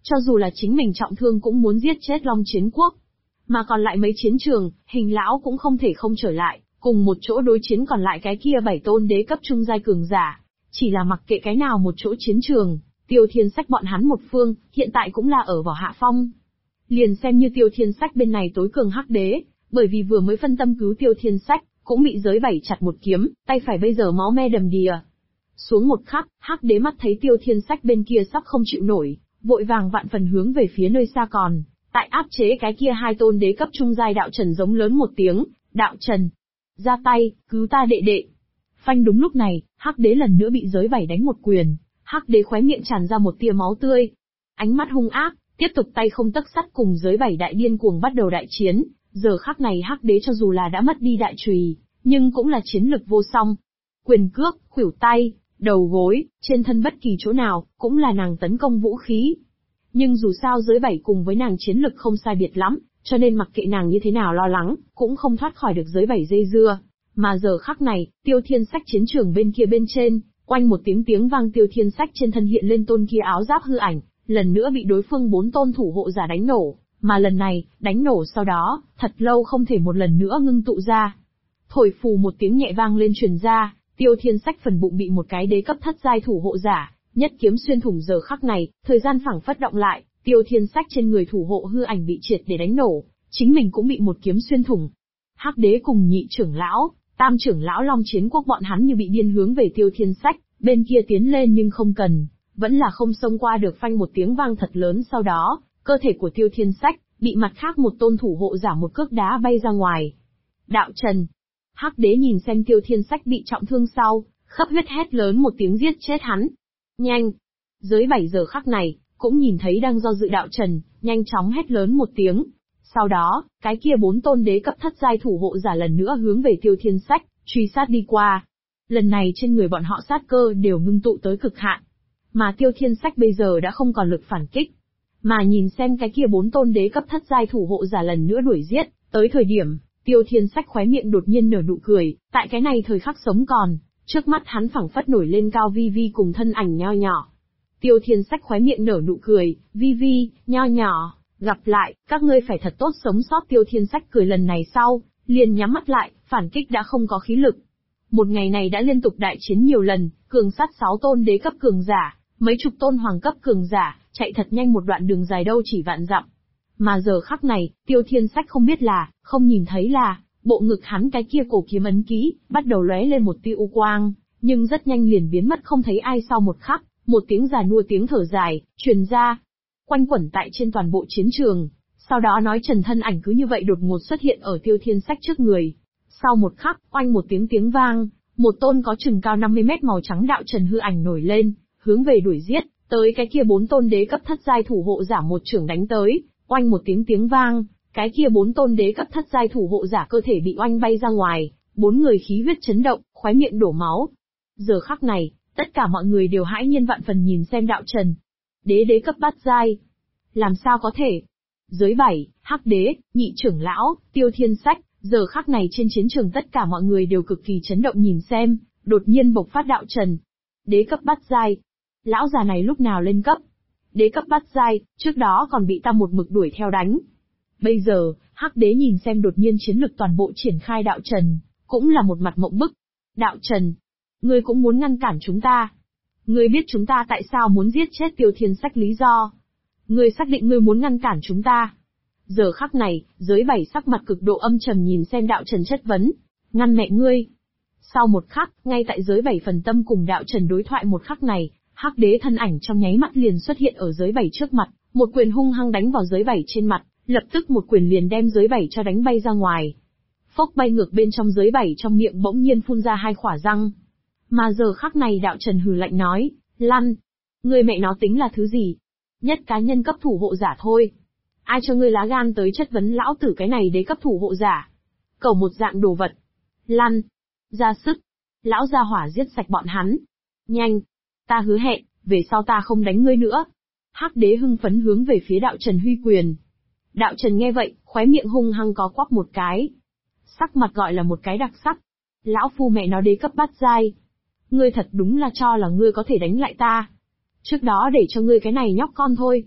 cho dù là chính mình trọng thương cũng muốn giết chết Long Chiến Quốc. Mà còn lại mấy chiến trường, Hình lão cũng không thể không trở lại, cùng một chỗ đối chiến còn lại cái kia 7 tôn đế cấp trung giai cường giả. Chỉ là mặc kệ cái nào một chỗ chiến trường, Tiêu Thiên Sách bọn hắn một phương, hiện tại cũng là ở vào hạ phong. Liền xem như Tiêu Thiên Sách bên này tối cường hắc đế, bởi vì vừa mới phân tâm cứu Tiêu Thiên Sách, cũng bị giới 7 chặt một kiếm, tay phải bây giờ máu me đầm đìa. Xuống một khắc, hắc đế mắt thấy Tiêu Thiên Sách bên kia sắp không chịu nổi, vội vàng vạn phần hướng về phía nơi xa còn, tại áp chế cái kia 2 tôn đế cấp trung giai Đạo Trần giống lớn một tiếng, Đạo Trần, ra tay, cứu ta đệ đệ. Phanh đúng lúc này, hắc đế lần nữa bị giới 7 đánh một quyền, hắc đế khóe miệng tràn ra một tia máu tươi. Ánh mắt hung ác, tiếp tục tay không tấc sắt cùng giới 7 đại điên cuồng bắt đầu đại chiến, giờ khắc này hắc đế cho dù là đã mất đi đại chùy, nhưng cũng là chiến lực vô song. Quyền cước, khuỷu tay, đầu gối, trên thân bất kỳ chỗ nào, cũng là nàng tấn công vũ khí. Nhưng dù sao giới 7 cùng với nàng chiến lực không sai biệt lắm, cho nên mặc kệ nàng như thế nào lo lắng, cũng không thoát khỏi được giới 7 dây dưa. Mà giờ khắc này, Tiêu Thiên Sách chiến trường bên kia bên trên, oanh một tiếng vang Tiêu Thiên Sách trên thân hiện lên tôn kia áo giáp hư ảnh, lần nữa bị đối phương 4 tôn thủ hộ giả đánh nổ, mà lần này, đánh nổ sau đó, thật lâu không thể một lần nữa ngưng tụ ra. Thổi phù một tiếng nhẹ vang lên truyền ra, Tiêu Thiên Sách phần bụng bị một cái đế cấp thất giai thủ hộ giả, nhất kiếm xuyên thủng. Giờ khắc này, thời gian phảng phất động lại, Tiêu Thiên Sách trên người thủ hộ hư ảnh bị triệt để đánh nổ, chính mình cũng bị một kiếm xuyên thủng. Hắc đế cùng nhị trưởng lão, tam trưởng lão Long Chiến Quốc bọn hắn như bị điên hướng về Tiêu Thiên Sách, bên kia tiến lên nhưng không cần, vẫn là không xông qua được. Phanh một tiếng vang thật lớn sau đó, cơ thể của Tiêu Thiên Sách, bị mặt khác một tôn thủ hộ giả một cước đá bay ra ngoài. Đạo Trần. Hắc đế nhìn xem Tiêu Thiên Sách bị trọng thương sau, khắp huyết hét lớn một tiếng giết chết hắn. Nhanh! Giới 7 giờ khắc này, cũng nhìn thấy đang do dự Đạo Trần, nhanh chóng hét lớn một tiếng. Sau đó, cái kia 4 tôn đế cấp thất giai thủ hộ giả lần nữa hướng về Tiêu Thiên Sách, truy sát đi qua. Lần này trên người bọn họ sát cơ đều ngưng tụ tới cực hạn. Mà Tiêu Thiên Sách bây giờ đã không còn lực phản kích. Mà nhìn xem cái kia 4 tôn đế cấp thất giai thủ hộ giả lần nữa đuổi giết, tới thời điểm, Tiêu Thiên Sách khóe miệng đột nhiên nở nụ cười, tại cái này thời khắc sống còn, trước mắt hắn phảng phất nổi lên cao Vi Vi cùng thân ảnh nho nhỏ. Tiêu Thiên Sách khóe miệng nở nụ cười, Vi Vi, nho nhỏ, gặp lại, các ngươi phải thật tốt sống sót. Tiêu Thiên Sách cười lần này sau, liền nhắm mắt lại, phản kích đã không có khí lực. Một ngày này đã liên tục đại chiến nhiều lần, cường sát 6 tôn đế cấp cường giả, mấy chục tôn hoàng cấp cường giả, chạy thật nhanh một đoạn đường dài đâu chỉ vạn dặm. Mà giờ khắc này, Tiêu Thiên Sách không biết là, không nhìn thấy là, bộ ngực hắn cái kia cổ kiếm ấn ký, bắt đầu lóe lên một tia u quang, nhưng rất nhanh liền biến mất không thấy ai. Sau một khắc, một tiếng già nua tiếng thở dài, truyền ra, quanh quẩn tại trên toàn bộ chiến trường. Sau đó nói Trần thân ảnh cứ như vậy đột ngột xuất hiện ở Tiêu Thiên Sách trước người. Sau một khắc, oanh một tiếng vang, một tôn có chừng cao 50 mét màu trắng Đạo Trần hư ảnh nổi lên, hướng về đuổi giết, tới cái kia 4 tôn đế cấp thất giai thủ hộ giả một chưởng đánh tới, oanh một tiếng vang, cái kia 4 tôn đế cấp thất giai thủ hộ giả cơ thể bị oanh bay ra ngoài, 4 người khí huyết chấn động, khóe miệng đổ máu. Giờ khắc này, tất cả mọi người đều hãi nhiên vạn phần nhìn xem Đạo Trần. Đế cấp bát giai. Làm sao có thể? Giới 7, Hắc đế, nhị trưởng lão, Tiêu Thiên Sách, giờ khắc này trên chiến trường tất cả mọi người đều cực kỳ chấn động nhìn xem, đột nhiên bộc phát Đạo Trần. Đế cấp bát giai. Lão già này lúc nào lên cấp? Đế cấp bát giai, trước đó còn bị ta một mực đuổi theo đánh. Bây giờ, Hắc đế nhìn xem đột nhiên chiến lực toàn bộ triển khai Đạo Trần, cũng là một mặt mộng bức. Đạo Trần, ngươi cũng muốn ngăn cản chúng ta? Ngươi biết chúng ta tại sao muốn giết chết Tiêu Thiên Sách lý do? Ngươi xác định ngươi muốn ngăn cản chúng ta? Giờ khắc này, giới 7 sắc mặt cực độ âm trầm nhìn xem Đạo Trần chất vấn. Ngăn mẹ ngươi! Sau một khắc, ngay tại giới 7 phần tâm cùng Đạo Trần đối thoại một khắc này, Hắc đế thân ảnh trong nháy mắt liền xuất hiện ở giới 7 trước mặt, một quyền hung hăng đánh vào giới 7 trên mặt, lập tức một quyền liền đem giới 7 cho đánh bay ra ngoài. Phốc bay ngược bên trong giới 7 trong miệng bỗng nhiên phun ra 2 khỏa răng. Mà giờ khắc này Đạo Trần hừ lạnh nói, lăn! Ngươi mẹ nó tính là thứ gì? Nhất cá nhân cấp thủ hộ giả thôi. Ai cho ngươi lá gan tới chất vấn lão tử cái này đế cấp thủ hộ giả? Cầu một dạng đồ vật. Lăn! Ra sức! Lão gia hỏa giết sạch bọn hắn. Nhanh! Ta hứa hẹn, về sau ta không đánh ngươi nữa. Hắc đế hưng phấn hướng về phía Đạo Trần huy quyền. Đạo Trần nghe vậy, khóe miệng hung hăng có quắp một cái. Sắc mặt gọi là một cái đặc sắc. Lão phu mẹ nó đế cấp bát giai. Ngươi thật đúng là cho là ngươi có thể đánh lại ta. Trước đó để cho ngươi cái này nhóc con thôi.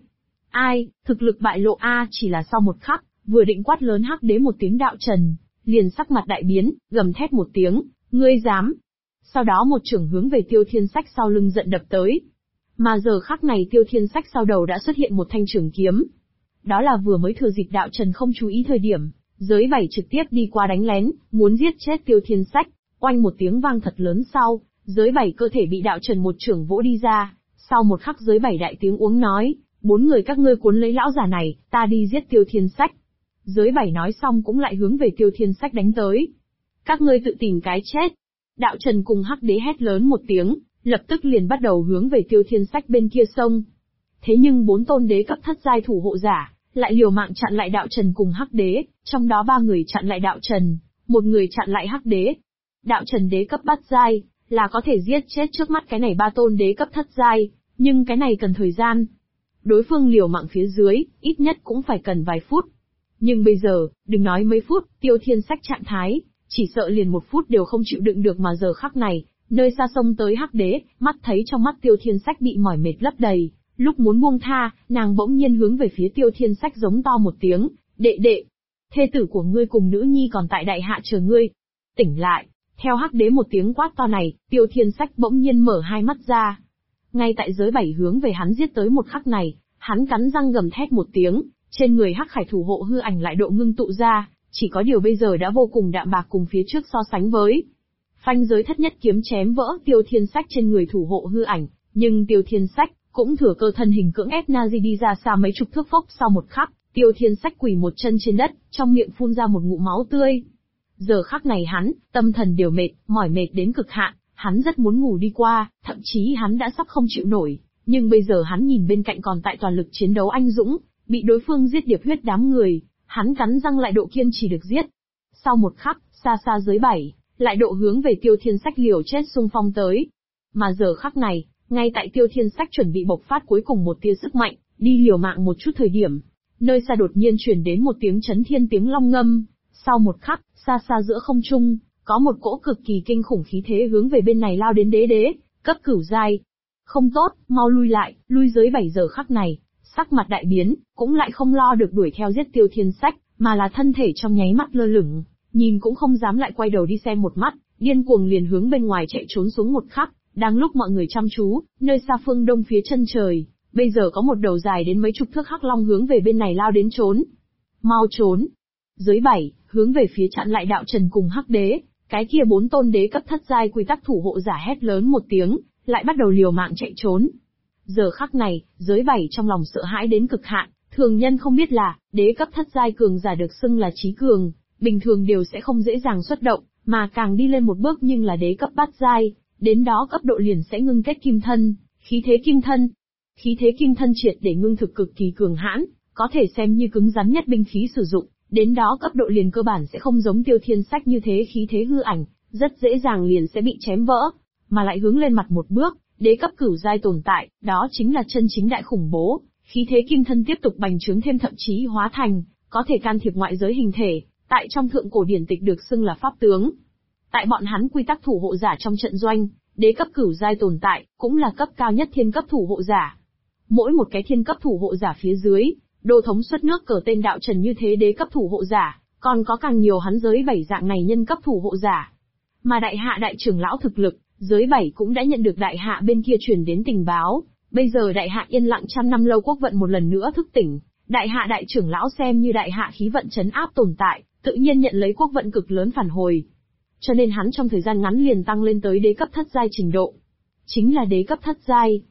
Ai, thực lực bại lộ chỉ là sau một khắc, vừa định quát lớn Hắc Đế một tiếng Đạo Trần, liền sắc mặt đại biến, gầm thét một tiếng, ngươi dám. Sau đó một chưởng hướng về Tiêu Thiên Sách sau lưng giận đập tới. Mà giờ khắc này Tiêu Thiên Sách sau đầu đã xuất hiện một thanh trường kiếm. Đó là vừa mới thừa dịp Đạo Trần không chú ý thời điểm, giới 7 trực tiếp đi qua đánh lén, muốn giết chết Tiêu Thiên Sách. Oanh một tiếng vang thật lớn sau, giới 7 cơ thể bị Đạo Trần một chưởng vỗ đi ra. Sau một khắc giới 7 đại tiếng uống nói, 4 người các ngươi cuốn lấy lão già này, ta đi giết Tiêu Thiên Sách. Giới 7 nói xong cũng lại hướng về Tiêu Thiên Sách đánh tới. Các ngươi tự tìm cái chết. Đạo Trần cùng Hắc Đế hét lớn một tiếng, lập tức liền bắt đầu hướng về Tiêu Thiên Sách bên kia sông. Thế nhưng 4 tôn đế cấp thất giai thủ hộ giả, lại liều mạng chặn lại Đạo Trần cùng Hắc Đế, trong đó 3 người chặn lại Đạo Trần, một người chặn lại Hắc Đế. Đạo Trần đế cấp bát giai, là có thể giết chết trước mắt cái này 3 tôn đế cấp thất giai, nhưng cái này cần thời gian. Đối phương liều mạng phía dưới, ít nhất cũng phải cần vài phút. Nhưng bây giờ, đừng nói mấy phút, Tiêu Thiên Sách trạng thái, chỉ sợ liền 1 phút đều không chịu đựng được mà giờ khắc này, nơi xa sông tới Hắc Đế, mắt thấy trong mắt Tiêu Thiên Sách bị mỏi mệt lấp đầy, lúc muốn buông tha, nàng bỗng nhiên hướng về phía Tiêu Thiên Sách giống to một tiếng, đệ đệ, thê tử của ngươi cùng nữ nhi còn tại đại hạ chờ ngươi. Tỉnh lại, theo Hắc Đế một tiếng quát to này, Tiêu Thiên Sách bỗng nhiên mở hai mắt ra. Ngay tại giới 7 hướng về hắn giết tới một khắc này, hắn cắn răng gầm thét một tiếng, trên người Hắc Khải thủ hộ hư ảnh lại độ ngưng tụ ra, chỉ có điều bây giờ đã vô cùng đạm bạc cùng phía trước so sánh với. Phanh giới thất nhất kiếm chém vỡ Tiêu Thiên Sách trên người thủ hộ hư ảnh, nhưng Tiêu Thiên Sách cũng thừa cơ thân hình cưỡng ép Nazi đi ra xa mấy chục thước phốc sau một khắc, Tiêu Thiên Sách quỳ một chân trên đất, trong miệng phun ra một ngụm máu tươi. Giờ khắc này hắn, tâm thần đều mệt, mỏi mệt đến cực hạn, hắn rất muốn ngủ đi qua, thậm chí hắn đã sắp không chịu nổi, nhưng bây giờ hắn nhìn bên cạnh còn tại toàn lực chiến đấu anh dũng, bị đối phương giết điệp huyết đám người, hắn cắn răng lại độ kiên trì được giết. Sau một khắc, xa xa dưới 7, lại độ hướng về Tiêu Thiên Sách liều chết xung phong tới. Mà giờ khắc này, ngay tại Tiêu Thiên Sách chuẩn bị bộc phát cuối cùng một tia sức mạnh, đi liều mạng một chút thời điểm, nơi xa đột nhiên truyền đến một tiếng chấn thiên tiếng long ngâm. Sau một khắc, xa xa giữa không trung, có một cỗ cực kỳ kinh khủng khí thế hướng về bên này lao đến đế, cấp cửu giai. Không tốt, mau lui lại, lui dưới 7 giờ khắc này, sắc mặt đại biến, cũng lại không lo được đuổi theo giết Tiêu Thiên Sách, mà là thân thể trong nháy mắt lơ lửng, nhìn cũng không dám lại quay đầu đi xem một mắt, điên cuồng liền hướng bên ngoài chạy trốn xuống một khắc. Đang lúc mọi người chăm chú, nơi xa phương đông phía chân trời, bây giờ có một đầu dài đến mấy chục thước hắc long hướng về bên này lao đến trốn. Mau trốn! Dưới 7, hướng về phía chặn lại Đạo Trần cùng Hắc Đế, cái kia 4 tôn đế cấp thất giai quy tắc thủ hộ giả hét lớn một tiếng, lại bắt đầu liều mạng chạy trốn. Giờ khắc này, giới 7 trong lòng sợ hãi đến cực hạn, thường nhân không biết là, đế cấp thất giai cường giả được xưng là chí cường, bình thường đều sẽ không dễ dàng xuất động, mà càng đi lên một bước nhưng là đế cấp bát giai, đến đó cấp độ liền sẽ ngưng kết kim thân, khí thế kim thân. Khí thế kim thân triệt để ngưng thực cực kỳ cường hãn, có thể xem như cứng rắn nhất binh khí sử dụng, đến đó cấp độ liền cơ bản sẽ không giống Tiêu Thiên Sách như thế khí thế hư ảnh, rất dễ dàng liền sẽ bị chém vỡ, mà lại hướng lên mặt một bước, đế cấp cửu giai tồn tại, đó chính là chân chính đại khủng bố, khí thế kim thân tiếp tục bành trướng thêm thậm chí hóa thành, có thể can thiệp ngoại giới hình thể, tại trong thượng cổ điển tịch được xưng là pháp tướng. Tại bọn hắn quy tắc thủ hộ giả trong trận doanh, đế cấp cửu giai tồn tại, cũng là cấp cao nhất thiên cấp thủ hộ giả. Mỗi một cái thiên cấp thủ hộ giả phía dưới, đô thống xuất nước cờ tên Đạo Trần như thế đế cấp thủ hộ giả, còn có càng nhiều hắn giới 7 dạng này nhân cấp thủ hộ giả. Mà đại hạ đại trưởng lão thực lực, giới 7 cũng đã nhận được đại hạ bên kia truyền đến tình báo, bây giờ đại hạ yên lặng trăm năm lâu quốc vận một lần nữa thức tỉnh, đại hạ đại trưởng lão xem như đại hạ khí vận trấn áp tồn tại, tự nhiên nhận lấy quốc vận cực lớn phản hồi. Cho nên hắn trong thời gian ngắn liền tăng lên tới đế cấp thất giai trình độ. Chính là đế cấp thất giai.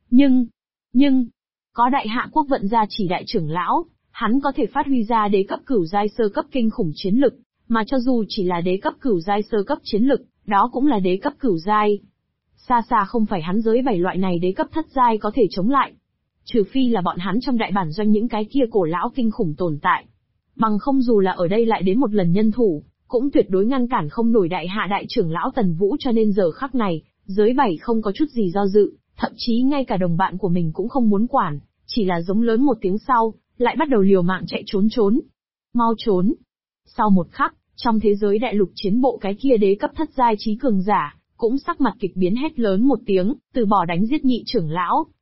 Nhưng, có đại hạ quốc vận gia chỉ đại trưởng lão, hắn có thể phát huy ra đế cấp cửu giai sơ cấp kinh khủng chiến lực, mà cho dù chỉ là đế cấp cửu giai sơ cấp chiến lực, đó cũng là đế cấp cửu giai. Xa xa không phải hắn giới 7 loại này đế cấp thất giai có thể chống lại. Trừ phi là bọn hắn trong đại bản doanh những cái kia cổ lão kinh khủng tồn tại. Bằng không dù là ở đây lại đến một lần nhân thủ, cũng tuyệt đối ngăn cản không nổi đại hạ đại trưởng lão Tần Vũ, cho nên giờ khắc này, giới 7 không có chút gì do dự, thậm chí ngay cả đồng bạn của mình cũng không muốn quản, chỉ là giống lớn một tiếng sau, lại bắt đầu liều mạng chạy trốn. Mau trốn! Sau một khắc, trong thế giới đại lục chiến bộ cái kia đế cấp thất giai trí cường giả, cũng sắc mặt kịch biến hét lớn một tiếng, từ bỏ đánh giết nhị trưởng lão,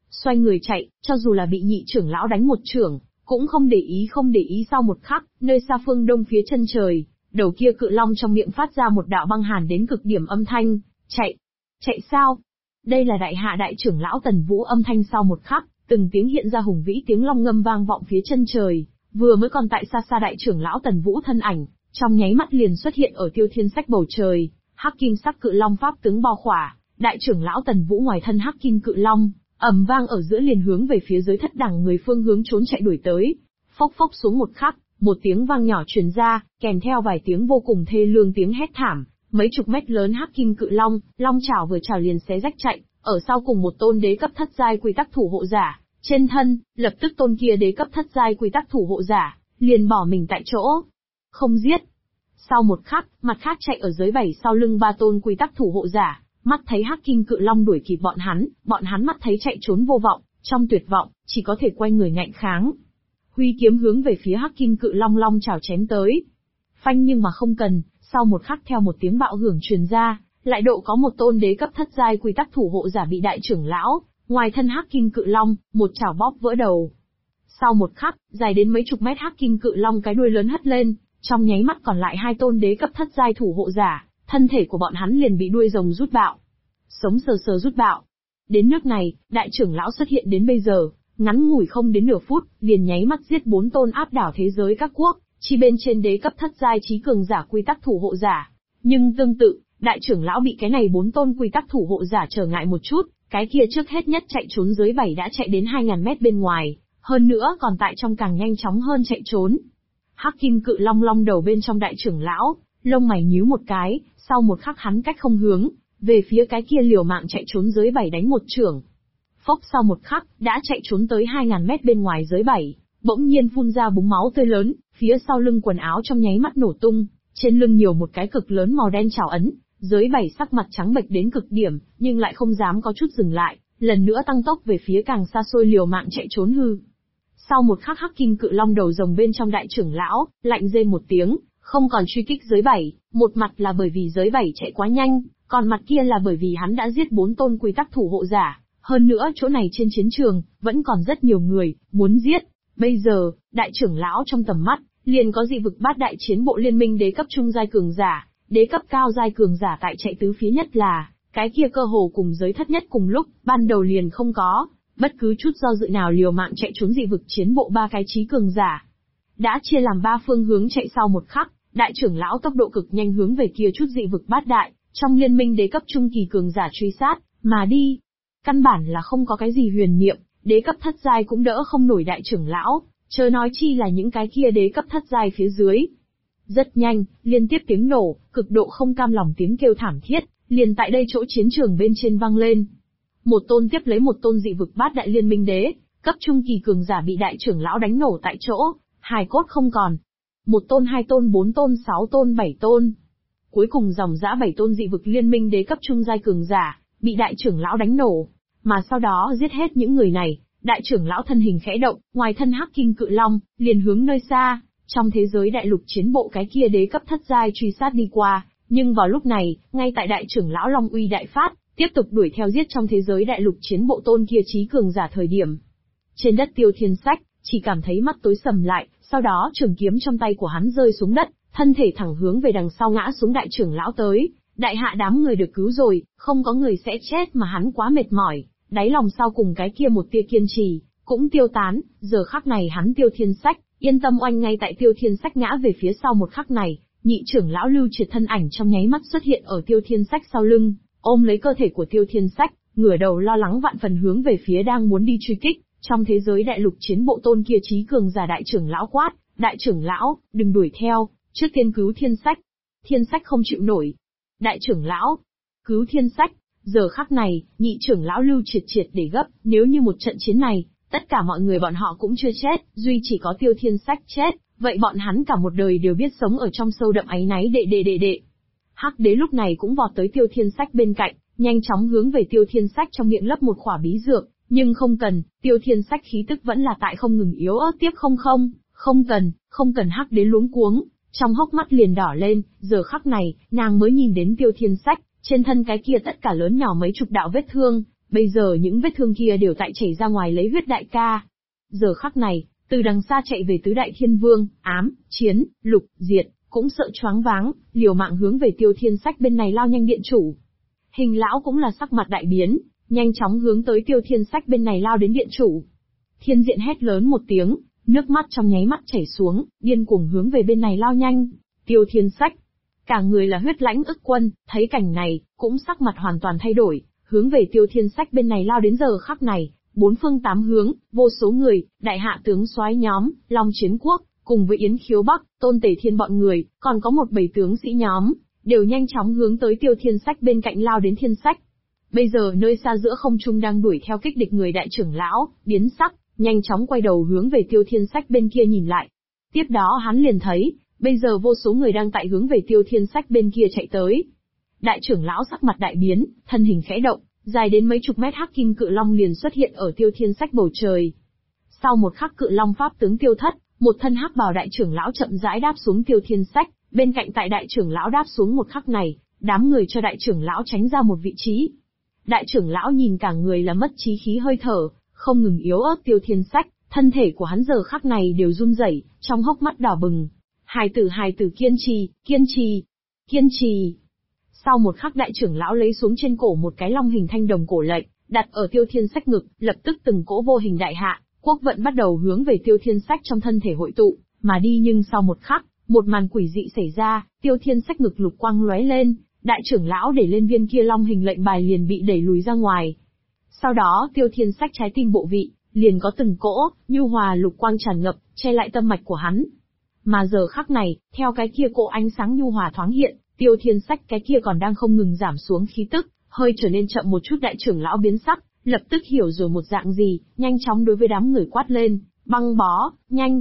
xoay người chạy, cho dù là bị nhị trưởng lão đánh một chưởng, cũng không để ý sau một khắc, nơi xa phương đông phía chân trời, đầu kia cự long trong miệng phát ra một đạo băng hàn đến cực điểm âm thanh, chạy, chạy sao? Đây là đại hạ đại trưởng lão Tần Vũ âm thanh sau một khắc, từng tiếng hiện ra hùng vĩ tiếng long ngâm vang vọng phía chân trời, vừa mới còn tại xa xa đại trưởng lão Tần Vũ thân ảnh, trong nháy mắt liền xuất hiện ở Tiêu Thiên Sách bầu trời, hắc kim sắc cự long pháp tướng bao khỏa, đại trưởng lão Tần Vũ ngoài thân hắc kim cự long, ầm vang ở giữa liền hướng về phía dưới thất đẳng người phương hướng trốn chạy đuổi tới. Phốc phốc xuống một khắc, một tiếng vang nhỏ truyền ra, kèm theo vài tiếng vô cùng thê lương tiếng hét thảm, mấy chục mét lớn hắc kim cự long, long chảo vừa chảo liền xé rách chạy, ở sau cùng một tôn đế cấp thất giai quy tắc thủ hộ giả, trên thân, lập tức tôn kia đế cấp thất giai quy tắc thủ hộ giả, liền bỏ mình tại chỗ. Không giết. Sau một khắc, mặt khác chạy ở dưới 7 sau lưng 3 tôn quy tắc thủ hộ giả, mắt thấy hắc kim cự long đuổi kịp bọn hắn mắt thấy chạy trốn vô vọng, trong tuyệt vọng, chỉ có thể quay người ngạnh kháng. Huy kiếm hướng về phía hắc kim cự long long chảo chém tới. Phanh nhưng mà không cần, sau một khắc theo một tiếng bạo hưởng truyền ra, lại độ có một tôn đế cấp thất giai quy tắc thủ hộ giả bị đại trưởng lão, ngoài thân hắc kim cự long, một chảo bóp vỡ đầu. Sau một khắc, dài đến mấy chục mét hắc kim cự long cái đuôi lớn hất lên, trong nháy mắt còn lại 2 tôn đế cấp thất giai thủ hộ giả, thân thể của bọn hắn liền bị đuôi rồng rút bạo. Sống sờ sờ rút bạo. Đến nước này, đại trưởng lão xuất hiện đến bây giờ, ngắn ngủi không đến nửa phút, liền nháy mắt giết 4 tôn áp đảo thế giới các quốc, chi bên trên đế cấp thất giai trí cường giả quy tắc thủ hộ giả. Nhưng tương tự, đại trưởng lão bị cái này 4 tôn quy tắc thủ hộ giả trở ngại một chút, cái kia trước hết nhất chạy trốn dưới 7 đã chạy đến 2000 mét bên ngoài, hơn nữa còn tại trong càng nhanh chóng hơn chạy trốn. Hắc kim cự long long đầu bên trong đại trưởng lão, lông mày nhíu một cái, sau một khắc hắn cách không hướng, về phía cái kia liều mạng chạy trốn dưới 7 đánh một chưởng. Phốc sau một khắc, đã chạy trốn tới 2000 mét bên ngoài dưới 7, bỗng nhiên phun ra búng máu tươi lớn, phía sau lưng quần áo trong nháy mắt nổ tung, trên lưng nhiều một cái cực lớn màu đen trảo ấn, dưới 7 sắc mặt trắng bệch đến cực điểm, nhưng lại không dám có chút dừng lại, lần nữa tăng tốc về phía càng xa xôi liều mạng chạy trốn hư. Sau một khắc hắc kim cự long đầu rồng bên trong đại trưởng lão, lạnh rên một tiếng, không còn truy kích dưới 7, một mặt là bởi vì dưới 7 chạy quá nhanh, còn mặt kia là bởi vì hắn đã giết 4 tôn quy tắc thủ hộ giả, hơn nữa chỗ này trên chiến trường, vẫn còn rất nhiều người, muốn giết. Bây giờ, đại trưởng lão trong tầm mắt, liền có dị vực bát đại chiến bộ liên minh đế cấp trung giai cường giả, đế cấp cao giai cường giả tại chạy tứ phía nhất là, cái kia cơ hồ cùng giới thất nhất cùng lúc, ban đầu liền không có, bất cứ chút do dự nào liều mạng chạy trốn dị vực chiến bộ 3 cái trí cường giả. Đã chia làm 3 phương hướng chạy sau một khắc, đại trưởng lão tốc độ cực nhanh hướng về kia chút dị vực bát đại, trong liên minh đế cấp trung kỳ cường giả truy sát, mà đi. Căn bản là không có cái gì huyền niệm, đế cấp thất giai cũng đỡ không nổi đại trưởng lão, chớ nói chi là những cái kia đế cấp thất giai phía dưới. Rất nhanh, liên tiếp tiếng nổ, cực độ không cam lòng tiếng kêu thảm thiết, liền tại đây chỗ chiến trường bên trên vang lên. Một tôn tiếp lấy một tôn dị vực bát đại liên minh đế, cấp trung kỳ cường giả bị đại trưởng lão đánh nổ tại chỗ, hài cốt không còn. Một tôn 2 tôn 4 tôn 6 tôn 7 tôn. Cuối cùng dòng dã 7 tôn dị vực liên minh đế cấp trung giai cường giả, bị đại trưởng lão đánh nổ. Mà sau đó giết hết những người này, đại trưởng lão thân hình khẽ động, ngoài thân hắc kim cự long, liền hướng nơi xa, trong thế giới đại lục chiến bộ cái kia đế cấp thất giai truy sát đi qua, nhưng vào lúc này, ngay tại đại trưởng lão long uy đại phát, tiếp tục đuổi theo giết trong thế giới đại lục chiến bộ tôn kia trí cường giả thời điểm. Trên đất Tiêu Thiên Sách, chỉ cảm thấy mắt tối sầm lại, sau đó trường kiếm trong tay của hắn rơi xuống đất, thân thể thẳng hướng về đằng sau ngã xuống đại trưởng lão tới. Đại hạ đám người được cứu rồi, không có người sẽ chết mà hắn quá mệt mỏi, đáy lòng sau cùng cái kia một tia kiên trì, cũng tiêu tán, giờ khắc này hắn Tiêu Thiên Sách, yên tâm oanh ngay tại Tiêu Thiên Sách ngã về phía sau một khắc này, nhị trưởng lão Lưu Triệt thân ảnh trong nháy mắt xuất hiện ở Tiêu Thiên Sách sau lưng, ôm lấy cơ thể của Tiêu Thiên Sách, ngửa đầu lo lắng vạn phần hướng về phía đang muốn đi truy kích, trong thế giới đại lục chiến bộ tôn kia trí cường giả đại trưởng lão quát, đại trưởng lão, đừng đuổi theo, trước tiên cứu Thiên Sách. Thiên Sách không chịu nổi. Đại trưởng lão, cứu Thiên Sách, giờ khắc này, nhị trưởng lão Lưu Triệt triệt để gấp, nếu như một trận chiến này, tất cả mọi người bọn họ cũng chưa chết, duy chỉ có Tiêu Thiên Sách chết, vậy bọn hắn cả một đời đều biết sống ở trong sâu đậm áy náy đệ. Hắc đế lúc này cũng vọt tới Tiêu Thiên Sách bên cạnh, nhanh chóng hướng về Tiêu Thiên Sách trong miệng lấp một khỏa bí dược, nhưng không cần, Tiêu Thiên Sách khí tức vẫn là tại không ngừng yếu ớt tiếp không cần Hắc đế luống cuống, trong hốc mắt liền đỏ lên, giờ khắc này, nàng mới nhìn đến Tiêu Thiên Sách, trên thân cái kia tất cả lớn nhỏ mấy chục đạo vết thương, Bây giờ những vết thương kia đều tại chảy ra ngoài lấy huyết đại ca. Giờ khắc này, từ đằng xa chạy về tứ đại thiên vương, ám, chiến, lục, diệt, cũng sợ choáng váng, liều mạng hướng về Tiêu Thiên Sách bên này lao nhanh điện chủ. Hình lão cũng là sắc mặt đại biến, nhanh chóng hướng tới Tiêu Thiên Sách bên này lao đến điện chủ. Thiên Diện hét lớn một tiếng, nước mắt trong nháy mắt chảy xuống, điên cuồng hướng về bên này lao nhanh. Tiêu Thiên Sách, cả người là huyết lãnh ức quân, thấy cảnh này, cũng sắc mặt hoàn toàn thay đổi, hướng về Tiêu Thiên Sách bên này lao đến giờ khắc này, bốn phương tám hướng, vô số người, đại hạ tướng soái nhóm, Long Chiến Quốc, cùng với Yến Khiếu Bắc, Tôn Tể Thiên bọn người, còn có một bầy tướng sĩ nhóm, đều nhanh chóng hướng tới Tiêu Thiên Sách bên cạnh lao đến Thiên Sách. Bây giờ nơi xa giữa không trung đang đuổi theo kích địch người đại trưởng lão, biến sắc, nhanh chóng quay đầu hướng về Tiêu Thiên Sách bên kia nhìn lại. Tiếp đó hắn liền thấy, bây giờ vô số người đang tại hướng về Tiêu Thiên Sách bên kia chạy tới. Đại trưởng lão sắc mặt đại biến, thân hình khẽ động, dài đến mấy chục mét hắc kim cự long liền xuất hiện ở Tiêu Thiên Sách bầu trời. Sau một khắc cự long pháp tướng tiêu thất, một thân hắc bào đại trưởng lão chậm rãi đáp xuống Tiêu Thiên Sách, bên cạnh tại đại trưởng lão đáp xuống một khắc này, đám người cho đại trưởng lão tránh ra một vị trí. Đại trưởng lão nhìn cả người là mất trí khí hơi thở, không ngừng yếu ớt Tiêu Thiên Sách, thân thể của hắn giờ khắc này đều run rẩy, trong hốc mắt đỏ bừng. Hài tử kiên trì, kiên trì, kiên trì. Sau một khắc đại trưởng lão lấy xuống trên cổ một cái long hình thanh đồng cổ lệnh, đặt ở Tiêu Thiên Sách ngực, lập tức từng cỗ vô hình đại hạ, quốc vận bắt đầu hướng về Tiêu Thiên Sách trong thân thể hội tụ, mà đi nhưng sau một khắc, một màn quỷ dị xảy ra, Tiêu Thiên Sách ngực lục quang lóe lên, đại trưởng lão để lên viên kia long hình lệnh bài liền bị đẩy lùi ra ngoài. Sau đó Tiêu Thiên Sách trái tim bộ vị, liền có từng cỗ, nhu hòa lục quang tràn ngập, che lại tâm mạch của hắn. Mà giờ khắc này, theo cái kia cỗ ánh sáng nhu hòa thoáng hiện, Tiêu Thiên Sách cái kia còn đang không ngừng giảm xuống khí tức, hơi trở nên chậm một chút đại trưởng lão biến sắc, lập tức hiểu rồi một dạng gì, nhanh chóng đối với đám người quát lên, băng bó,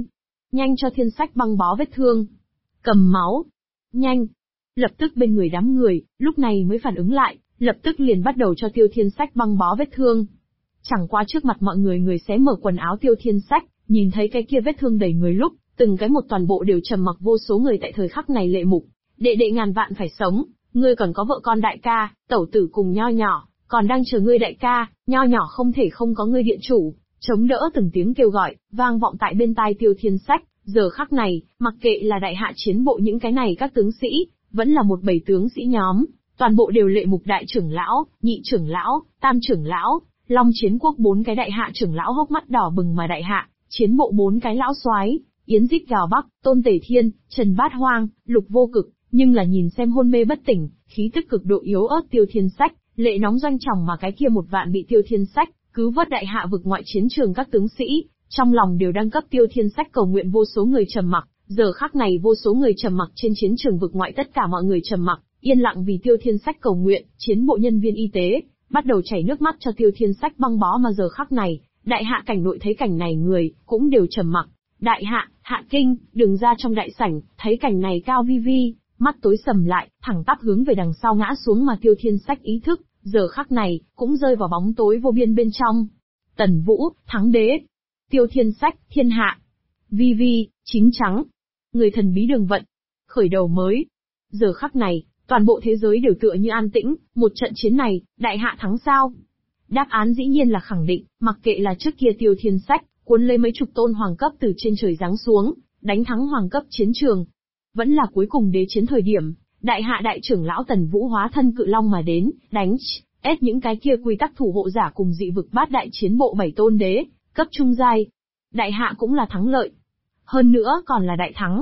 nhanh cho Thiên Sách băng bó vết thương. Cầm máu, nhanh. Lập tức bên người đám người, lúc này mới phản ứng lại, lập tức liền bắt đầu cho Tiêu Thiên Sách băng bó vết thương. Chẳng qua trước mặt mọi người người xé mở quần áo Tiêu Thiên Sách, nhìn thấy cái kia vết thương đầy người lúc, từng cái một toàn bộ đều trầm mặc vô số người tại thời khắc này lệ mục. Đệ đệ ngàn vạn phải sống, ngươi còn có vợ con đại ca, tẩu tử cùng nho nhỏ, còn đang chờ ngươi đại ca, nho nhỏ không thể không có ngươi điện chủ. Chống đỡ từng tiếng kêu gọi, vang vọng tại bên tai Tiêu Thiên Sách, giờ khắc này, mặc kệ là đại hạ chiến bộ những cái này các tướng sĩ, vẫn là một bầy tướng sĩ nhóm, toàn bộ đều lệ mục đại trưởng lão, nhị trưởng lão, tam trưởng lão, Long Chiến Quốc bốn cái đại hạ trưởng lão hốc mắt đỏ bừng mà đại hạ, chiến bộ bốn cái lão soái, Yến Dích Gào Bắc, Tôn Tể Thiên, Trần Bát Hoang, Lục Vô Cực, nhưng là nhìn xem hôn mê bất tỉnh, khí tức cực độ yếu ớt Tiêu Thiên Sách, lệ nóng doanh trọng mà cái kia một vạn bị Tiêu Thiên Sách cứu vớt đại hạ vực ngoại chiến trường các tướng sĩ, trong lòng đều đang cấp Tiêu Thiên Sách cầu nguyện vô số người trầm mặc, giờ khắc này vô số người trầm mặc trên chiến trường vực ngoại tất cả mọi người trầm mặc, yên lặng vì Tiêu Thiên Sách cầu nguyện, chiến bộ nhân viên y tế bắt đầu chảy nước mắt cho Tiêu Thiên Sách băng bó mà giờ khắc này, đại hạ cảnh nội thấy cảnh này người cũng đều trầm mặc. Đại hạ, Hạ Kinh, đường ra trong đại sảnh, thấy cảnh này Cao Vi Vi, mắt tối sầm lại, thẳng tắp hướng về đằng sau ngã xuống mà Tiêu Thiên Sách ý thức, giờ khắc này, cũng rơi vào bóng tối vô biên bên trong. Tần Vũ, thắng đế. Tiêu Thiên Sách, thiên hạ. Vi Vi, chín trắng. Người thần bí đường vận. Khởi đầu mới. Giờ khắc này, toàn bộ thế giới đều tựa như an tĩnh, một trận chiến này, đại hạ thắng sao? Đáp án dĩ nhiên là khẳng định, mặc kệ là trước kia Tiêu Thiên Sách, cuốn lấy mấy chục tôn hoàng cấp từ trên trời giáng xuống, đánh thắng hoàng cấp chiến trường. Vẫn là cuối cùng đế chiến thời điểm, đại hạ đại trưởng lão Tần Vũ hóa thân cự long mà đến, đánh ép những cái kia quy tắc thủ hộ giả cùng dị vực bát đại chiến bộ 7 tôn đế, cấp trung giai. Đại hạ cũng là thắng lợi. Hơn nữa còn là đại thắng.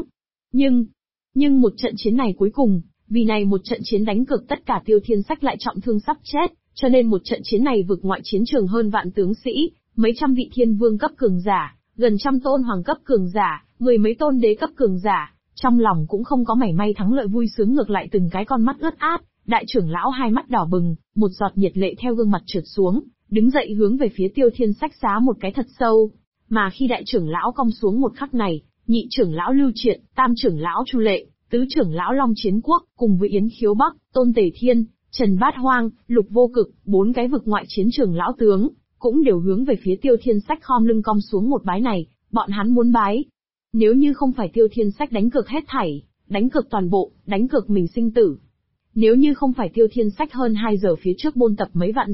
Nhưng một trận chiến này cuối cùng, vì này một trận chiến đánh cược tất cả Tiêu Thiên Sách lại trọng thương sắp chết, cho nên một trận chiến này vực ngoại chiến trường hơn vạn tướng sĩ, mấy trăm vị thiên vương cấp cường giả, gần trăm tôn hoàng cấp cường giả, mười mấy tôn đế cấp cường giả, trong lòng cũng không có mảy may thắng lợi vui sướng ngược lại từng cái con mắt ướt át, đại trưởng lão hai mắt đỏ bừng, một giọt nhiệt lệ theo gương mặt trượt xuống, đứng dậy hướng về phía Tiêu Thiên Sách xá một cái thật sâu. Mà khi đại trưởng lão cong xuống một khắc này, nhị trưởng lão Lưu Triệt, tam trưởng lão Chu Lệ, tứ trưởng lão Long Chiến Quốc, cùng với Yến Khiếu Bắc, Tôn Tể Thiên, Trần Bát Hoang, Lục Vô Cực, bốn cái vực ngoại chiến trường lão tướng, cũng đều hướng về phía Tiêu Thiên Sách khom lưng cong xuống một bái này, bọn hắn muốn bái. Nếu như không phải Tiêu Thiên Sách đánh cược hết thảy, đánh cược toàn bộ, đánh cược mình sinh tử. Nếu như không phải Tiêu Thiên Sách hơn 2 giờ phía trước bôn tập mấy vạn dặm,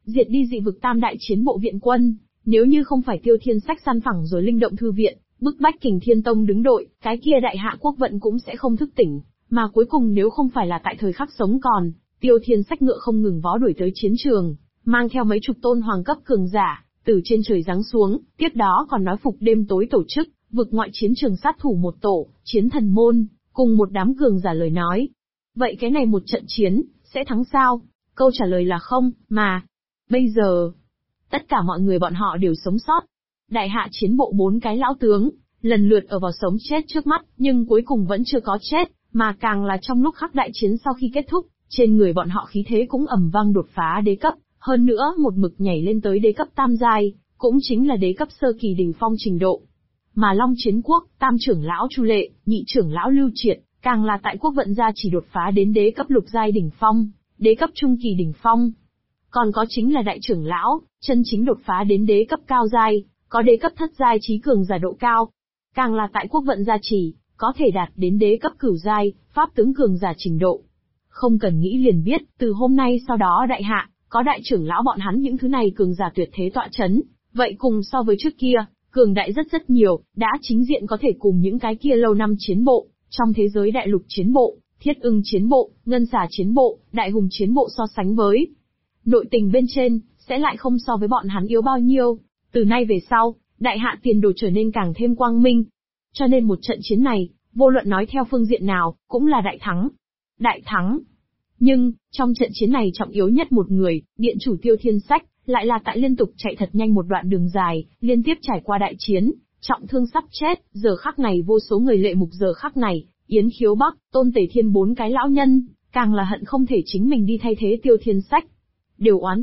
diệt đi dị vực tam đại chiến bộ viện quân. Nếu như không phải Tiêu Thiên Sách săn phẳng rồi linh động thư viện, bức bách Kình Thiên Tông đứng đội, cái kia đại hạ quốc vận cũng sẽ không thức tỉnh. Mà cuối cùng nếu không phải là tại thời khắc sống còn, Tiêu Thiên Sách ngựa không ngừng vó đuổi tới chiến trường, mang theo mấy chục tôn hoàng cấp cường giả, từ trên trời giáng xuống, tiếp đó còn nói phục đêm tối tổ chức, vực ngoại chiến trường sát thủ một tổ, chiến thần môn, cùng một đám cường giả lời nói. Vậy cái này một trận chiến, sẽ thắng sao? Câu trả lời là không, mà. Bây giờ, tất cả mọi người bọn họ đều sống sót. Đại hạ chiến bộ 4 cái lão tướng, lần lượt ở vào sống chết trước mắt, nhưng cuối cùng vẫn chưa có chết, mà càng là trong lúc khắc đại chiến sau khi kết thúc, trên người bọn họ khí thế cũng ầm vang đột phá đế cấp, hơn nữa một mực nhảy lên tới đế cấp tam giai, cũng chính là đế cấp sơ kỳ đỉnh phong trình độ. Mà Long Chiến Quốc, tam trưởng lão Chu Lệ, nhị trưởng lão Lưu Triệt, càng là tại quốc vận gia chỉ đột phá đến đế cấp lục giai đỉnh phong, đế cấp trung kỳ đỉnh phong. Còn có chính là đại trưởng lão, chân chính đột phá đến đế cấp cao giai, có đế cấp thất giai trí cường giả độ cao. Càng là tại quốc vận gia chỉ, có thể đạt đến đế cấp cửu giai, pháp tướng cường giả trình độ. Không cần nghĩ liền biết, từ hôm nay sau đó đại hạ, có đại trưởng lão bọn hắn những thứ này cường giả tuyệt thế tọa chấn, vậy cùng so với trước kia, cường đại rất nhiều, đã chính diện có thể cùng những cái kia lâu năm chiến bộ, trong thế giới đại lục chiến bộ, thiết ưng chiến bộ, ngân xà chiến bộ, đại hùng chiến bộ so sánh với. Nội tình bên trên, sẽ lại không so với bọn hắn yếu bao nhiêu. Từ nay về sau, đại hạ tiền đồ trở nên càng thêm quang minh. Cho nên một trận chiến này, vô luận nói theo phương diện nào, cũng là đại thắng. Đại thắng. Nhưng, trong trận chiến này trọng yếu nhất một người, điện chủ Tiêu Thiên Sách, lại là tại liên tục chạy thật nhanh một đoạn đường dài, liên tiếp trải qua đại chiến, trọng thương sắp chết, giờ khắc này vô số người lệ mục giờ khắc này, Yến Khiếu Bắc, Tôn Tề Thiên 4 cái lão nhân, càng là hận không thể chính mình đi thay thế Tiêu Thiên Sách. Đều oán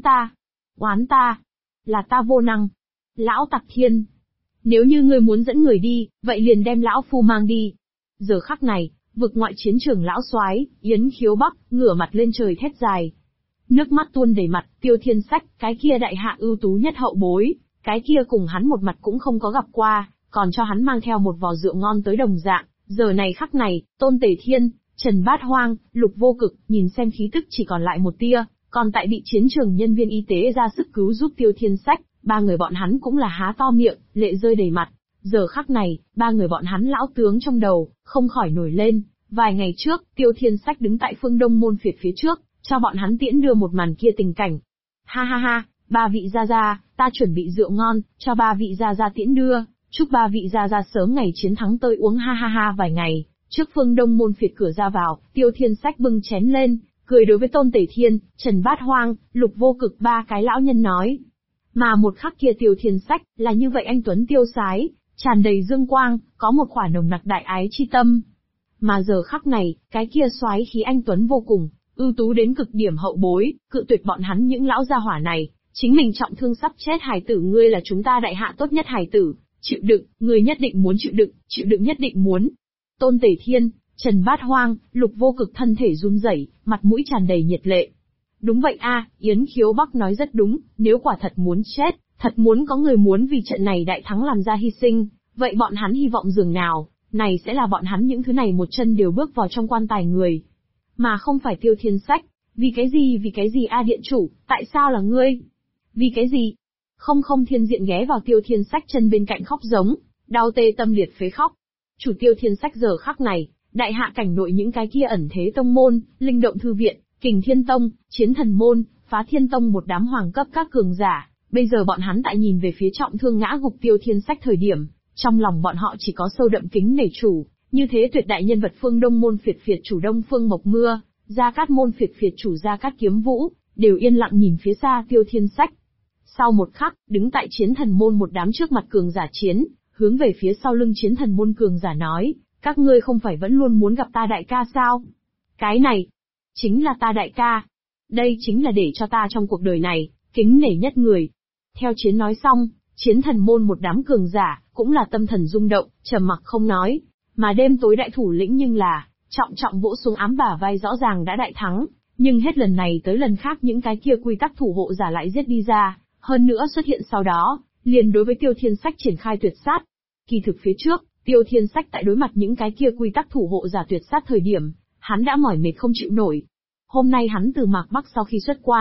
ta, là ta vô năng. Lão Tặc Thiên, nếu như ngươi muốn dẫn người đi, vậy liền đem lão phu mang đi. Giờ khắc này, vực ngoại chiến trường lão soái, Yến Khiếu Bắc, ngửa mặt lên trời thét dài. Nước mắt tuôn đầy mặt, Tiêu Thiên Sách, cái kia đại hạ ưu tú nhất hậu bối, cái kia cùng hắn một mặt cũng không có gặp qua, còn cho hắn mang theo một vò rượu ngon tới đồng dạng. Giờ này khắc này, Tôn Tề Thiên, Trần Bát Hoang, Lục Vô Cực, nhìn xem khí tức chỉ còn lại một tia, còn tại bị chiến trường nhân viên y tế ra sức cứu giúp Tiêu Thiên Sách, ba người bọn hắn cũng là há to miệng, lệ rơi đầy mặt. Giờ khắc này, ba người bọn hắn lão tướng trong đầu, không khỏi nổi lên. Vài ngày trước, Tiêu Thiên Sách đứng tại phương Đông môn phiệt phía trước, cho bọn hắn tiễn đưa một màn kia tình cảnh. Ha ha ha, ba vị gia gia, ta chuẩn bị rượu ngon, cho ba vị gia gia tiễn đưa, chúc ba vị gia gia sớm ngày chiến thắng tôi uống ha ha ha. Vài ngày, trước phương Đông môn phiệt cửa ra vào, Tiêu Thiên Sách bưng chén lên, cười đối với Tôn Tề Thiên, Trần Bát Hoang, Lục Vô Cực ba cái lão nhân nói. Mà một khắc kia Tiêu Thiên Sách, là như vậy anh tuấn tiêu sái, tràn đầy dương quang, có một khỏa nồng nặc đại ái chi tâm. Mà giờ khắc này, cái kia soái khí anh tuấn vô cùng, ưu tú đến cực điểm hậu bối, cự tuyệt bọn hắn những lão gia hỏa này, chính mình trọng thương sắp chết hài tử, ngươi là chúng ta đại hạ tốt nhất hài tử, chịu đựng, ngươi nhất định muốn chịu đựng nhất định muốn. Tôn Tề Thiên, Trần Bát Hoang, Lục Vô Cực thân thể run rẩy, mặt mũi tràn đầy nhiệt lệ. Đúng vậy a, Yến Khiếu Bắc nói rất đúng, nếu quả thật muốn chết, thật muốn có người muốn vì trận này đại thắng làm ra hy sinh, vậy bọn hắn hy vọng dường nào, này sẽ là bọn hắn những thứ này một chân đều bước vào trong quan tài người. Mà không phải Tiêu Thiên Sách, vì cái gì a điện chủ, tại sao là ngươi? Vì cái gì? Không Thiên Diện ghé vào Tiêu Thiên Sách chân bên cạnh khóc giống, đau tê tâm liệt phế khóc. Chủ Tiêu Thiên Sách giờ khắc này, đại hạ cảnh nội những cái kia ẩn thế tông môn, linh động thư viện, Kình Thiên Tông, Chiến Thần Môn, Phá Thiên Tông một đám hoàng cấp các cường giả, bây giờ bọn hắn tại nhìn về phía trọng thương ngã gục Tiêu Thiên Sách thời điểm, trong lòng bọn họ chỉ có sâu đậm kính nể chủ, như thế tuyệt đại nhân vật phương Đông môn phiệt chủ Đông Phương Mộc Mưa, Gia Cát môn phiệt chủ Gia Cát Kiếm Vũ, đều yên lặng nhìn phía xa Tiêu Thiên Sách. Sau một khắc, đứng tại Chiến Thần Môn một đám trước mặt cường giả chiến, hướng về phía sau lưng Chiến Thần Môn cường giả nói, các ngươi không phải vẫn luôn muốn gặp ta đại ca sao? Cái này, chính là ta đại ca. Đây chính là để cho ta trong cuộc đời này, kính nể nhất người. Theo Chiến nói xong, Chiến Thần Môn một đám cường giả, cũng là tâm thần rung động, trầm mặc không nói. Mà đêm tối đại thủ lĩnh nhưng là, trọng vỗ xuống ám bả vai rõ ràng đã đại thắng, nhưng hết lần này tới lần khác những cái kia quy tắc thủ hộ giả lại giết đi ra, hơn nữa xuất hiện sau đó, liền đối với Tiêu Thiên Sách triển khai tuyệt sát. Kỳ thực phía trước, Tiêu Thiên Sách tại đối mặt những cái kia quy tắc thủ hộ giả tuyệt sát thời điểm, hắn đã mỏi mệt không chịu nổi. Hôm nay hắn từ Mạc Bắc sau khi xuất quan,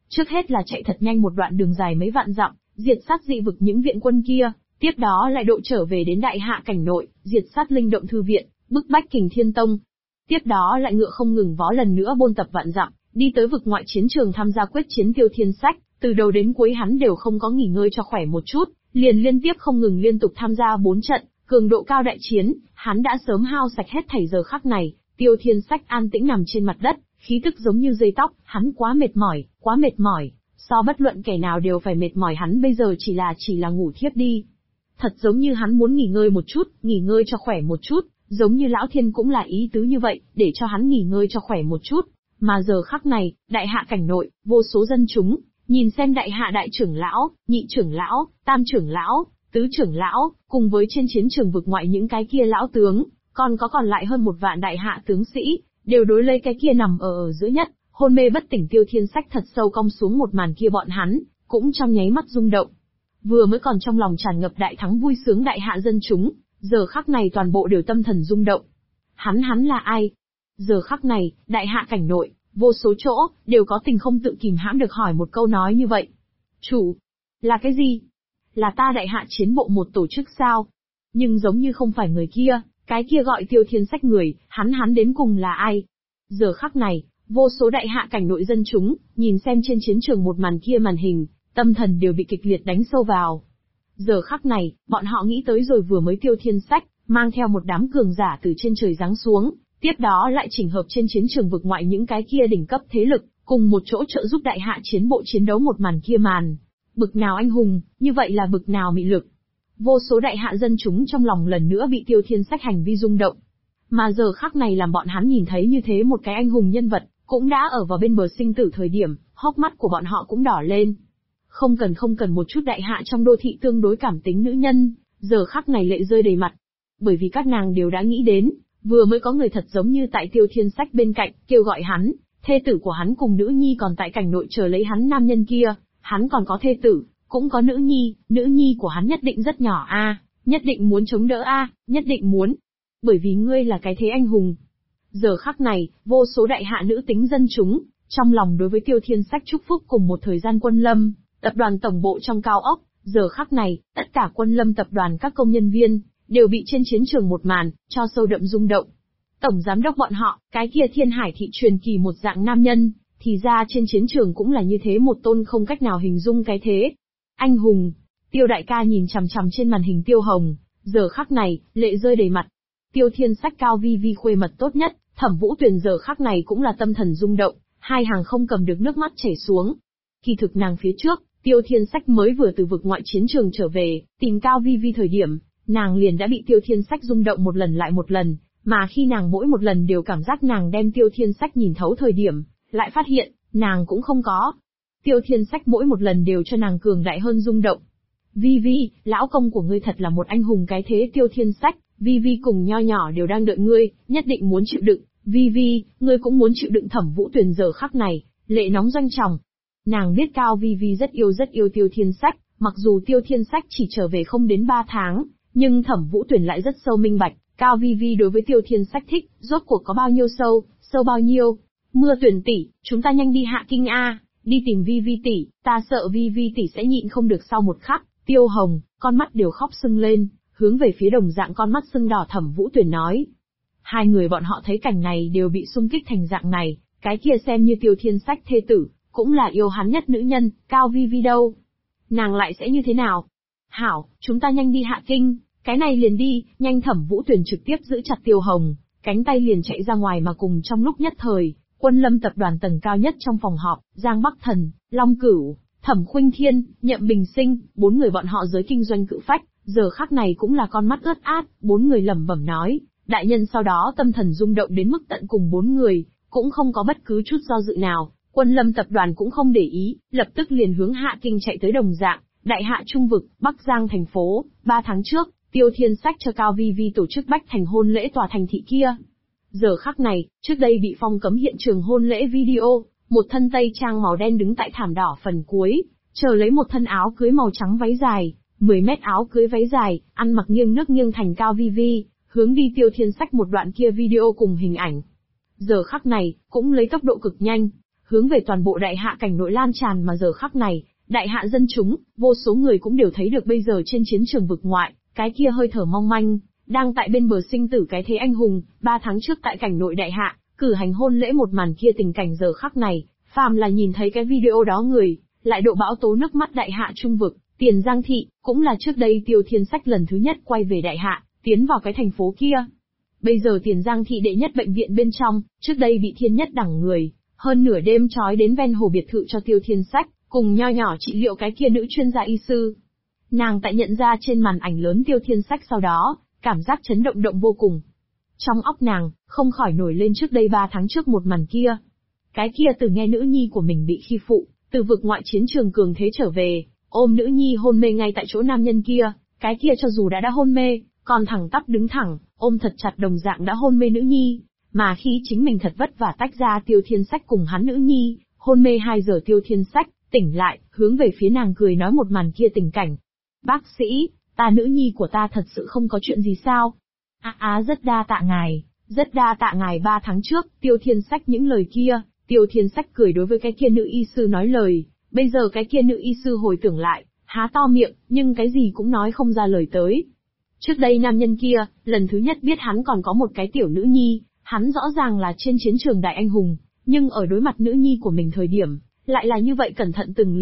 Trước hết là chạy thật nhanh một đoạn đường dài mấy vạn dặm, diệt sát dị vực những viện quân kia, tiếp đó lại độ trở về đến Đại Hạ cảnh nội, diệt sát Linh Động thư viện, bức bách Kình Thiên Tông. Tiếp đó lại ngựa không ngừng vó lần nữa bôn tập vạn dặm, đi tới vực ngoại chiến trường tham gia quyết chiến Tiêu Thiên Sách, từ đầu đến cuối hắn đều không có nghỉ ngơi cho khỏe một chút, liền liên tiếp không ngừng liên tục tham gia 4 trận, cường độ cao đại chiến, hắn đã sớm hao sạch hết thảy. Giờ khắc này, Tiêu Thiên Sách an tĩnh nằm trên mặt đất, khí tức giống như dây tóc, hắn quá mệt mỏi, so bất luận kẻ nào đều phải mệt mỏi, hắn bây giờ chỉ là ngủ thiếp đi. Thật giống như hắn muốn nghỉ ngơi một chút, nghỉ ngơi cho khỏe một chút, giống như Lão Thiên cũng là ý tứ như vậy, để cho hắn nghỉ ngơi cho khỏe một chút. Mà giờ khắc này, Đại Hạ cảnh nội, vô số dân chúng, nhìn xem Đại Hạ đại trưởng lão, nhị trưởng lão, tam trưởng lão, tứ trưởng lão, cùng với trên chiến trường vực ngoại những cái kia lão tướng, còn lại hơn 1 vạn Đại Hạ tướng sĩ, đều đối lấy cái kia nằm ở giữa nhất, hôn mê bất tỉnh Tiêu Thiên Sách thật sâu cong xuống một màn kia, bọn hắn cũng trong nháy mắt rung động. Vừa mới còn trong lòng tràn ngập đại thắng vui sướng Đại Hạ dân chúng, giờ khắc này toàn bộ đều tâm thần rung động. Hắn là ai? Giờ khắc này, Đại Hạ cảnh nội, vô số chỗ, đều có tình không tự kìm hãm được hỏi một câu nói như vậy. Chủ, là cái gì? Là ta Đại Hạ chiến bộ một tổ chức sao? Nhưng giống như không phải người kia, cái kia gọi Tiêu Thiên Sách người, hắn đến cùng là ai? Giờ khắc này, vô số Đại Hạ cảnh nội dân chúng, nhìn xem trên chiến trường một màn kia màn hình, tâm thần đều bị kịch liệt đánh sâu vào. Giờ khắc này, bọn họ nghĩ tới rồi vừa mới Tiêu Thiên Sách, mang theo một đám cường giả từ trên trời giáng xuống, tiếp đó lại chỉnh hợp trên chiến trường vực ngoại những cái kia đỉnh cấp thế lực, cùng một chỗ trợ giúp Đại Hạ chiến bộ chiến đấu một màn kia màn. Bực nào anh hùng, như vậy là bực nào mị lực. Vô số Đại Hạ dân chúng trong lòng lần nữa bị Tiêu Thiên Sách hành vi rung động. Mà giờ khắc này làm bọn hắn nhìn thấy như thế một cái anh hùng nhân vật, cũng đã ở vào bên bờ sinh tử thời điểm, hốc mắt của bọn họ cũng đỏ lên. Không cần một chút Đại Hạ trong đô thị tương đối cảm tính nữ nhân, giờ khắc này lệ rơi đầy mặt. Bởi vì các nàng đều đã nghĩ đến, vừa mới có người thật giống như tại Tiêu Thiên Sách bên cạnh, kêu gọi hắn, thê tử của hắn cùng nữ nhi còn tại cảnh nội chờ lấy hắn, nam nhân kia, hắn còn có thê tử, cũng có nữ nhi của hắn nhất định rất nhỏ a, nhất định muốn chống đỡ a, nhất định muốn. Bởi vì ngươi là cái thế anh hùng. Giờ khắc này, vô số Đại Hạ nữ tính dân chúng, trong lòng đối với Tiêu Thiên Sách chúc phúc. Cùng một thời gian Quân Lâm, tập đoàn tổng bộ trong cao ốc, giờ khắc này, tất cả Quân Lâm tập đoàn các công nhân viên, đều bị trên chiến trường một màn, cho sâu đậm rung động. Tổng giám đốc bọn họ, cái kia Thiên Hải thị truyền kỳ một dạng nam nhân, thì ra trên chiến trường cũng là như thế một tôn không cách nào hình dung cái thế. Anh hùng, Tiêu đại ca nhìn chằm chằm trên màn hình Tiêu Hồng, giờ khắc này, lệ rơi đầy mặt. Tiêu Thiên Sách cao vi vi khuê mật tốt nhất, Thẩm Vũ Tuyền giờ khắc này cũng là tâm thần rung động, hai hàng không cầm được nước mắt chảy xuống. Kỳ thực nàng phía trước, Tiêu Thiên Sách mới vừa từ vực ngoại chiến trường trở về, tìm Cao Vi Vi thời điểm, nàng liền đã bị Tiêu Thiên Sách rung động một lần lại một lần, mà khi nàng mỗi một lần đều cảm giác nàng đem Tiêu Thiên Sách nhìn thấu thời điểm, lại phát hiện, nàng cũng không có. Tiêu Thiên Sách mỗi một lần đều cho nàng cường đại hơn rung động. Vi Vi, lão công của ngươi thật là một anh hùng cái thế. Tiêu Thiên Sách, Vi Vi cùng nho nhỏ đều đang đợi ngươi, nhất định muốn chịu đựng. Vi Vi, ngươi cũng muốn chịu đựng. Thẩm Vũ Tuyền giờ khắc này, lệ nóng doanh tròng. Nàng biết Cao Vi Vi rất yêu Tiêu Thiên Sách, mặc dù Tiêu Thiên Sách chỉ trở về không đến 3 tháng, nhưng Thẩm Vũ Tuyền lại rất sâu minh bạch, Cao Vi Vi đối với Tiêu Thiên Sách thích, rốt cuộc có bao nhiêu sâu bao nhiêu. Mưa Tuyền tỷ, chúng ta nhanh đi Hạ Kinh a, đi tìm Vi Vi tỷ, ta sợ Vi Vi tỷ sẽ nhịn không được. Sau một khắc, Tiêu Hồng, con mắt đều khóc sưng lên, hướng về phía đồng dạng con mắt sưng đỏ Thẩm Vũ Tuyền nói. Hai người bọn họ thấy cảnh này đều bị xung kích thành dạng này, cái kia xem như Tiêu Thiên Sách thê tử, cũng là yêu hắn nhất nữ nhân, Cao Vi Vi đâu? Nàng lại sẽ như thế nào? Hảo, chúng ta nhanh đi Hạ Kinh, cái này liền đi, nhanh. Thẩm Vũ Tuyền trực tiếp giữ chặt Tiêu Hồng, cánh tay liền chạy ra ngoài. Mà cùng trong lúc nhất thời, Quân Lâm tập đoàn tầng cao nhất trong phòng họp, Giang Bắc Thần, Long Cửu, Thẩm Khuynh Thiên, Nhậm Bình Sinh, 4 người bọn họ giới kinh doanh cự phách, giờ khắc này cũng là con mắt ướt át, 4 người lẩm bẩm nói, đại nhân sau đó tâm thần rung động đến mức tận cùng. 4 người, cũng không có bất cứ chút do dự nào. Quân Lâm tập đoàn cũng không để ý, lập tức liền hướng Hạ Kinh chạy tới. Đồng dạng, Đại Hạ Trung vực, Bắc Giang thành phố, 3 tháng trước, Tiêu Thiên Sách cho Cao Vi Vi tổ chức bách thành hôn lễ tòa thành thị kia. Giờ khắc này, trước đây bị phong cấm hiện trường hôn lễ video, một thân tây trang màu đen đứng tại thảm đỏ phần cuối, chờ lấy một thân áo cưới màu trắng váy dài, 10 mét áo cưới váy dài, ăn mặc nghiêng nước nghiêng thành Cao Vi Vi, hướng đi Tiêu Thiên Sách một đoạn kia video cùng hình ảnh. Giờ khắc này, cũng lấy tốc độ cực nhanh, hướng về toàn bộ đại hạ cảnh nội lan tràn mà giờ khắc này, đại hạ dân chúng, vô số người cũng đều thấy được bây giờ trên chiến trường vực ngoại, cái kia hơi thở mong manh, đang tại bên bờ sinh tử cái thế anh hùng, 3 tháng trước tại cảnh nội đại hạ, cử hành hôn lễ một màn kia tình cảnh giờ khắc này, phàm là nhìn thấy cái video đó người, lại độ bão tố nước mắt đại hạ trung vực, Tiền Giang thị, cũng là trước đây Tiêu Thiên Sách lần thứ nhất quay về đại hạ, tiến vào cái thành phố kia. Bây giờ Tiền Giang thị đệ nhất bệnh viện bên trong, trước đây bị thiên nhất đẳng người, hơn nửa đêm trói đến ven hồ biệt thự cho Tiêu Thiên Sách, cùng nho nhỏ trị liệu cái kia nữ chuyên gia y sư. Nàng tại nhận ra trên màn ảnh lớn Tiêu Thiên Sách sau đó, cảm giác chấn động vô cùng. Trong óc nàng, không khỏi nổi lên trước đây 3 tháng trước một màn kia. Cái kia từ nghe nữ nhi của mình bị khi phụ, từ vực ngoại chiến trường cường thế trở về, ôm nữ nhi hôn mê ngay tại chỗ nam nhân kia, cái kia cho dù đã hôn mê, còn thẳng tắp đứng thẳng, ôm thật chặt đồng dạng đã hôn mê nữ nhi, mà khi chính mình thật vất vả tách ra Tiêu Thiên Sách cùng hắn nữ nhi, hôn mê 2 giờ Tiêu Thiên Sách, tỉnh lại, hướng về phía nàng cười nói một màn kia tình cảnh. Bác sĩ, nữ nhi của ta thật sự không có chuyện gì sao? Rất đa tạ ngài 3 tháng trước, Tiêu Thiên Sách những lời kia, Tiêu Thiên Sách cười đối với cái kia nữ y sư nói lời, bây giờ cái kia nữ y sư hồi tưởng lại, há to miệng, nhưng cái gì cũng nói không ra lời tới. Trước đây nam nhân kia, lần thứ nhất biết hắn còn có một cái tiểu nữ nhi, hắn rõ ràng là trên chiến trường đại anh hùng, nhưng ở đối mặt nữ nhi của mình thời điểm, lại là như vậy cẩn thận từng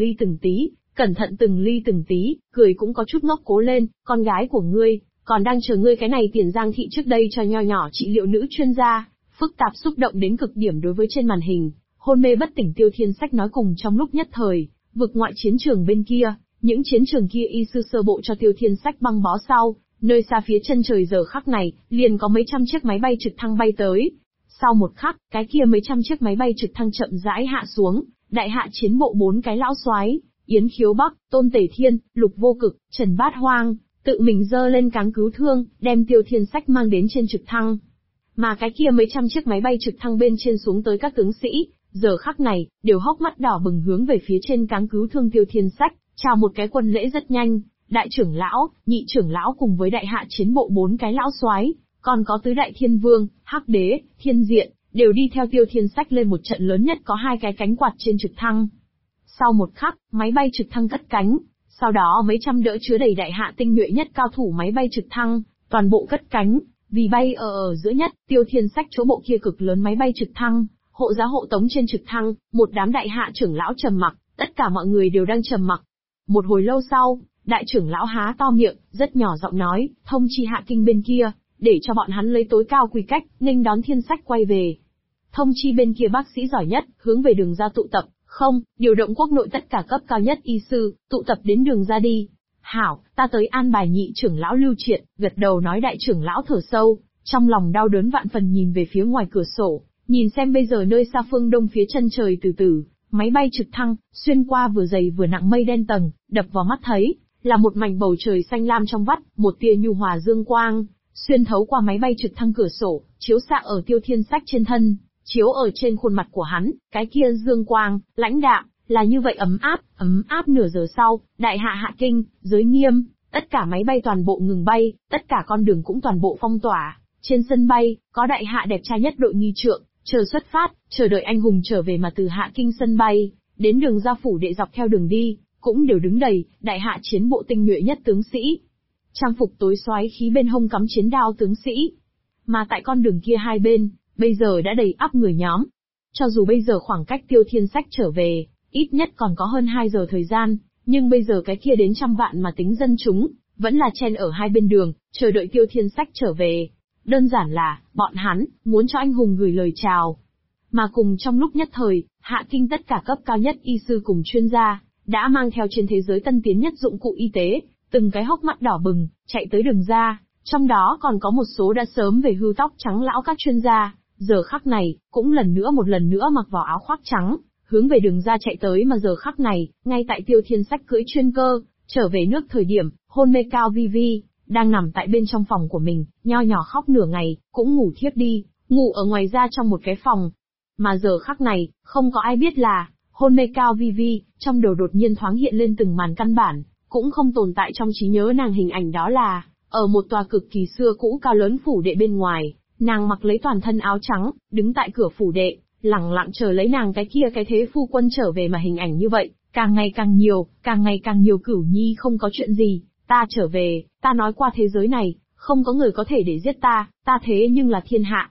ly từng tí, cười cũng có chút ngốc cố lên, con gái của ngươi, còn đang chờ ngươi cái này Tiền Giang thị trước đây cho nho nhỏ trị liệu nữ chuyên gia, phức tạp xúc động đến cực điểm đối với trên màn hình, hôn mê bất tỉnh Tiêu Thiên Sách nói cùng trong lúc nhất thời, vực ngoại chiến trường bên kia, những chiến trường kia y sư sơ bộ cho Tiêu Thiên Sách băng bó sau, nơi xa phía chân trời giờ khắc này, liền có mấy trăm chiếc máy bay trực thăng bay tới. Sau một khắc, cái kia mấy trăm chiếc máy bay trực thăng chậm rãi hạ xuống, đại hạ chiến bộ 4 cái lão soái, Yến Khiếu Bắc, Tôn Tể Thiên, Lục Vô Cực, Trần Bát Hoang, tự mình dơ lên cáng cứu thương, đem Tiêu Thiên Sách mang đến trên trực thăng. Mà cái kia mấy trăm chiếc máy bay trực thăng bên trên xuống tới các tướng sĩ, giờ khắc này, đều hốc mắt đỏ bừng hướng về phía trên cáng cứu thương Tiêu Thiên Sách, chào một cái quân lễ rất nhanh, đại trưởng lão, nhị trưởng lão cùng với đại hạ chiến bộ 4 cái lão soái, còn có tứ đại thiên vương, hắc đế, thiên diện, đều đi theo Tiêu Thiên Sách lên một trận lớn nhất có 2 cái cánh quạt trên trực thăng. Sau một khắc, máy bay trực thăng cất cánh, sau đó mấy trăm đỡ chứa đầy đại hạ tinh nhuệ nhất cao thủ máy bay trực thăng, toàn bộ cất cánh, vì bay ở giữa nhất, Tiêu Thiên Sách chỗ bộ kia cực lớn máy bay trực thăng, hộ giá hộ tống trên trực thăng, một đám đại hạ trưởng lão trầm mặc, tất cả mọi người đều đang trầm mặc. Một hồi lâu sau, đại trưởng lão há to miệng, rất nhỏ giọng nói, thông chi hạ kinh bên kia, để cho bọn hắn lấy tối cao quy cách, nghênh đón Thiên Sách quay về. Thông chi bên kia bác sĩ giỏi nhất, hướng về đường ra tụ tập, không, điều động quốc nội tất cả cấp cao nhất y sư, tụ tập đến đường ra đi. Hảo, ta tới an bài nhị trưởng lão Lưu Triệt, gật đầu nói đại trưởng lão thở sâu, trong lòng đau đớn vạn phần nhìn về phía ngoài cửa sổ, nhìn xem bây giờ nơi xa phương đông phía chân trời từ máy bay trực thăng, xuyên qua vừa dày vừa nặng mây đen tầng, đập vào mắt thấy, là một mảnh bầu trời xanh lam trong vắt, một tia nhu hòa dương quang, xuyên thấu qua máy bay trực thăng cửa sổ, chiếu xạ ở Tiêu Thiên Sách trên thân, chiếu ở trên khuôn mặt của hắn, cái kia dương quang, lãnh đạm, là như vậy ấm áp nửa giờ sau, đại hạ hạ kinh, giới nghiêm, tất cả máy bay toàn bộ ngừng bay, tất cả con đường cũng toàn bộ phong tỏa, trên sân bay, có đại hạ đẹp trai nhất đội nghi trượng, chờ xuất phát, chờ đợi anh hùng trở về mà từ hạ kinh sân bay, đến đường ra phủ đệ dọc theo đường đi, cũng đều đứng đầy, đại hạ chiến bộ tinh nhuệ nhất tướng sĩ. Trang phục tối soái khí bên hông cắm chiến đao tướng sĩ. Mà tại con đường kia hai bên, bây giờ đã đầy ắp người nhóm. Cho dù bây giờ khoảng cách Tiêu Thiên Sách trở về, ít nhất còn có hơn 2 giờ thời gian, nhưng bây giờ cái kia đến trăm vạn mà tính dân chúng, vẫn là chen ở hai bên đường, chờ đợi Tiêu Thiên Sách trở về. Đơn giản là, bọn hắn, muốn cho anh hùng gửi lời chào. Mà cùng trong lúc nhất thời, hạ kinh tất cả cấp cao nhất y sư cùng chuyên gia, đã mang theo trên thế giới tân tiến nhất dụng cụ y tế, từng cái hốc mắt đỏ bừng, chạy tới đường ra, trong đó còn có một số đã sớm về hưu tóc trắng lão các chuyên gia, giờ khắc này, cũng một lần nữa mặc vào áo khoác trắng, hướng về đường ra chạy tới mà giờ khắc này, ngay tại Tiêu Thiên Sách cưỡi chuyên cơ, trở về nước thời điểm, hôn mê Cao Vi Vi, đang nằm tại bên trong phòng của mình, nho nhỏ khóc nửa ngày, cũng ngủ thiếp đi, ngủ ở ngoài ra trong một cái phòng. Mà giờ khắc này, không có ai biết là, hôn mê Cao Vi Vi, trong đầu đột nhiên thoáng hiện lên từng màn căn bản, cũng không tồn tại trong trí nhớ nàng hình ảnh đó là, ở một tòa cực kỳ xưa cũ cao lớn phủ đệ bên ngoài, nàng mặc lấy toàn thân áo trắng, đứng tại cửa phủ đệ, lẳng lặng chờ lấy nàng cái kia cái thế phu quân trở về mà hình ảnh như vậy, càng ngày càng nhiều. Cửu Nhi không có chuyện gì, ta trở về, ta nói qua thế giới này, không có người có thể để giết ta, ta thế nhưng là thiên hạ.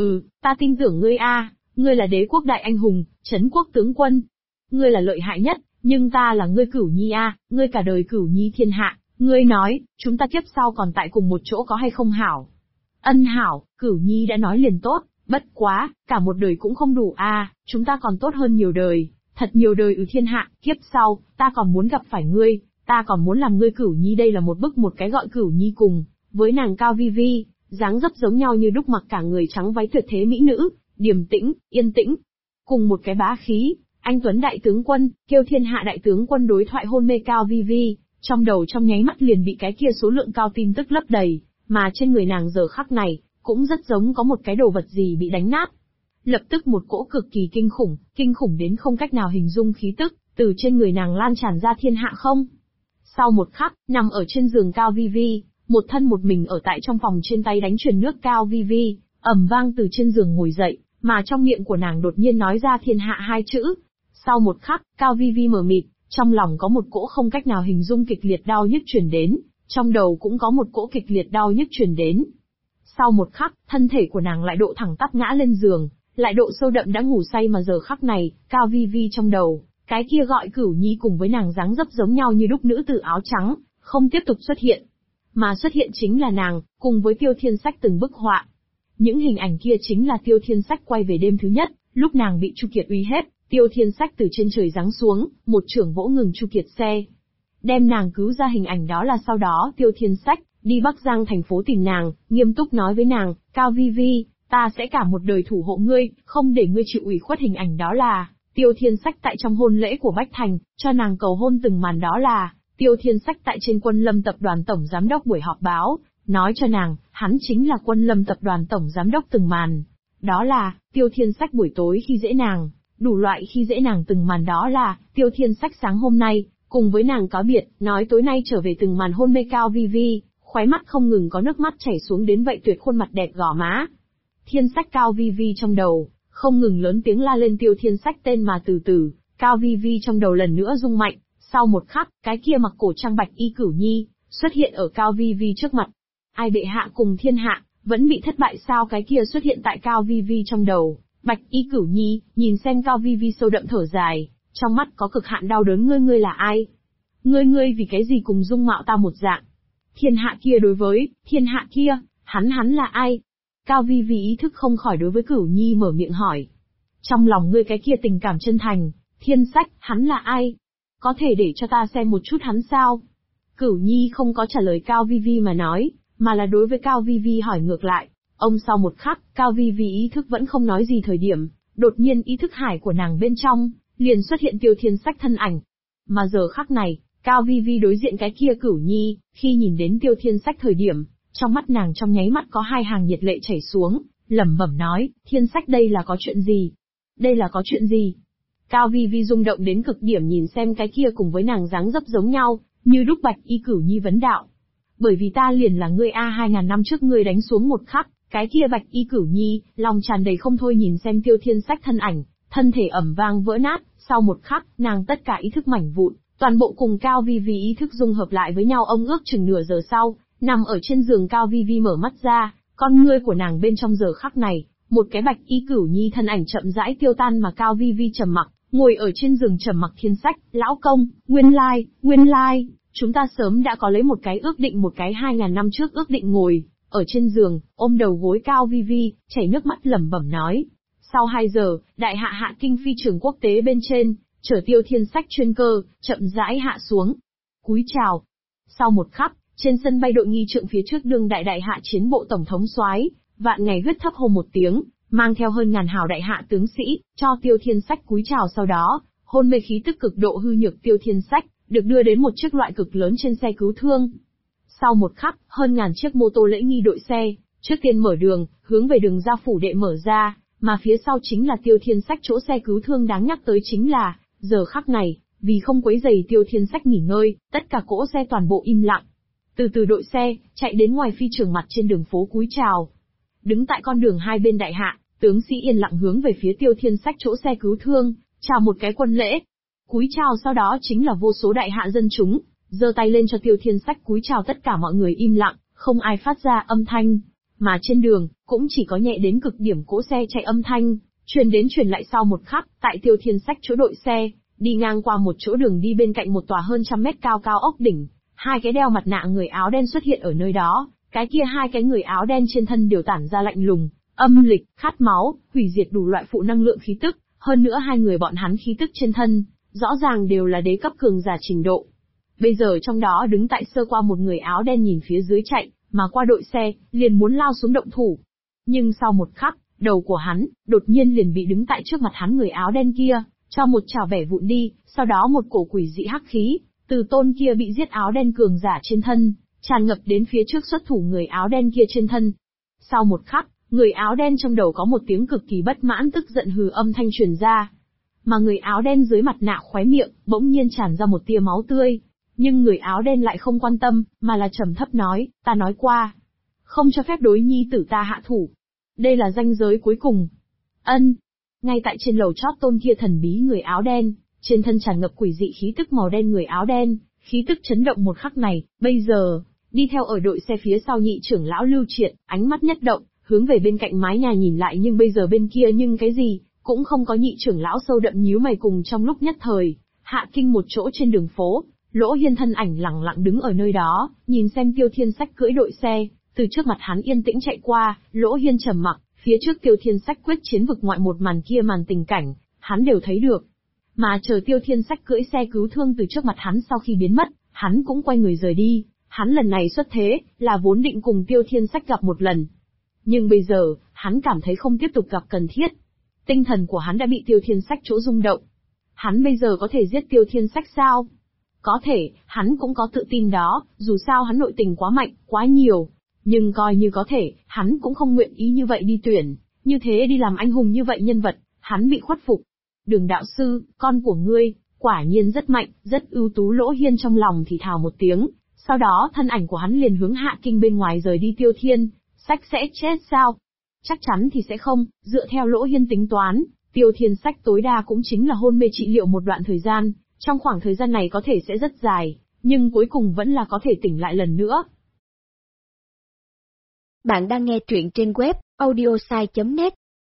Ta tin tưởng ngươi ngươi là đế quốc đại anh hùng, trấn quốc tướng quân. Ngươi là lợi hại nhất, nhưng ta là ngươi Cửu Nhi ngươi cả đời Cửu Nhi thiên hạ, ngươi nói, chúng ta kiếp sau còn tại cùng một chỗ có hay không hảo? Ân hảo, Cửu Nhi đã nói liền tốt, bất quá, cả một đời cũng không đủ chúng ta còn tốt hơn nhiều đời, thật nhiều đời thiên hạ, kiếp sau, ta còn muốn gặp phải ngươi, ta còn muốn làm ngươi Cửu Nhi. Đây là một bức một cái gọi Cửu Nhi cùng với nàng Cao Vi Vi, dáng dấp giống nhau như đúc, mặc cả người trắng váy tuyệt thế mỹ nữ, điềm tĩnh, yên tĩnh, cùng một cái bá khí, anh tuấn đại tướng quân, kêu thiên hạ đại tướng quân đối thoại hôn mê Cao Vi Vi, trong đầu trong nháy mắt liền bị cái kia số lượng cao tin tức lấp đầy, mà trên người nàng giờ khắc này, cũng rất giống có một cái đồ vật gì bị đánh nát. Lập tức một cỗ cực kỳ kinh khủng đến không cách nào hình dung khí tức, từ trên người nàng lan tràn ra thiên hạ không. Sau một khắc, nằm ở trên giường Cao Vi Vi, một thân một mình ở tại trong phòng, trên tay đánh truyền nước Cao Vi Vi, ầm vang từ trên giường ngồi dậy, mà trong miệng của nàng đột nhiên nói ra thiên hạ hai chữ. Sau một khắc, Cao Vi Vi mờ mịt, trong lòng có một cỗ không cách nào hình dung kịch liệt đau nhức truyền đến, trong đầu cũng có một cỗ kịch liệt đau nhức truyền đến. Sau một khắc, thân thể của nàng lại độ thẳng tắp ngã lên giường, lại độ sâu đậm đã ngủ say, mà giờ khắc này, Cao Vi Vi trong đầu, cái kia gọi Cửu Nhi cùng với nàng dáng dấp giống nhau như đúc nữ tử áo trắng, không tiếp tục xuất hiện. Mà xuất hiện chính là nàng, cùng với Tiêu Thiên Sách từng bức họa. Những hình ảnh kia chính là Tiêu Thiên Sách quay về đêm thứ nhất, lúc nàng bị Chu Kiệt uy hiếp, Tiêu Thiên Sách từ trên trời giáng xuống, một chưởng vỗ ngừng Chu Kiệt xe. Đem nàng cứu ra. Hình ảnh đó là sau đó Tiêu Thiên Sách đi Bắc Giang thành phố tìm nàng, nghiêm túc nói với nàng, Cao Vi Vi, ta sẽ cả một đời thủ hộ ngươi, không để ngươi chịu ủy khuất. Hình ảnh đó là Tiêu Thiên Sách tại trong hôn lễ của Bách Thành, cho nàng cầu hôn. Từng màn đó là Tiêu Thiên Sách tại trên Quân Lâm tập đoàn tổng giám đốc buổi họp báo, nói cho nàng, hắn chính là Quân Lâm tập đoàn tổng giám đốc. Từng màn đó là Tiêu Thiên Sách buổi tối khi dễ nàng, đủ loại khi dễ nàng. Từng màn đó là Tiêu Thiên Sách sáng hôm nay, cùng với nàng cáo biệt, nói tối nay trở về. Từng màn hôn mê Cao Vi Vi, khóe mắt không ngừng có nước mắt chảy xuống đến vậy tuyệt khuôn mặt đẹp gò má. Thiên Sách Cao Vi Vi trong đầu, không ngừng lớn tiếng la lên Tiêu Thiên Sách tên, mà từ từ, Cao Vi Vi trong đầu lần nữa rung mạnh. Sau một khắc, cái kia mặc cổ trang bạch y Cửu Nhi, xuất hiện ở Cao Vi Vi trước mặt. Ai bệ hạ cùng thiên hạ, vẫn bị thất bại sao? Cái kia xuất hiện tại Cao Vi Vi trong đầu, bạch y Cửu Nhi, nhìn xem Cao Vi Vi sâu đậm thở dài, trong mắt có cực hạn đau đớn. Ngươi là ai? Ngươi vì cái gì cùng dung mạo ta một dạng? Thiên hạ kia đối với, thiên hạ kia, hắn là ai? Cao Vi Vi ý thức không khỏi đối với Cửu Nhi mở miệng hỏi. Trong lòng ngươi cái kia tình cảm chân thành, Thiên Sách, hắn là ai? Có thể để cho ta xem một chút hắn sao? Cửu Nhi không có trả lời Cao Vi Vi mà nói, mà là đối với Cao Vi Vi hỏi ngược lại. Ông sau một khắc, Cao Vi Vi ý thức vẫn không nói gì thời điểm, đột nhiên ý thức hải của nàng bên trong, liền xuất hiện Tiêu Thiên Sách thân ảnh. Mà giờ khắc này, Cao Vi Vi đối diện cái kia Cửu Nhi, khi nhìn đến Tiêu Thiên Sách thời điểm, trong mắt nàng trong nháy mắt có hai hàng nhiệt lệ chảy xuống, lẩm bẩm nói, Thiên Sách đây là có chuyện gì? Đây là có chuyện gì? Cao Vi Vi rung động đến cực điểm nhìn xem cái kia cùng với nàng dáng dấp giống nhau, như đúc bạch y Cửu Nhi vấn đạo. Bởi vì ta liền là ngươi 2000 năm trước ngươi đánh xuống một khắc, cái kia bạch y Cửu Nhi, lòng tràn đầy không thôi nhìn xem Tiêu Thiên Sách thân ảnh, thân thể ẩm vang vỡ nát, sau một khắc, nàng tất cả ý thức mảnh vụn, toàn bộ cùng Cao Vi Vi ý thức dung hợp lại với nhau. Ông ước chừng nửa giờ sau, nằm ở trên giường Cao Vi Vi mở mắt ra, con ngươi của nàng bên trong giờ khắc này, một cái bạch y Cửu Nhi thân ảnh chậm rãi tiêu tan, mà Cao Vi Vi trầm mặc, ngồi ở trên giường trầm mặc. Thiên Sách, lão công, nguyên lai, chúng ta sớm đã có lấy một cái ước định, một cái 2000 năm trước ước định. Ngồi ở trên giường, ôm đầu gối Cao Vi Vi, chảy nước mắt lẩm bẩm nói. Sau 2 giờ, đại hạ Hạ Kinh phi trường quốc tế bên trên, chở Tiêu Thiên Sách chuyên cơ, chậm rãi hạ xuống. Cúi chào. Sau một khắc, trên sân bay đội nghi trượng phía trước đương đại hạ chiến bộ tổng thống soái, Vạn Ngày huyết thấp hô một tiếng, mang theo hơn ngàn hào đại hạ tướng sĩ, cho Tiêu Thiên Sách cúi chào. Sau đó, hôn mê khí tức cực độ hư nhược Tiêu Thiên Sách, được đưa đến một chiếc loại cực lớn trên xe cứu thương. Sau một khắc, hơn ngàn chiếc mô tô lễ nghi đội xe, trước tiên mở đường, hướng về đường ra phủ đệ mở ra, mà phía sau chính là Tiêu Thiên Sách. Chỗ xe cứu thương đáng nhắc tới chính là, giờ khắc này, vì không quấy rầy Tiêu Thiên Sách nghỉ ngơi, tất cả cỗ xe toàn bộ im lặng. Từ từ đội xe, chạy đến ngoài phi trường, mặt trên đường phố cúi chào. Đứng tại con đường hai bên đại hạ, Tướng sĩ yên lặng hướng về phía Tiêu Thiên Sách chỗ xe cứu thương, chào một cái quân lễ. Cúi chào sau đó chính là vô số đại hạ dân chúng, giơ tay lên cho Tiêu Thiên Sách cúi chào, tất cả mọi người im lặng, không ai phát ra âm thanh. Mà trên đường, cũng chỉ có nhẹ đến cực điểm cỗ xe chạy âm thanh, truyền đến truyền lại. Sau một khắc, tại Tiêu Thiên Sách chỗ đội xe, đi ngang qua một chỗ đường đi bên cạnh một tòa hơn 100 mét cao cao ốc đỉnh, hai cái đeo mặt nạ người áo đen xuất hiện ở nơi đó, cái kia hai cái người áo đen trên thân đều tản ra lạnh lùng, âm lịch, khát máu, hủy diệt đủ loại phụ năng lượng khí tức, hơn nữa hai người bọn hắn khí tức trên thân, rõ ràng đều là đế cấp cường giả trình độ. Bây giờ trong đó đứng tại sơ qua một người áo đen nhìn phía dưới chạy, mà qua đội xe, liền muốn lao xuống động thủ. Nhưng sau một khắc, đầu của hắn, đột nhiên liền bị đứng tại trước mặt hắn người áo đen kia, cho một chảo bẻ vụn đi, sau đó một cổ quỷ dị hắc khí, từ tôn kia bị giết áo đen cường giả trên thân, tràn ngập đến phía trước xuất thủ người áo đen kia trên thân. Sau một khắc, người áo đen trong đầu có một tiếng cực kỳ bất mãn tức giận hừ âm thanh truyền ra. Mà người áo đen dưới mặt nạ khóe miệng, bỗng nhiên tràn ra một tia máu tươi. Nhưng người áo đen lại không quan tâm, mà là trầm thấp nói, ta nói qua. Không cho phép đối nhi tử ta hạ thủ. Đây là ranh giới cuối cùng. Ân. Ngay tại trên lầu chót tôn kia thần bí người áo đen, trên thân tràn ngập quỷ dị khí tức màu đen người áo đen, khí tức chấn động một khắc này, bây giờ, đi theo ở đội xe phía sau nhị trưởng lão Lưu Triệt, ánh mắt nhất động, hướng về bên cạnh mái nhà nhìn lại nhưng bây giờ bên kia nhưng cái gì, cũng không có nhị trưởng lão sâu đậm nhíu mày cùng trong lúc nhất thời, hạ kinh một chỗ trên đường phố, Lỗ Hiên thân ảnh lặng lặng đứng ở nơi đó, nhìn xem Tiêu Thiên Sách cưỡi đội xe, từ trước mặt hắn yên tĩnh chạy qua, Lỗ Hiên trầm mặc, phía trước Tiêu Thiên Sách quyết chiến vực ngoại một màn kia màn tình cảnh, hắn đều thấy được. Mà chờ Tiêu Thiên Sách cưỡi xe cứu thương từ trước mặt hắn sau khi biến mất, hắn cũng quay người rời đi, hắn lần này xuất thế, là vốn định cùng Tiêu Thiên Sách gặp một lần. Nhưng bây giờ, hắn cảm thấy không tiếp tục gặp cần thiết. Tinh thần của hắn đã bị Tiêu Thiên Sách chỗ rung động. Hắn bây giờ có thể giết Tiêu Thiên Sách sao? Có thể, hắn cũng có tự tin đó, dù sao hắn nội tình quá mạnh, quá nhiều. Nhưng coi như có thể, hắn cũng không nguyện ý như vậy đi tuyển, như thế đi làm anh hùng như vậy nhân vật, hắn bị khuất phục. Đường đạo sư, con của ngươi, quả nhiên rất mạnh, rất ưu tú. Lỗ Hiên trong lòng thì thào một tiếng, sau đó thân ảnh của hắn liền hướng hạ kinh bên ngoài rời đi. Tiêu Thiên Sách sẽ chết sao? Chắc chắn thì sẽ không, dựa theo Lỗ Hiên tính toán, Tiêu Thiên Sách tối đa cũng chính là hôn mê trị liệu một đoạn thời gian, trong khoảng thời gian này có thể sẽ rất dài, nhưng cuối cùng vẫn là có thể tỉnh lại lần nữa. Bạn đang nghe truyện trên web audiosai.net.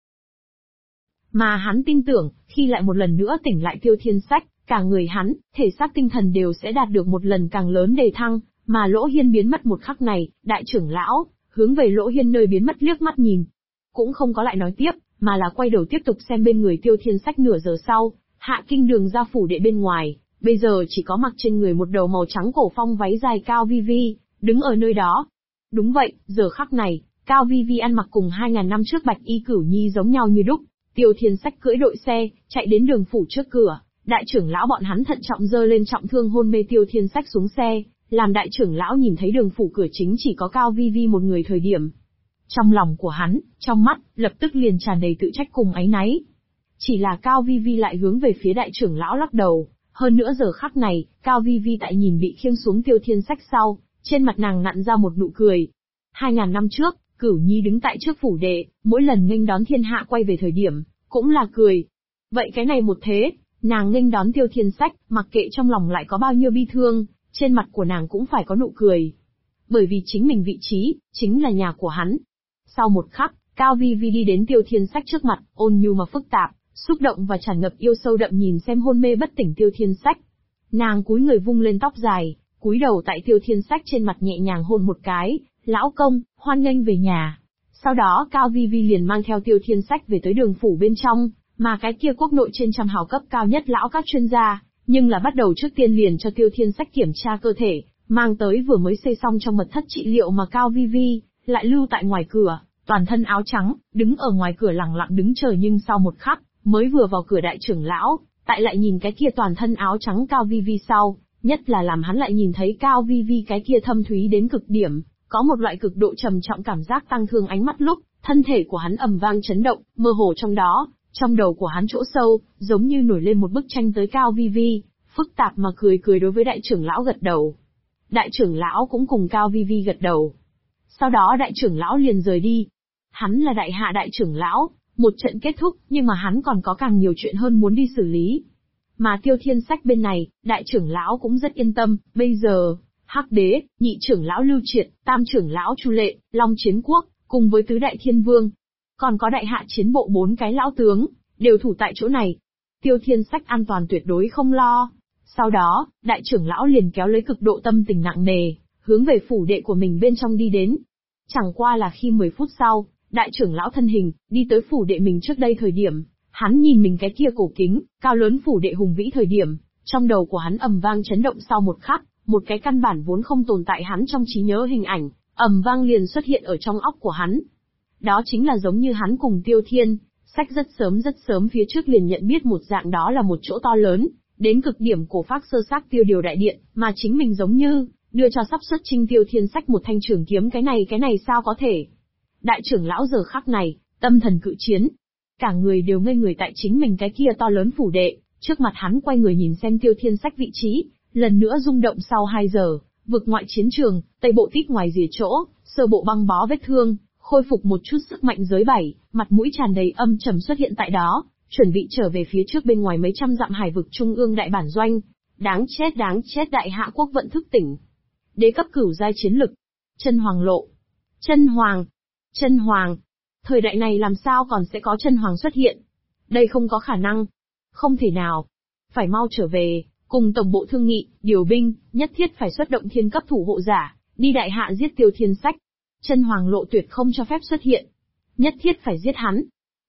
Mà hắn tin tưởng, khi lại một lần nữa tỉnh lại Tiêu Thiên Sách, cả người hắn, thể xác tinh thần đều sẽ đạt được một lần càng lớn đề thăng, mà Lỗ Hiên biến mất một khắc này, đại trưởng lão, hướng về Lỗ Hiên nơi biến mất liếc mắt nhìn. Cũng không có lại nói tiếp, mà là quay đầu tiếp tục xem bên người Tiêu Thiên Sách. Nửa giờ sau, hạ kinh đường ra phủ đệ bên ngoài, bây giờ chỉ có mặc trên người một đầu màu trắng cổ phong váy dài Cao Vi Vi, đứng ở nơi đó. Đúng vậy, giờ khắc này, Cao Vi Vi ăn mặc cùng 2000 năm trước Bạch Y Cửu Nhi giống nhau như đúc. Tiêu Thiên Sách cưỡi đội xe, chạy đến đường phủ trước cửa, đại trưởng lão bọn hắn thận trọng dơ lên trọng thương hôn mê Tiêu Thiên Sách xuống xe, làm đại trưởng lão nhìn thấy đường phủ cửa chính chỉ có Cao Vi Vi một người thời điểm. Trong lòng của hắn, trong mắt, lập tức liền tràn đầy tự trách cùng áy náy. Chỉ là Cao Vi Vi lại hướng về phía đại trưởng lão lắc đầu, hơn nữa giờ khắc này, Cao Vi Vi tại nhìn bị khiêng xuống Tiêu Thiên Sách sau, trên mặt nàng nặn ra một nụ cười. 2000 năm trước, Cửu Nhi đứng tại trước phủ đệ, mỗi lần nghênh đón thiên hạ quay về thời điểm, cũng là cười. Vậy cái này một thế, nàng nghênh đón Tiêu Thiên Sách, mặc kệ trong lòng lại có bao nhiêu bi thương, trên mặt của nàng cũng phải có nụ cười. Bởi vì chính mình vị trí, chính là nhà của hắn. Sau một khắc, Cao Vi Vi đi đến Tiêu Thiên Sách trước mặt, ôn nhu mà phức tạp, xúc động và tràn ngập yêu sâu đậm nhìn xem hôn mê bất tỉnh Tiêu Thiên Sách. Nàng cúi người vung lên tóc dài, cúi đầu tại Tiêu Thiên Sách trên mặt nhẹ nhàng hôn một cái, lão công, hoan nghênh về nhà. Sau đó Cao Vi Vi liền mang theo Tiêu Thiên Sách về tới đường phủ bên trong, mà cái kia quốc nội trên trăm hào cấp cao nhất lão các chuyên gia, nhưng là bắt đầu trước tiên liền cho Tiêu Thiên Sách kiểm tra cơ thể, mang tới vừa mới xây xong trong mật thất trị liệu mà Cao Vi Vi lại lưu tại ngoài cửa, toàn thân áo trắng, đứng ở ngoài cửa lặng lặng đứng chờ. Nhưng sau một khắc, mới vừa vào cửa đại trưởng lão, tại lại nhìn cái kia toàn thân áo trắng Cao Vi Vi sau, nhất là làm hắn lại nhìn thấy Cao Vi Vi cái kia thâm thúy đến cực điểm, có một loại cực độ trầm trọng cảm giác tăng thương ánh mắt lúc, thân thể của hắn ầm vang chấn động, mơ hồ trong đó, trong đầu của hắn chỗ sâu, giống như nổi lên một bức tranh tới Cao Vi Vi, phức tạp mà cười cười đối với đại trưởng lão gật đầu. Đại trưởng lão cũng cùng Cao Vi Vi gật đầu. Sau đó đại trưởng lão liền rời đi. Hắn là đại hạ đại trưởng lão, Một trận kết thúc, nhưng mà hắn còn có càng nhiều chuyện hơn muốn đi xử lý. Mà Tiêu Thiên Sách bên này, đại trưởng lão cũng rất yên tâm, bây giờ, Hắc Đế, nhị trưởng lão Lưu Triệt, tam trưởng lão Chu Lệ, Long Chiến Quốc, cùng với tứ đại thiên vương, còn có đại hạ chiến bộ 4 cái lão tướng, đều thủ tại chỗ này. Tiêu Thiên Sách an toàn tuyệt đối không lo. Sau đó, đại trưởng lão liền kéo lấy cực độ tâm tình nặng nề, hướng về phủ đệ của mình bên trong đi đến. Chẳng qua là khi 10 phút sau, đại trưởng lão thân hình, đi tới phủ đệ mình trước đây thời điểm, hắn nhìn mình cái kia cổ kính, cao lớn phủ đệ hùng vĩ thời điểm, trong đầu của hắn ầm vang chấn động sau một khắc, một cái căn bản vốn không tồn tại hắn trong trí nhớ hình ảnh, ầm vang liền xuất hiện ở trong óc của hắn. Đó chính là giống như hắn cùng Tiêu Thiên Sách rất sớm phía trước liền nhận biết một dạng, đó là một chỗ to lớn, đến cực điểm cổ phác sơ xác Tiêu Điều đại điện, mà chính mình giống như đưa cho sắp xuất chinh Tiêu Thiên Sách một thanh trường kiếm, cái này sao có thể? Đại trưởng lão giờ khắc này, tâm thần cự chiến, cả người đều ngây người tại chính mình cái kia to lớn phủ đệ, trước mặt hắn quay người nhìn xem Tiêu Thiên Sách vị trí, lần nữa rung động sau 2 giờ, vực ngoại chiến trường, tây bộ tít ngoài rìa chỗ, sơ bộ băng bó vết thương, khôi phục một chút sức mạnh giới 7, mặt mũi tràn đầy âm trầm xuất hiện tại đó, chuẩn bị trở về phía trước bên ngoài mấy trăm dặm hải vực trung ương đại bản doanh. Đáng chết, đại hạ quốc vận thức tỉnh. Đế cấp cửu giai chiến lực. Chân hoàng lộ. Chân hoàng. Thời đại này làm sao còn sẽ có chân hoàng xuất hiện? Đây không có khả năng. Không thể nào. Phải mau trở về, cùng tổng bộ thương nghị, điều binh, nhất thiết phải xuất động thiên cấp thủ hộ giả, đi đại hạ giết Tiêu Thiên Sách. Chân hoàng lộ tuyệt không cho phép xuất hiện. Nhất thiết phải giết hắn.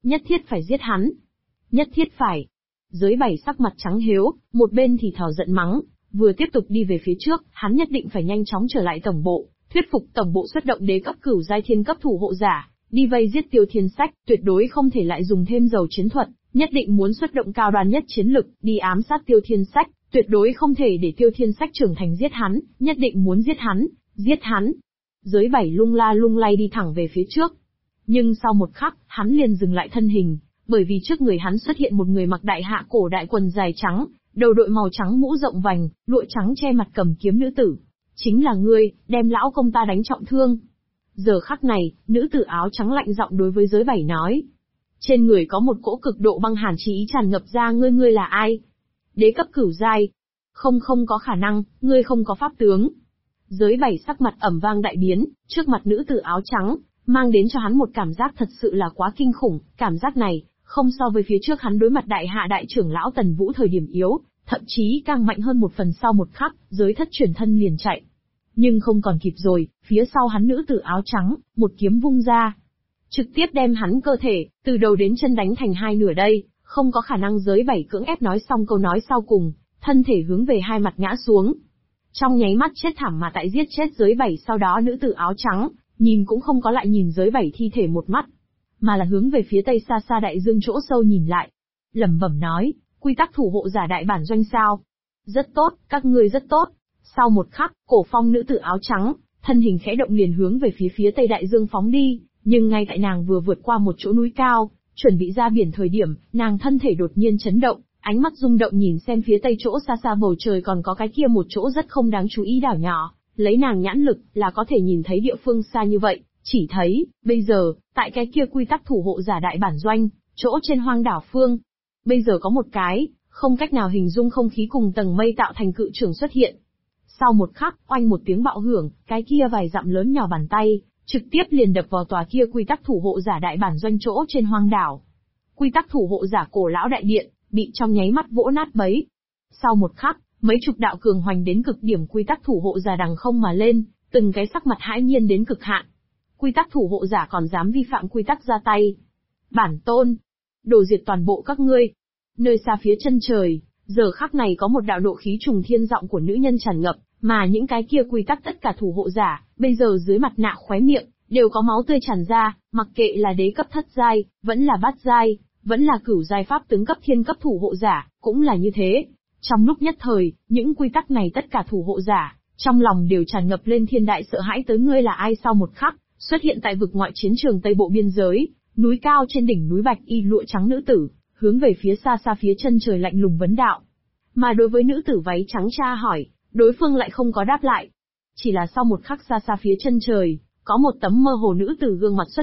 Nhất thiết phải. Giới 7 sắc mặt trắng hếu, một bên thì thào giận mắng, vừa tiếp tục đi về phía trước, hắn nhất định phải nhanh chóng trở lại tổng bộ, thuyết phục tổng bộ xuất động đế cấp cửu giai thiên cấp thủ hộ giả, đi vây giết Tiêu Thiên Sách, tuyệt đối không thể lại dùng thêm dầu chiến thuật, nhất định muốn xuất động cao đoan nhất chiến lực, đi ám sát Tiêu Thiên Sách, tuyệt đối không thể để Tiêu Thiên Sách trưởng thành giết hắn, nhất định muốn giết hắn. Giới 7 lung lay đi thẳng về phía trước. Nhưng sau một khắc, hắn liền dừng lại thân hình, bởi vì trước người hắn xuất hiện một người mặc đại hạ cổ đại quần dài trắng, đầu đội màu trắng mũ rộng vành, lụa trắng che mặt cầm kiếm nữ tử. Chính là ngươi, đem lão công ta đánh trọng thương. Giờ khắc này, nữ tử áo trắng lạnh giọng đối với giới 7 nói. Trên người có một cỗ cực độ băng hàn chí ý tràn ngập ra, ngươi là ai? Đế cấp cửu giai. Không có khả năng, ngươi không có pháp tướng. Giới 7 sắc mặt ẩm vang đại biến, trước mặt nữ tử áo trắng, mang đến cho hắn một cảm giác thật sự là quá kinh khủng, cảm giác này, không so với phía trước hắn đối mặt đại hạ đại trưởng lão Tần Vũ thời điểm yếu, thậm chí càng mạnh hơn một phần. Sau một khắc, giới thất chuyển thân liền chạy. Nhưng không còn kịp rồi, phía sau hắn nữ tử áo trắng, một kiếm vung ra. Trực tiếp đem hắn cơ thể, từ đầu đến chân đánh thành hai nửa đây, không có khả năng. Giới 7 cưỡng ép nói xong câu nói sau cùng, thân thể hướng về hai mặt ngã xuống. Trong nháy mắt chết thảm mà tại giết chết giới 7, sau đó nữ tử áo trắng, nhìn cũng không có lại nhìn giới 7 thi thể một mắt, mà là hướng về phía tây xa xa đại dương chỗ sâu nhìn lại. Lẩm bẩm nói, quy tắc thủ hộ giả đại bản doanh sao? Rất tốt, các ngươi rất tốt. Sau một khắc, cổ phong nữ tử áo trắng, thân hình khẽ động liền hướng về phía tây đại dương phóng đi, nhưng ngay tại nàng vừa vượt qua một chỗ núi cao, chuẩn bị ra biển thời điểm, nàng thân thể đột nhiên chấn động, ánh mắt rung động nhìn xem phía tây chỗ xa xa bầu trời còn có cái kia một chỗ rất không đáng chú ý đảo nhỏ, lấy nàng nhãn lực là có thể nhìn thấy địa phương xa như vậy, chỉ thấy, bây giờ, tại cái kia quy tắc thủ hộ giả đại bản doanh, chỗ trên hoang đảo phương, bây giờ có một cái, không cách nào hình dung không khí cùng tầng mây tạo thành cự trường xuất hiện. Sau một khắc, oanh một tiếng bạo hưởng, cái kia vài dặm lớn nhỏ bàn tay, trực tiếp liền đập vào tòa kia quy tắc thủ hộ giả đại bản doanh chỗ trên hoang đảo. Quy tắc thủ hộ giả cổ lão đại điện, bị trong nháy mắt vỗ nát bấy. Sau một khắc, mấy chục đạo cường hoành đến cực điểm quy tắc thủ hộ giả đằng không mà lên, từng cái sắc mặt hãi nhiên đến cực hạn. Quy tắc thủ hộ giả còn dám vi phạm quy tắc ra tay. Bản tôn, đồ diệt toàn bộ các ngươi. Nơi xa phía chân trời, giờ khắc này có một đạo độ khí trùng thiên giọng của nữ nhân tràn ngập, mà những cái kia quy tắc tất cả thủ hộ giả, bây giờ dưới mặt nạ khóe miệng, đều có máu tươi tràn ra, mặc kệ là đế cấp thất giai, vẫn là bát giai, vẫn là cửu giai pháp tướng cấp thiên cấp thủ hộ giả, cũng là như thế. Trong lúc nhất thời, những quy tắc này tất cả thủ hộ giả, trong lòng đều tràn ngập lên thiên đại sợ hãi tới ngươi là ai. Sau một khắc, xuất hiện tại vực ngoại chiến trường tây bộ biên giới, núi cao trên đỉnh núi bạch y lụa trắng nữ tử, hướng về phía xa xa phía chân trời lạnh lùng vấn đạo. Mà đối với nữ tử váy trắng tra hỏi, đối phương lại không có đáp lại. Chỉ là sau một khắc xa xa phía chân trời, có một tấm mơ hồ nữ tử gương mặt xuất hiện,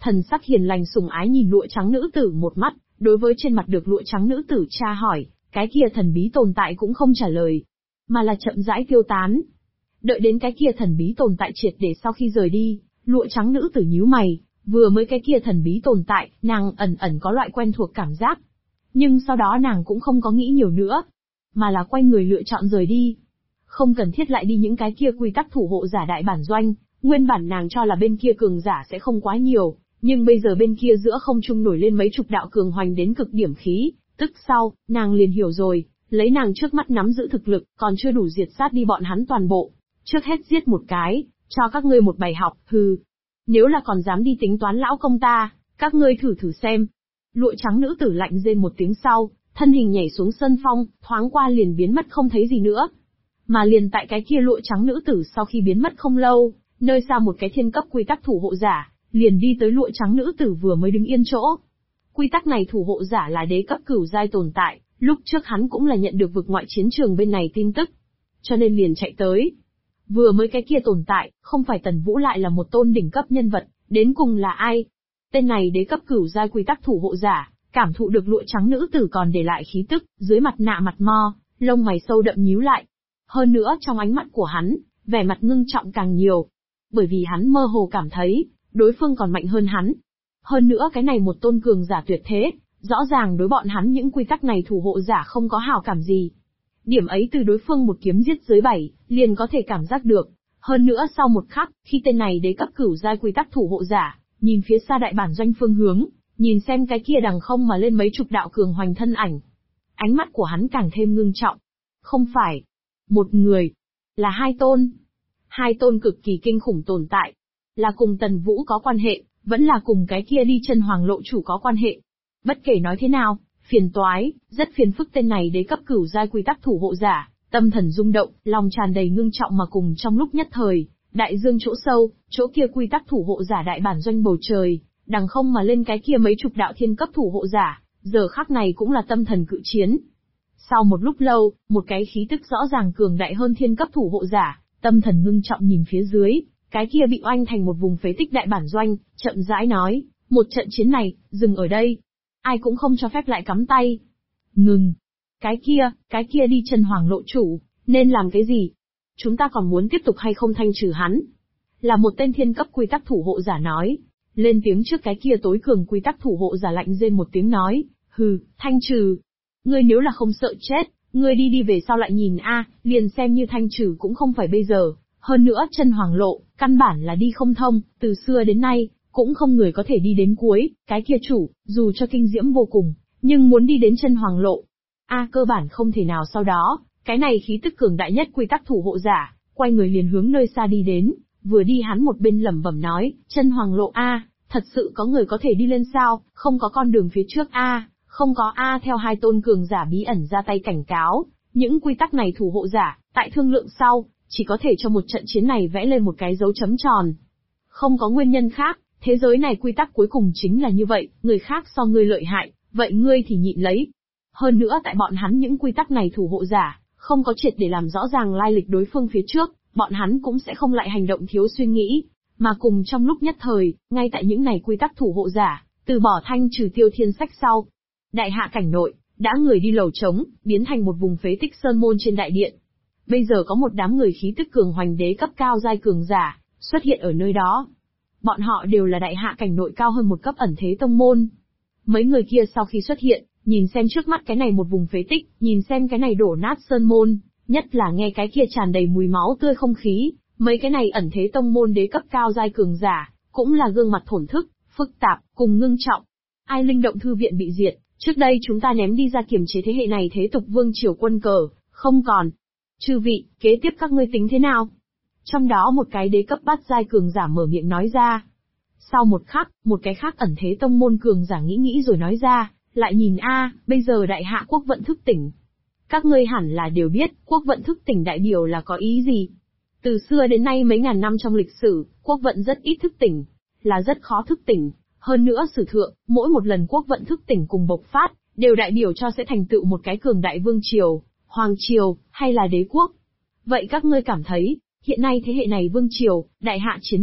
thần sắc hiền lành sủng ái nhìn lụa trắng nữ tử một mắt, đối với trên mặt được lụa trắng nữ tử tra hỏi, cái kia thần bí tồn tại cũng không trả lời, mà là chậm rãi tiêu tán. Đợi đến cái kia thần bí tồn tại triệt để sau khi rời đi, lụa trắng nữ tử nhíu mày, vừa mới cái kia thần bí tồn tại, nàng ẩn ẩn có loại quen thuộc cảm giác. Nhưng sau đó nàng cũng không có nghĩ nhiều nữa, mà là quay người lựa chọn rời đi. Không cần thiết lại đi những cái kia quy tắc thủ hộ giả đại bản doanh, nguyên bản nàng cho là bên kia cường giả sẽ không quá nhiều, nhưng bây giờ bên kia giữa không trung nổi lên mấy chục đạo cường hoành đến cực điểm khí, tức sau, nàng liền hiểu rồi, lấy nàng trước mắt nắm giữ thực lực, còn chưa đủ diệt sát đi bọn hắn toàn bộ. Trước hết giết một cái, cho các ngươi một bài học, hừ. Nếu là còn dám đi tính toán lão công ta, các ngươi thử thử xem. Lụa trắng nữ tử lạnh rên một tiếng sau, thân hình nhảy xuống sân phong, thoáng qua liền biến mất không thấy gì nữa. Mà liền tại cái kia lụa trắng nữ tử sau khi biến mất không lâu, nơi xa một cái thiên cấp quy tắc thủ hộ giả, liền đi tới lụa trắng nữ tử vừa mới đứng yên chỗ. Quy tắc này thủ hộ giả là đế cấp cửu giai tồn tại, lúc trước hắn cũng là nhận được vực ngoại chiến trường bên này tin tức, cho nên liền chạy tới. Vừa mới cái kia tồn tại, không phải Tần Vũ lại là một tôn đỉnh cấp nhân vật, đến cùng là ai? Tên này đế cấp cửu giai quy tắc thủ hộ giả, cảm thụ được lụa trắng nữ tử còn để lại khí tức, dưới mặt nạ mặt mo, lông mày sâu đậm nhíu lại. Hơn nữa trong ánh mắt của hắn, vẻ mặt ngưng trọng càng nhiều. Bởi vì hắn mơ hồ cảm thấy, đối phương còn mạnh hơn hắn. Hơn nữa cái này một tôn cường giả tuyệt thế, rõ ràng đối bọn hắn những quy tắc này thủ hộ giả không có hảo cảm gì. Điểm ấy từ đối phương một kiếm giết dưới 7, liền có thể cảm giác được. Hơn nữa sau một khắc, khi tên này đế cấp cửu giai quy tắc thủ hộ giả, nhìn phía xa đại bản doanh phương hướng, nhìn xem cái kia đằng không mà lên mấy chục đạo cường hoành thân ảnh. Ánh mắt của hắn càng thêm ngưng trọng. Không phải một người, là hai tôn. Hai tôn cực kỳ kinh khủng tồn tại. Là cùng Tần Vũ có quan hệ, vẫn là cùng cái kia đi chân hoàng lộ chủ có quan hệ. Bất kể nói thế nào, phiền toái, rất phiền phức tên này đế cấp cửu giai quy tắc thủ hộ giả, tâm thần rung động, lòng tràn đầy ngưng trọng mà cùng trong lúc nhất thời, đại dương chỗ sâu, chỗ kia quy tắc thủ hộ giả đại bản doanh bầu trời, đằng không mà lên cái kia mấy chục đạo thiên cấp thủ hộ giả, giờ khắc này cũng là tâm thần cự chiến. Sau một lúc lâu, một cái khí tức rõ ràng cường đại hơn thiên cấp thủ hộ giả, tâm thần ngưng trọng nhìn phía dưới, cái kia bị oanh thành một vùng phế tích đại bản doanh, chậm rãi nói, một trận chiến này, dừng ở đây. Ai cũng không cho phép lại cắm tay. Ngừng. Cái kia đi chân hoàng lộ chủ, nên làm cái gì? Chúng ta còn muốn tiếp tục hay không thanh trừ hắn? Là một tên thiên cấp quy tắc thủ hộ giả nói. Lên tiếng trước cái kia tối cường quy tắc thủ hộ giả lạnh rên một tiếng nói, hừ, thanh trừ. Ngươi nếu là không sợ chết, ngươi đi về sau lại nhìn liền xem như thanh trừ cũng không phải bây giờ. Hơn nữa chân hoàng lộ, căn bản là đi không thông, từ xưa đến nay, cũng không người có thể đi đến cuối, cái kia chủ, dù cho kinh diễm vô cùng, nhưng muốn đi đến chân hoàng lộ. Cơ bản không thể nào sau đó, cái này khí tức cường đại nhất quy tắc thủ hộ giả, quay người liền hướng nơi xa đi đến, vừa đi hắn một bên lẩm bẩm nói, chân hoàng lộ thật sự có người có thể đi lên sao, không có con đường phía trước không có theo hai tôn cường giả bí ẩn ra tay cảnh cáo, những quy tắc này thủ hộ giả, tại thương lượng sau, chỉ có thể cho một trận chiến này vẽ lên một cái dấu chấm tròn. Không có nguyên nhân khác, thế giới này quy tắc cuối cùng chính là như vậy, người khác so ngươi lợi hại, vậy ngươi thì nhịn lấy. Hơn nữa tại bọn hắn những quy tắc này thủ hộ giả, không có triệt để làm rõ ràng lai lịch đối phương phía trước, bọn hắn cũng sẽ không lại hành động thiếu suy nghĩ, mà cùng trong lúc nhất thời, ngay tại những này quy tắc thủ hộ giả, từ bỏ thanh trừ tiêu thiên sách sau. Đại hạ cảnh nội, đã người đi lầu trống, biến thành một vùng phế tích sơn môn trên đại điện. Bây giờ có một đám người khí tức cường hoành đế cấp cao giai cường giả, xuất hiện ở nơi đó. Bọn họ đều là đại hạ cảnh nội cao hơn một cấp ẩn thế tông môn. Mấy người kia sau khi xuất hiện, nhìn xem trước mắt cái này một vùng phế tích, nhìn xem cái này đổ nát sơn môn, nhất là nghe cái kia tràn đầy mùi máu tươi không khí, mấy cái này ẩn thế tông môn đế cấp cao giai cường giả, cũng là gương mặt thổn thức, phức tạp, cùng ngưng trọng. Ai Linh động thư viện bị diệt, trước đây chúng ta ném đi ra kiềm chế thế hệ này thế tục vương triều quân cờ, không còn. Chư vị, kế tiếp các ngươi tính thế nào? Trong đó một cái đế cấp bát giai cường giả mở miệng nói ra. Sau một khắc, một cái khác ẩn thế tông môn cường giả nghĩ rồi nói ra, lại nhìn bây giờ đại hạ quốc vận thức tỉnh. Các ngươi hẳn là đều biết, quốc vận thức tỉnh đại biểu là có ý gì. Từ xưa đến nay mấy ngàn năm trong lịch sử, quốc vận rất ít thức tỉnh, là rất khó thức tỉnh. Hơn nữa sử thượng, mỗi một lần quốc vận thức tỉnh cùng bộc phát, đều đại biểu cho sẽ thành tựu một cái cường đại vương triều, hoàng triều, hay là đế quốc. Vậy các ngươi cảm thấy, hiện nay thế hệ này vương triều, đại hạ chiến bộ,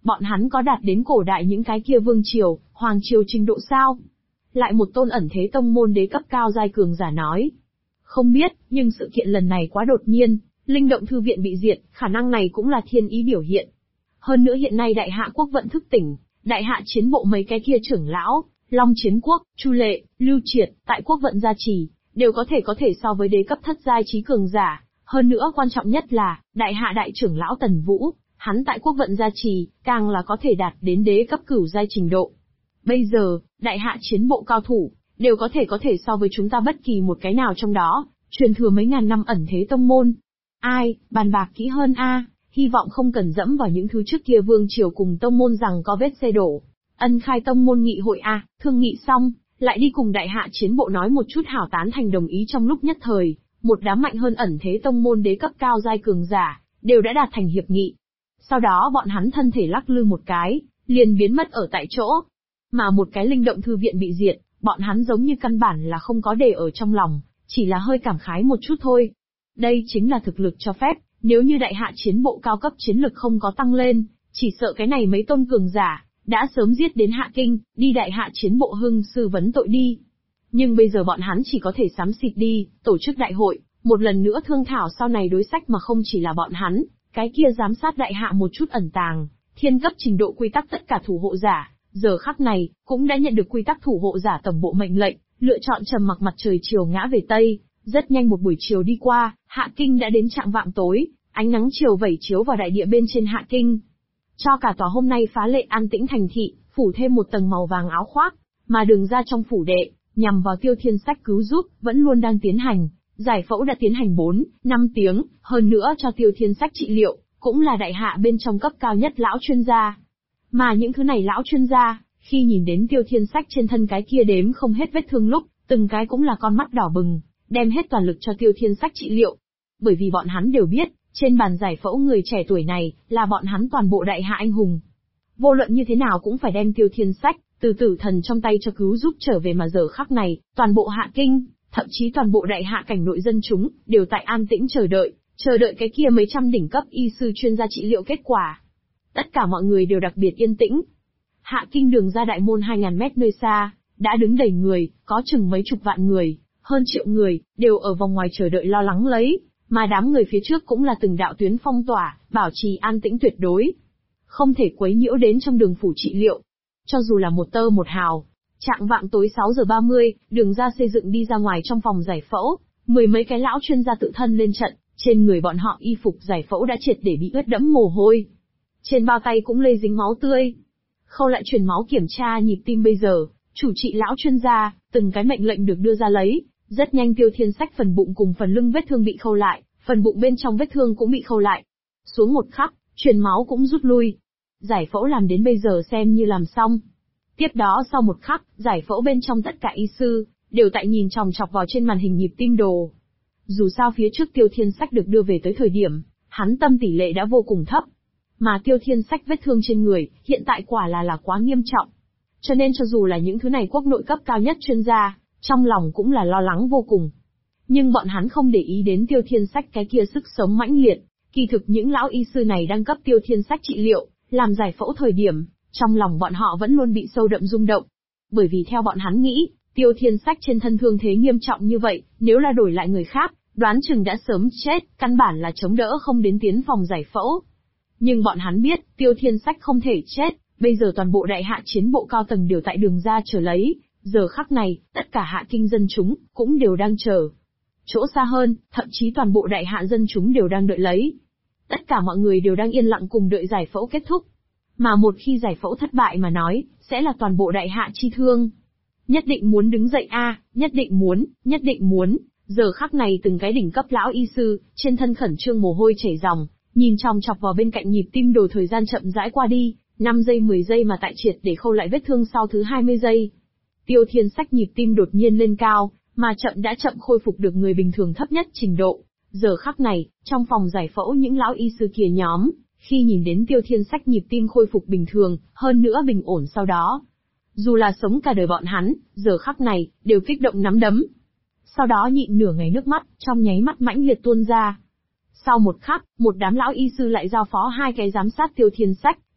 bọn hắn có đạt đến cổ đại những cái kia vương triều, hoàng triều trình độ sao? Lại một tôn ẩn thế tông môn đế cấp cao giai cường giả nói. Không biết, nhưng sự kiện lần này quá đột nhiên, linh động thư viện bị diệt, khả năng này cũng là thiên ý biểu hiện. Hơn nữa hiện nay đại hạ quốc vận thức tỉnh, đại hạ chiến bộ mấy cái kia trưởng lão, Long Chiến Quốc, Chu Lệ, Lưu Triệt, tại quốc vận gia trì, đều có thể so với đế cấp thất giai trí cường giả. Hơn nữa quan trọng nhất là, đại hạ đại trưởng lão Tần Vũ, hắn tại quốc vận gia trì, càng là có thể đạt đến đế cấp cửu giai trình độ. Bây giờ, đại hạ chiến bộ cao thủ, đều có thể so với chúng ta bất kỳ một cái nào trong đó, truyền thừa mấy ngàn năm ẩn thế tông môn. Ai, bàn bạc kỹ hơn a, hy vọng không cần dẫm vào những thứ trước kia vương triều cùng tông môn rằng có vết xe đổ. Ân khai tông môn nghị hội a, thương nghị xong, lại đi cùng đại hạ chiến bộ nói một chút hảo tán thành đồng ý trong lúc nhất thời, một đám mạnh hơn ẩn thế tông môn đế cấp cao giai cường giả, đều đã đạt thành hiệp nghị. Sau đó bọn hắn thân thể lắc lư một cái, liền biến mất ở tại chỗ. Mà một cái linh động thư viện bị diệt, bọn hắn giống như căn bản là không có để ở trong lòng, chỉ là hơi cảm khái một chút thôi. Đây chính là thực lực cho phép, nếu như đại hạ chiến bộ cao cấp chiến lực không có tăng lên, chỉ sợ cái này mấy tôn cường giả, đã sớm giết đến Hạ Kinh, đi đại hạ chiến bộ hưng sư vấn tội đi. Nhưng bây giờ bọn hắn chỉ có thể xám xịt đi, tổ chức đại hội, một lần nữa thương thảo sau này đối sách mà không chỉ là bọn hắn, cái kia giám sát đại hạ một chút ẩn tàng, thiên cấp trình độ quy tắc tất cả thủ hộ giả, giờ khắc này, cũng đã nhận được quy tắc thủ hộ giả tổng bộ mệnh lệnh, lựa chọn trầm mặc mặt trời chiều ngã về Tây. Rất nhanh một buổi chiều đi qua, Hạ Kinh đã đến trạng vạng tối, ánh nắng chiều vẩy chiếu vào đại địa bên trên Hạ Kinh. Cho cả tòa hôm nay phá lệ an tĩnh thành thị, phủ thêm một tầng màu vàng áo khoác, mà đường ra trong phủ đệ, nhằm vào Tiêu Thiên Sách cứu giúp, vẫn luôn đang tiến hành. Giải phẫu đã tiến hành 4-5 tiếng, hơn nữa cho Tiêu Thiên Sách trị liệu, cũng là đại hạ bên trong cấp cao nhất lão chuyên gia. Mà những thứ này lão chuyên gia, khi nhìn đến Tiêu Thiên Sách trên thân cái kia đếm không hết vết thương lúc, từng cái cũng là con mắt đỏ bừng, đem hết toàn lực cho Tiêu Thiên Sách trị liệu. Bởi vì bọn hắn đều biết, trên bàn giải phẫu người trẻ tuổi này, là bọn hắn toàn bộ đại hạ anh hùng. Vô luận như thế nào cũng phải đem Tiêu Thiên Sách, từ tử thần trong tay cho cứu giúp trở về mà giờ khắc này, toàn bộ Hạ Kinh, thậm chí toàn bộ đại hạ cảnh nội dân chúng, đều tại an tĩnh chờ đợi cái kia mấy trăm đỉnh cấp y sư chuyên gia trị liệu kết quả. Tất cả mọi người đều đặc biệt yên tĩnh. Hạ Kinh đường ra đại môn 2000 mét nơi xa, đã đứng đầy người, có chừng mấy chục vạn người, hơn triệu người, đều ở vòng ngoài chờ đợi lo lắng lấy, mà đám người phía trước cũng là từng đạo tuyến phong tỏa, bảo trì an tĩnh tuyệt đối. Không thể quấy nhiễu đến trong đường phủ trị liệu. Cho dù là một tơ một hào. Trạng vạng tối 6 giờ 30, đường ra xây dựng đi ra ngoài trong phòng giải phẫu, mười mấy cái lão chuyên gia tự thân lên trận, trên người bọn họ y phục giải phẫu đã triệt để bị ướt đẫm mồ hôi. Trên bao tay cũng lây dính máu tươi. Khâu lại truyền máu kiểm tra nhịp tim bây giờ, chủ trị lão chuyên gia, từng cái mệnh lệnh được đưa ra lấy, rất nhanh Tiêu Thiên Sách phần bụng cùng phần lưng vết thương bị khâu lại, phần bụng bên trong vết thương cũng bị khâu lại. Xuống một khắc, truyền máu cũng rút lui. Giải phẫu làm đến bây giờ xem như làm xong. Tiếp đó sau một khắc, giải phẫu bên trong tất cả y sư, đều tại nhìn chòng chọc vào trên màn hình nhịp tim đồ. Dù sao phía trước Tiêu Thiên Sách được đưa về tới thời điểm, hắn tâm tỷ lệ đã vô cùng thấp. Mà Tiêu Thiên Sách vết thương trên người, hiện tại quả là quá nghiêm trọng. Cho nên cho dù là những thứ này quốc nội cấp cao nhất chuyên gia, trong lòng cũng là lo lắng vô cùng. Nhưng bọn hắn không để ý đến Tiêu Thiên Sách cái kia sức sống mãnh liệt, kỳ thực những lão y sư này đang cấp Tiêu Thiên Sách trị liệu, làm giải phẫu thời điểm, trong lòng bọn họ vẫn luôn bị sâu đậm rung động. Bởi vì theo bọn hắn nghĩ, Tiêu Thiên Sách trên thân thương thế nghiêm trọng như vậy, nếu là đổi lại người khác, đoán chừng đã sớm chết, căn bản là chống đỡ không đến tiến phòng giải phẫu. Nhưng bọn hắn biết, Tiêu Thiên Sách không thể chết, bây giờ toàn bộ đại hạ chiến bộ cao tầng đều tại đường ra chờ lấy, giờ khắc này, tất cả Hạ Kinh dân chúng, cũng đều đang chờ. Chỗ xa hơn, thậm chí toàn bộ đại hạ dân chúng đều đang đợi lấy. Tất cả mọi người đều đang yên lặng cùng đợi giải phẫu kết thúc. Mà một khi giải phẫu thất bại mà nói, sẽ là toàn bộ đại hạ chi thương. Nhất định muốn đứng dậy nhất định muốn. Giờ khắc này từng cái đỉnh cấp lão y sư, trên thân khẩn trương mồ hôi chảy ròng, nhìn chòng chọc vào bên cạnh nhịp tim đồ thời gian chậm rãi qua đi, 5 giây 10 giây mà tại triệt để khâu lại vết thương sau thứ 20 giây. Tiêu Thiên Sách nhịp tim đột nhiên lên cao, mà đã chậm khôi phục được người bình thường thấp nhất trình độ. Giờ khắc này, trong phòng giải phẫu những lão y sư kia nhóm, khi nhìn đến Tiêu Thiên Sách nhịp tim khôi phục bình thường, hơn nữa bình ổn sau đó. Dù là sống cả đời bọn hắn, giờ khắc này, đều kích động nắm đấm. Sau đó nhịn nửa ngày nước mắt, trong nháy mắt mãnh liệt tuôn ra. Sau một khắc, một đám lão y sư lại giao phó 2 cái giám sát Tiêu Thiên Sách,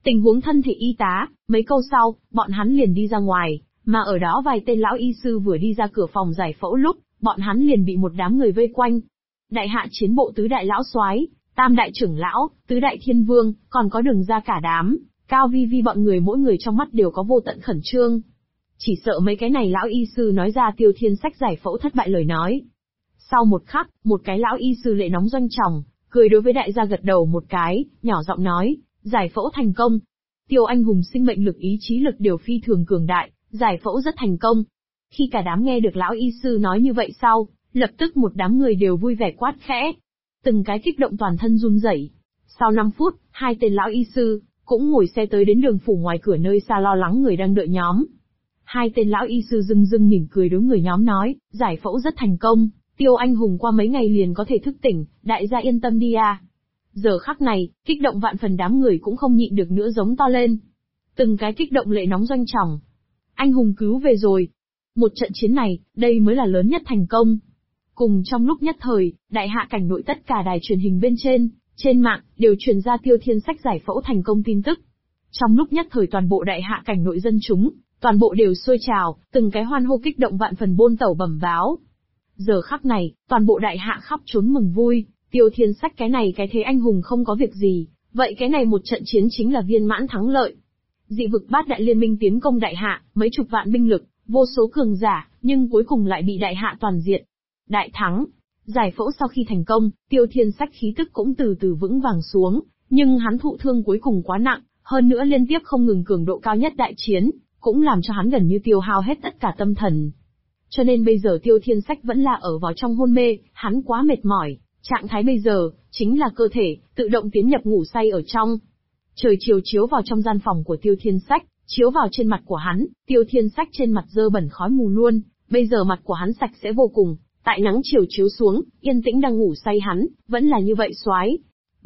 Tình huống thân thể y tá, mấy câu sau, bọn hắn liền đi ra ngoài, mà ở đó vài tên lão y sư vừa đi ra cửa phòng giải phẫu lúc, bọn hắn liền bị một đám người vây quanh. Đại hạ chiến bộ tứ đại lão soái, tam đại trưởng lão, tứ đại thiên vương, còn có Đường ra cả đám, Cao Vi Vi bọn người mỗi người trong mắt đều có vô tận khẩn trương. Chỉ sợ mấy cái này lão y sư nói ra Tiêu Thiên Sách giải phẫu thất bại lời nói. Sau một khắc, một cái lão y sư lệ nóng doanh tròng, cười đối với đại gia gật đầu một cái, nhỏ giọng nói, giải phẫu thành công. Tiêu anh hùng sinh mệnh lực ý chí lực đều phi thường cường đại, giải phẫu rất thành công. Khi cả đám nghe được lão y sư nói như vậy sau, lập tức một đám người đều vui vẻ quát khẽ. Từng cái kích động toàn thân run rẩy. Sau 5 phút, hai tên lão y sư cũng ngồi xe tới đến đường phủ ngoài cửa nơi xa lo lắng người đang đợi nhóm. Hai tên lão y sư dưng dưng mỉm cười đối người nhóm nói, giải phẫu rất thành công, Tiêu anh hùng qua mấy ngày liền có thể thức tỉnh, đại gia yên tâm đi à. Giờ khắc này, kích động vạn phần đám người cũng không nhịn được nữa giống to lên. Từng cái kích động lệ nóng doanh tròng. Anh hùng cứu về rồi. Một trận chiến này, đây mới là lớn nhất thành công. Cùng trong lúc nhất thời, đại hạ cảnh nội tất cả đài truyền hình bên trên mạng, đều truyền ra Tiêu Thiên Sách giải phẫu thành công tin tức. Trong lúc nhất thời toàn bộ đại hạ cảnh nội dân chúng, toàn bộ đều sôi trào, từng cái hoan hô kích động vạn phần bôn tẩu bẩm báo. Giờ khắc này, toàn bộ đại hạ khắp trốn mừng vui, Tiêu Thiên Sách cái này cái thế anh hùng không có việc gì, vậy cái này một trận chiến chính là viên mãn thắng lợi. Dị vực bát đại liên minh tiến công đại hạ, mấy chục vạn binh lực, vô số cường giả, nhưng cuối cùng lại bị đại hạ toàn diệt. Đại thắng. Giải phẫu sau khi thành công, Tiêu Thiên Sách khí tức cũng từ từ vững vàng xuống, nhưng hắn thụ thương cuối cùng quá nặng, hơn nữa liên tiếp không ngừng cường độ cao nhất đại chiến, cũng làm cho hắn gần như tiêu hao hết tất cả tâm thần. Cho nên bây giờ Tiêu Thiên Sách vẫn là ở vào trong hôn mê, hắn quá mệt mỏi, trạng thái bây giờ, chính là cơ thể, tự động tiến nhập ngủ say ở trong. Trời chiều chiếu vào trong gian phòng của Tiêu Thiên Sách, chiếu vào trên mặt của hắn, Tiêu Thiên Sách trên mặt dơ bẩn khói mù luôn, bây giờ mặt của hắn sạch sẽ vô cùng, tại nắng chiều chiếu xuống, yên tĩnh đang ngủ say hắn, vẫn là như vậy soái.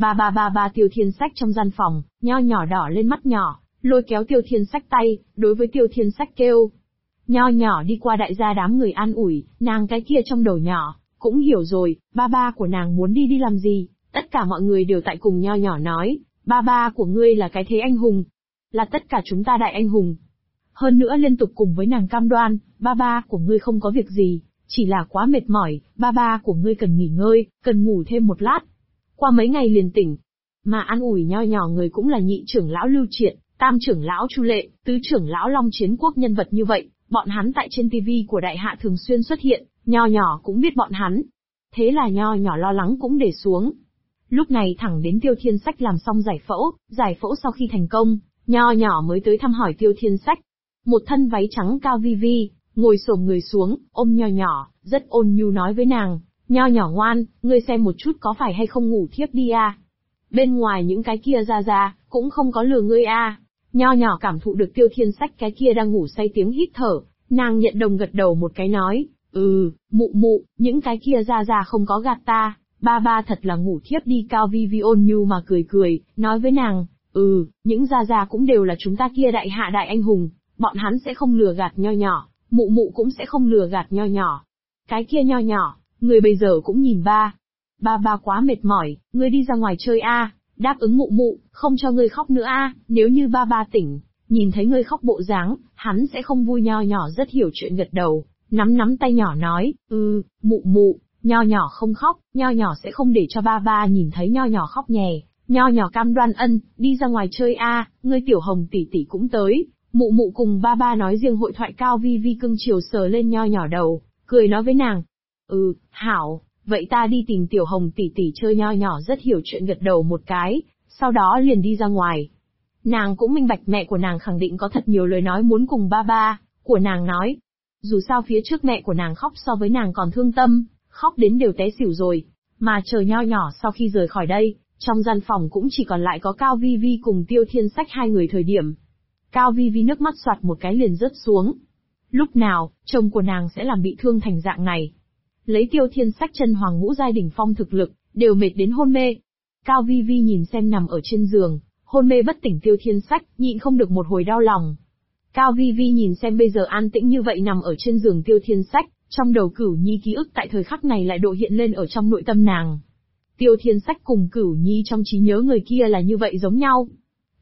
Ba Tiêu Thiên Sách trong gian phòng, nho nhỏ đỏ lên mắt nhỏ, lôi kéo Tiêu Thiên Sách tay, đối với Tiêu Thiên Sách kêu. Nho nhỏ đi qua đại gia đám người an ủi, nàng cái kia trong đầu nhỏ, cũng hiểu rồi, ba của nàng muốn đi làm gì, tất cả mọi người đều tại cùng nho nhỏ nói, ba của ngươi là cái thế anh hùng, là tất cả chúng ta đại anh hùng. Hơn nữa liên tục cùng với nàng cam đoan, ba của ngươi không có việc gì, chỉ là quá mệt mỏi, ba của ngươi cần nghỉ ngơi, cần ngủ thêm một lát. Qua mấy ngày liền tỉnh. Mà an ủi nho nhỏ người cũng là nhị trưởng lão Lưu Triện, tam trưởng lão Chu Lệ, tứ trưởng lão Long Chiến Quốc nhân vật như vậy, bọn hắn tại trên TV của đại hạ thường xuyên xuất hiện, nho nhỏ cũng biết bọn hắn. Thế là nho nhỏ lo lắng cũng để xuống. Lúc này thẳng đến Tiêu Thiên Sách làm xong giải phẫu sau khi thành công, nho nhỏ mới tới thăm hỏi Tiêu Thiên Sách. Một thân váy trắng Cao Vi Vi, ngồi xổm người xuống, ôm nho nhỏ, rất ôn nhu nói với nàng, nho nhỏ ngoan, ngươi xem một chút có phải hay không ngủ thiếp đi à. Bên ngoài những cái kia ra, cũng không có lừa ngươi à. Nho nhỏ cảm thụ được Tiêu Thiên Sách cái kia đang ngủ say tiếng hít thở, nàng nhận đồng gật đầu một cái nói, mụ, những cái kia ra không có gạt ta, ba thật là ngủ thiếp đi. Cao Vi Vi ôn nhu mà cười, nói với nàng, những ra cũng đều là chúng ta kia đại hạ đại anh hùng, bọn hắn sẽ không lừa gạt nho nhỏ, mụ cũng sẽ không lừa gạt nho nhỏ. Cái kia nho nhỏ, người bây giờ cũng nhìn ba quá mệt mỏi, ngươi đi ra ngoài chơi a, đáp ứng mụ, không cho ngươi khóc nữa a, nếu như ba tỉnh, nhìn thấy ngươi khóc bộ dáng, hắn sẽ không vui. Nho nhỏ rất hiểu chuyện gật đầu, nắm tay nhỏ nói, mụ, nho nhỏ không khóc, nho nhỏ sẽ không để cho ba nhìn thấy nho nhỏ khóc nhè. Nho nhỏ cam đoan đi ra ngoài chơi a, ngươi tiểu hồng tỷ cũng tới. Mụ cùng ba nói riêng hội thoại. Cao Vi Vi cưng chiều sờ lên nho nhỏ đầu, cười nói với nàng, hảo, vậy ta đi tìm tiểu hồng tỷ chơi. Nho nhỏ rất hiểu chuyện gật đầu một cái, sau đó liền đi ra ngoài. Nàng cũng minh bạch mẹ của nàng khẳng định có thật nhiều lời nói muốn cùng ba của nàng nói. Dù sao phía trước mẹ của nàng khóc so với nàng còn thương tâm, khóc đến đều té xỉu rồi. Mà chờ nho nhỏ sau khi rời khỏi đây, trong gian phòng cũng chỉ còn lại có Cao Vi Vi cùng Tiêu Thiên Sách hai người. Thời điểm Cao Vi Vi nước mắt xoạt một cái liền rớt xuống. Lúc nào, chồng của nàng sẽ làm bị thương thành dạng này? Lấy Tiêu Thiên Sách chân hoàng ngũ giai đỉnh phong thực lực, đều mệt đến hôn mê. Cao Vi Vi nhìn xem nằm ở trên giường, hôn mê bất tỉnh Tiêu Thiên Sách, nhịn không được một hồi đau lòng. Cao Vi Vi nhìn xem bây giờ an tĩnh như vậy nằm ở trên giường Tiêu Thiên Sách, trong đầu Cửu Nhi ký ức tại thời khắc này lại độ hiện lên ở trong nội tâm nàng. Tiêu Thiên Sách cùng Cửu Nhi trong trí nhớ người kia là như vậy giống nhau.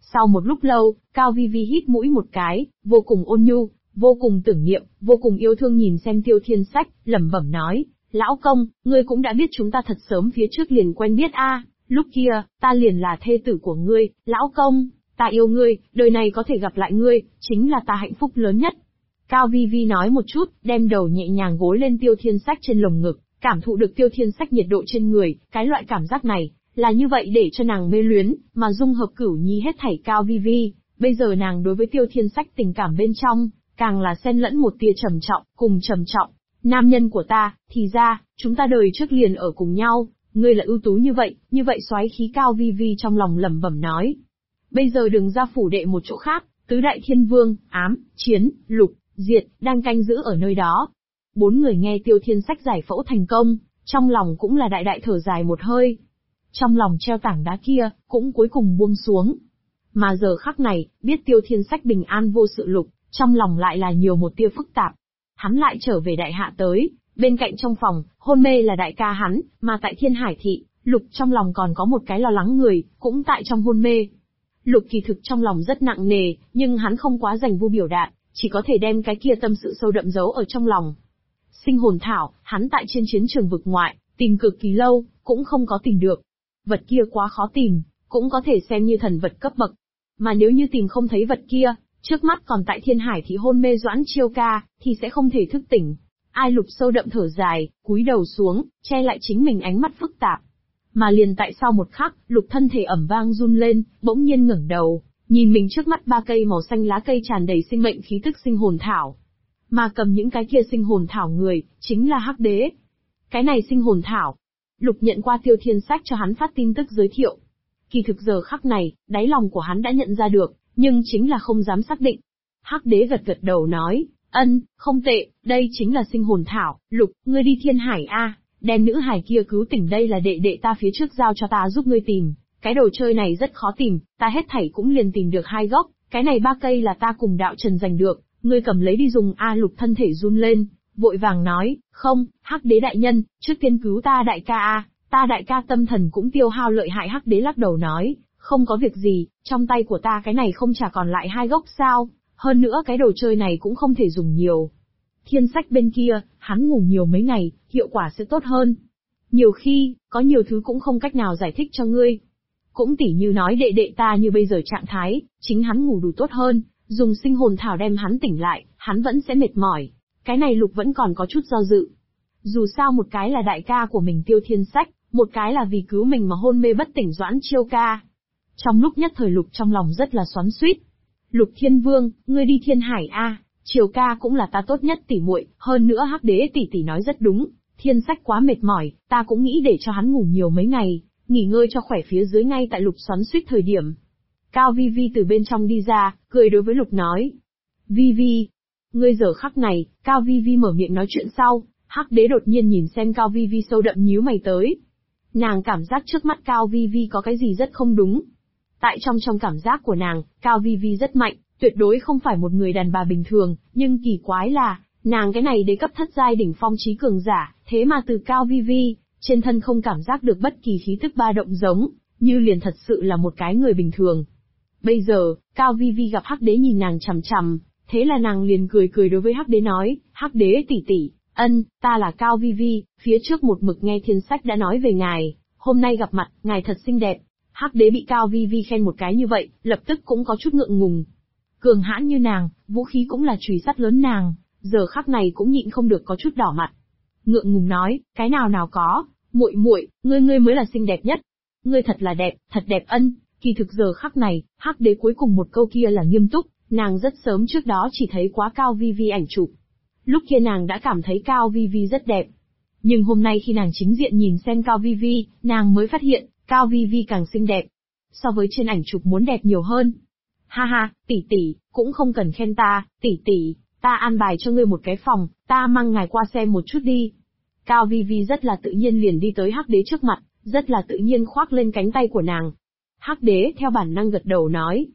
Sau một lúc lâu, Cao Vi Vi hít mũi một cái, vô cùng ôn nhu, vô cùng tưởng niệm, vô cùng yêu thương nhìn xem Tiêu Thiên Sách, lẩm bẩm nói, lão công, ngươi cũng đã biết chúng ta thật sớm phía trước liền quen biết a, lúc kia, ta liền là thê tử của ngươi, lão công, ta yêu ngươi, đời này có thể gặp lại ngươi, chính là ta hạnh phúc lớn nhất. Cao Vi Vi nói một chút, đem đầu nhẹ nhàng gối lên Tiêu Thiên Sách trên lồng ngực, cảm thụ được Tiêu Thiên Sách nhiệt độ trên người, cái loại cảm giác này, là như vậy để cho nàng mê luyến, mà dung hợp Cửu Nhi hết thảy Cao Vi Vi, bây giờ nàng đối với Tiêu Thiên Sách tình cảm bên trong, càng là xen lẫn một tia trầm trọng, cùng trầm trọng. Nam nhân của ta, thì ra, chúng ta đời trước liền ở cùng nhau, ngươi là ưu tú như vậy soái khí Cao Vi Vi trong lòng lẩm bẩm nói. Bây giờ đừng ra phủ đệ một chỗ khác, tứ đại thiên vương, ám, chiến, lục, diệt, đang canh giữ ở nơi đó. 4 người nghe Tiêu Thiên Sách giải phẫu thành công, trong lòng cũng là đại đại thở dài một hơi. Trong lòng treo tảng đá kia, cũng cuối cùng buông xuống. Mà giờ khắc này, biết Tiêu Thiên Sách bình an vô sự lục, trong lòng lại là nhiều một tia phức tạp. Hắn lại trở về đại hạ tới, bên cạnh trong phòng, hôn mê là đại ca hắn, mà tại Thiên Hải thị, lục trong lòng còn có một cái lo lắng người, cũng tại trong hôn mê. Lục kỳ thực trong lòng rất nặng nề, nhưng hắn không quá dành vu biểu đạt, chỉ có thể đem cái kia tâm sự sâu đậm giấu ở trong lòng. Sinh hồn thảo, hắn tại trên chiến trường vực ngoại, tìm cực kỳ lâu, cũng không có tìm được. Vật kia quá khó tìm, cũng có thể xem như thần vật cấp bậc. Mà nếu như tìm không thấy vật kia, trước mắt còn tại Thiên Hải thị hôn mê Doãn Chiêu Ca, thì sẽ không thể thức tỉnh. Ai Lục sâu đậm thở dài, cúi đầu xuống, che lại chính mình ánh mắt phức tạp. Mà liền tại sau một khắc, Lục thân thể ẩm vang run lên, bỗng nhiên ngẩng đầu, nhìn mình trước mắt 3 cây màu xanh lá cây tràn đầy sinh mệnh khí tức sinh hồn thảo. Mà cầm những cái kia sinh hồn thảo người, chính là Hắc Đế. Cái này sinh hồn thảo, Lục nhận qua Tiêu Thiên Sách cho hắn phát tin tức giới thiệu. Kỳ thực giờ khắc này, đáy lòng của hắn đã nhận ra được, nhưng chính là không dám xác định. Hắc Đế gật gật đầu nói, không tệ, đây chính là sinh hồn thảo, Lục, ngươi đi Thiên Hải a, đem nữ hải kia cứu tỉnh, đây là đệ đệ ta phía trước giao cho ta giúp ngươi tìm. Cái đồ chơi này rất khó tìm, ta hết thảy cũng liền tìm được 2 gốc, cái này 3 cây là ta cùng đạo trần giành được, ngươi cầm lấy đi dùng a. Lục thân thể run lên, vội vàng nói, không, Hắc Đế đại nhân, trước tiên cứu ta đại ca a, ta đại ca tâm thần cũng tiêu hao lợi hại. Hắc Đế lắc đầu nói, không có việc gì, trong tay của ta cái này không chả còn lại 2 gốc sao, hơn nữa cái đồ chơi này cũng không thể dùng nhiều. Thiên Sách bên kia, hắn ngủ nhiều mấy ngày, hiệu quả sẽ tốt hơn. Nhiều khi, có nhiều thứ cũng không cách nào giải thích cho ngươi. Cũng tỉ như nói đệ đệ ta như bây giờ trạng thái, chính hắn ngủ đủ tốt hơn, dùng sinh hồn thảo đem hắn tỉnh lại, hắn vẫn sẽ mệt mỏi. Cái này Lục vẫn còn có chút do dự. Dù sao một cái là đại ca của mình Tiêu Thiên Sách, một cái là vì cứu mình mà hôn mê bất tỉnh Doãn Chiêu Ca. Trong lúc nhất thời Lục trong lòng rất là xoắn xuýt. Lục Thiên Vương, ngươi đi Thiên Hải a, Chiêu Ca cũng là ta tốt nhất tỉ muội, hơn nữa Hắc Đế tỷ tỷ nói rất đúng, Thiên Sách quá mệt mỏi, ta cũng nghĩ để cho hắn ngủ nhiều mấy ngày, nghỉ ngơi cho khỏe. Phía dưới ngay tại Lục xoắn xuýt thời điểm, Cao Vi Vi từ bên trong đi ra, cười đối với Lục nói, Vi Vi, ngươi giờ khắc này, Cao Vi Vi mở miệng nói chuyện sau, Hắc Đế đột nhiên nhìn xem Cao Vi Vi sâu đậm nhíu mày tới. Nàng cảm giác trước mắt Cao Vi Vi có cái gì rất không đúng. Tại trong cảm giác của nàng, Cao Vi Vi rất mạnh, tuyệt đối không phải một người đàn bà bình thường, nhưng kỳ quái là, nàng cái này đế cấp thất giai đỉnh phong chí cường giả, thế mà từ Cao Vi Vi, trên thân không cảm giác được bất kỳ khí tức ba động giống, như liền thật sự là một cái người bình thường. Bây giờ, Cao Vi Vi gặp Hắc Đế nhìn nàng chằm chằm, thế là nàng liền cười đối với Hắc Đế nói, Hắc Đế tỷ tỷ, ta là Cao Vi Vi, phía trước một mực nghe Thiên Sách đã nói về ngài, hôm nay gặp mặt, ngài thật xinh đẹp. Hắc Đế bị Cao Vi Vi khen một cái như vậy, lập tức cũng có chút ngượng ngùng. Cường hãn như nàng, vũ khí cũng là chùy sắt lớn nàng, giờ khắc này cũng nhịn không được có chút đỏ mặt. Ngượng ngùng nói, cái nào có, muội, ngươi mới là xinh đẹp nhất. Ngươi thật là đẹp, thật đẹp. Kỳ thực giờ khắc này, Hắc Đế cuối cùng một câu kia là nghiêm túc, nàng rất sớm trước đó chỉ thấy quá Cao Vi Vi ảnh chụp. Lúc kia nàng đã cảm thấy Cao Vi Vi rất đẹp. Nhưng hôm nay khi nàng chính diện nhìn xem Cao Vi Vi, nàng mới phát hiện, Cao Vi Vi càng xinh đẹp. So với trên ảnh chụp muốn đẹp nhiều hơn. Ha, tỷ, cũng không cần khen ta, tỷ, ta an bài cho ngươi một cái phòng, ta mang ngài qua xem một chút đi. Cao Vi Vi rất là tự nhiên liền đi tới Hắc Đế trước mặt, rất là tự nhiên khoác lên cánh tay của nàng. Hắc Đế theo bản năng gật đầu nói,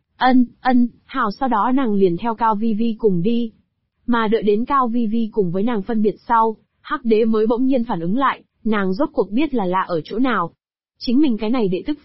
hào, sau đó nàng liền theo Cao Vi Vi cùng đi. Mà đợi đến Cao Vi Vi cùng với nàng phân biệt sau, Hắc Đế mới bỗng nhiên phản ứng lại, nàng rốt cuộc biết là lạ ở chỗ nào. Chính mình cái này đệ tức phụ,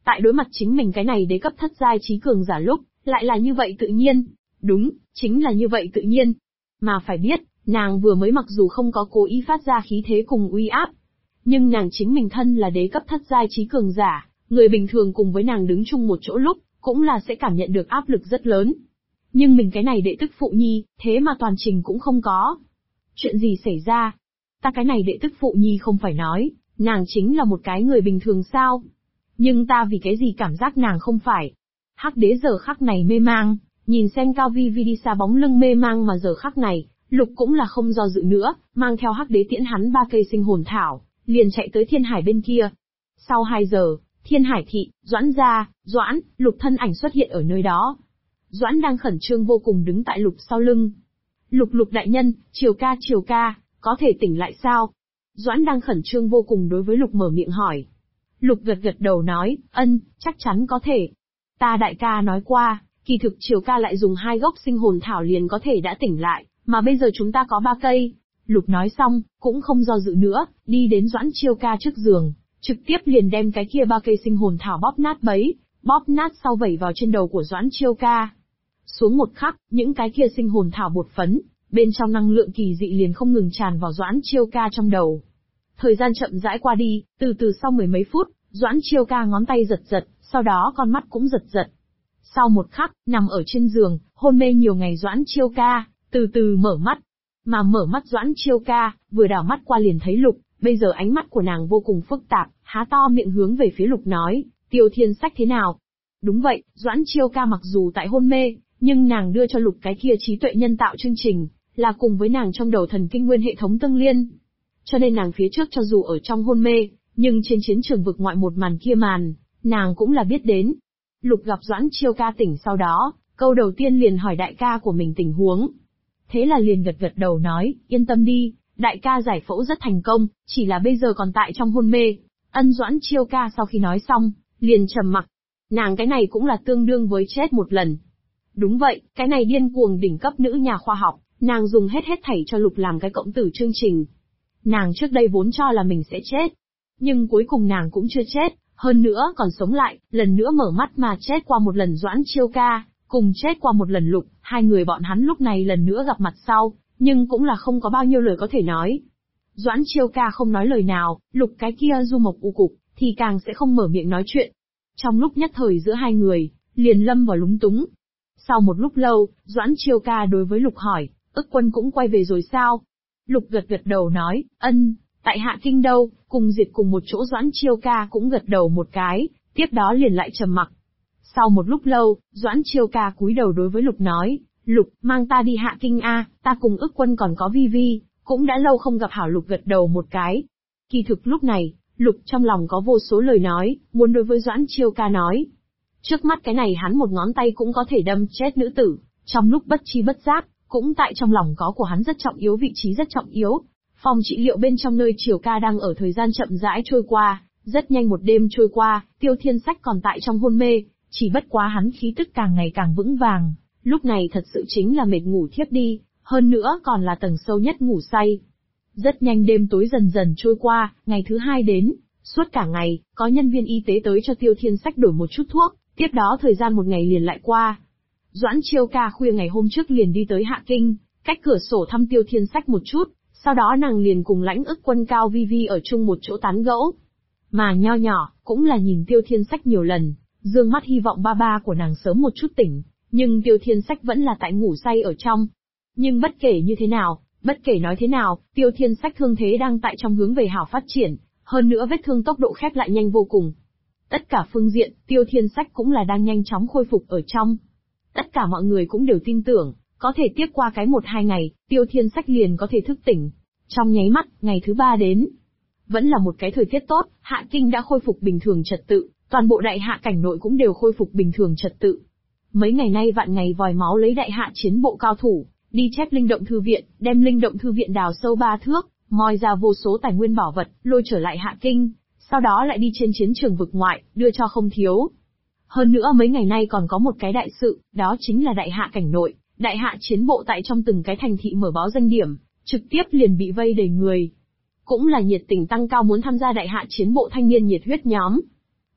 Tại đối mặt chính mình cái này đế cấp thất giai trí cường giả lúc, lại là như vậy tự nhiên. Đúng, chính là như vậy tự nhiên. Mà phải biết, nàng vừa mới mặc dù không có cố ý phát ra khí thế cùng uy áp, nhưng nàng chính mình thân là đế cấp thất giai trí cường giả, người bình thường cùng với nàng đứng chung một chỗ lúc, cũng là sẽ cảm nhận được áp lực rất lớn. Nhưng mình cái này đệ tức phụ nhi, thế mà toàn trình cũng không có. Chuyện gì xảy ra? Ta cái này đệ tức phụ nhi không phải nói, nàng chính là một cái người bình thường sao? Nhưng ta vì cái gì cảm giác nàng không phải? Hắc đế giờ khắc này mê mang, nhìn xem Cao Vi Vi đi xa bóng lưng mê mang mà giờ khắc này, Lục cũng là không do dự nữa, mang theo Hắc đế tiễn hắn 3 cây sinh hồn thảo, liền chạy tới Thiên Hải bên kia. Sau 2 giờ, Thiên Hải thị, Doãn gia, Doãn, Lục thân ảnh xuất hiện ở nơi đó. Doãn đang khẩn trương vô cùng đứng tại Lục sau lưng. Lục đại nhân, Triều ca, có thể tỉnh lại sao? Doãn đang khẩn trương vô cùng đối với Lục mở miệng hỏi. Lục gật đầu nói, chắc chắn có thể. Ta đại ca nói qua, kỳ thực Triều ca lại dùng 2 gốc sinh hồn thảo liền có thể đã tỉnh lại, mà bây giờ chúng ta có 3 cây. Lục nói xong, cũng không do dự nữa, đi đến Doãn Triều ca trước giường, trực tiếp liền đem cái kia 3 cây sinh hồn thảo bóp nát bóp nát sau vẩy vào trên đầu của Doãn Triều ca. Xuống một khắc, những cái kia sinh hồn thảo bột phấn, bên trong năng lượng kỳ dị liền không ngừng tràn vào Doãn Triều ca trong đầu. Thời gian chậm rãi qua đi, từ từ sau 10 mấy phút, Doãn Triều ca ngón tay giật, sau đó con mắt cũng giật. Sau một khắc, nằm ở trên giường, hôn mê nhiều ngày Doãn Triều ca, từ từ mở mắt. Mà mở mắt Doãn Triều ca, vừa đảo mắt qua liền thấy Lục, bây giờ ánh mắt của nàng vô cùng phức tạp, há to miệng hướng về phía Lục nói, Tiêu Thiên Sách thế nào? Đúng vậy, Doãn Triều ca mặc dù tại hôn mê, nhưng nàng đưa cho Lục cái kia trí tuệ nhân tạo chương trình, là cùng với nàng trong đầu thần kinh nguyên hệ thống tương liên. Cho nên nàng phía trước cho dù ở trong hôn mê, nhưng trên chiến trường vực ngoại một màn kia nàng cũng là biết đến. Lục gặp Doãn Triều ca tỉnh sau đó, câu đầu tiên liền hỏi đại ca của mình tình huống. Thế là liền gật đầu nói, yên tâm đi, đại ca giải phẫu rất thành công, chỉ là bây giờ còn tại trong hôn mê. Doãn Triều ca sau khi nói xong, liền trầm mặc. Nàng cái này cũng là tương đương với chết một lần. Đúng vậy, cái này điên cuồng đỉnh cấp nữ nhà khoa học, nàng dùng hết thảy cho Lục làm cái cộng tử chương trình. Nàng trước đây vốn cho là mình sẽ chết. Nhưng cuối cùng nàng cũng chưa chết, hơn nữa còn sống lại, lần nữa mở mắt mà chết qua một lần Doãn Triều ca, cùng chết qua một lần Lục, hai người bọn hắn lúc này lần nữa gặp mặt sau, nhưng cũng là không có bao nhiêu lời có thể nói. Doãn Triều ca không nói lời nào, Lục cái kia du mộc u cục, thì càng sẽ không mở miệng nói chuyện. Trong lúc nhất thời giữa hai người, liền lâm vào lúng túng. Sau một lúc lâu, Doãn Triều ca đối với Lục hỏi, ức quân cũng quay về rồi sao? Lục gật đầu nói, tại Hạ Kinh đâu, cùng diệt cùng một chỗ. Doãn Triều ca cũng gật đầu một cái, tiếp đó liền lại trầm mặc. Sau một lúc lâu, Doãn Triều ca cúi đầu đối với Lục nói, Lục, mang ta đi Hạ Kinh a, ta cùng ức quân còn có Vi Vi, cũng đã lâu không gặp hảo. Lục gật đầu một cái. Kỳ thực lúc này, Lục trong lòng có vô số lời nói, muốn đối với Doãn Triều ca nói. Trước mắt cái này hắn một ngón tay cũng có thể đâm chết nữ tử, trong lúc bất chi bất giác, cũng tại trong lòng có của hắn rất trọng yếu, vị trí rất trọng yếu. Phòng trị liệu bên trong nơi Triều ca đang ở, thời gian chậm rãi trôi qua, rất nhanh một đêm trôi qua, Tiêu Thiên Sách còn tại trong hôn mê, chỉ bất quá hắn khí tức càng ngày càng vững vàng, lúc này thật sự chính là mệt ngủ thiếp đi, hơn nữa còn là tầng sâu nhất ngủ say. Rất nhanh đêm tối dần dần trôi qua, ngày thứ hai đến, suốt cả ngày, có nhân viên y tế tới cho Tiêu Thiên Sách đổi một chút thuốc, tiếp đó thời gian một ngày liền lại qua. Doãn Triều ca khuya ngày hôm trước liền đi tới Hạ Kinh, cách cửa sổ thăm Tiêu Thiên Sách một chút, sau đó nàng liền cùng lãnh ức quân Cao Vi Vi ở chung một chỗ tán gẫu. Mà nho nhỏ, cũng là nhìn Tiêu Thiên Sách nhiều lần, dương mắt hy vọng ba của nàng sớm một chút tỉnh, nhưng Tiêu Thiên Sách vẫn là tại ngủ say ở trong. Nhưng bất kể như thế nào, bất kể nói thế nào, Tiêu Thiên Sách thương thế đang tại trong hướng về hảo phát triển, hơn nữa vết thương tốc độ khép lại nhanh vô cùng. Tất cả phương diện, Tiêu Thiên Sách cũng là đang nhanh chóng khôi phục ở trong. Tất cả mọi người cũng đều tin tưởng, có thể tiếp qua cái 1-2 ngày, Tiêu Thiên Sách liền có thể thức tỉnh. Trong nháy mắt, ngày thứ 3 đến. Vẫn là một cái thời tiết tốt, Hạ Kinh đã khôi phục bình thường trật tự, toàn bộ đại hạ cảnh nội cũng đều khôi phục bình thường trật tự. Mấy ngày nay vạn ngày vòi máu lấy đại hạ chiến bộ cao thủ, đi chép linh động thư viện, đem linh động thư viện đào sâu 3 thước, moi ra vô số tài nguyên bảo vật, lôi trở lại Hạ Kinh, sau đó lại đi trên chiến trường vực ngoại, đưa cho không thiếu. Hơn nữa mấy ngày nay còn có một cái đại sự, đó chính là đại hạ cảnh nội, đại hạ chiến bộ tại trong từng cái thành thị mở báo danh điểm, trực tiếp liền bị vây đầy người. Cũng là nhiệt tình tăng cao muốn tham gia đại hạ chiến bộ thanh niên nhiệt huyết nhóm.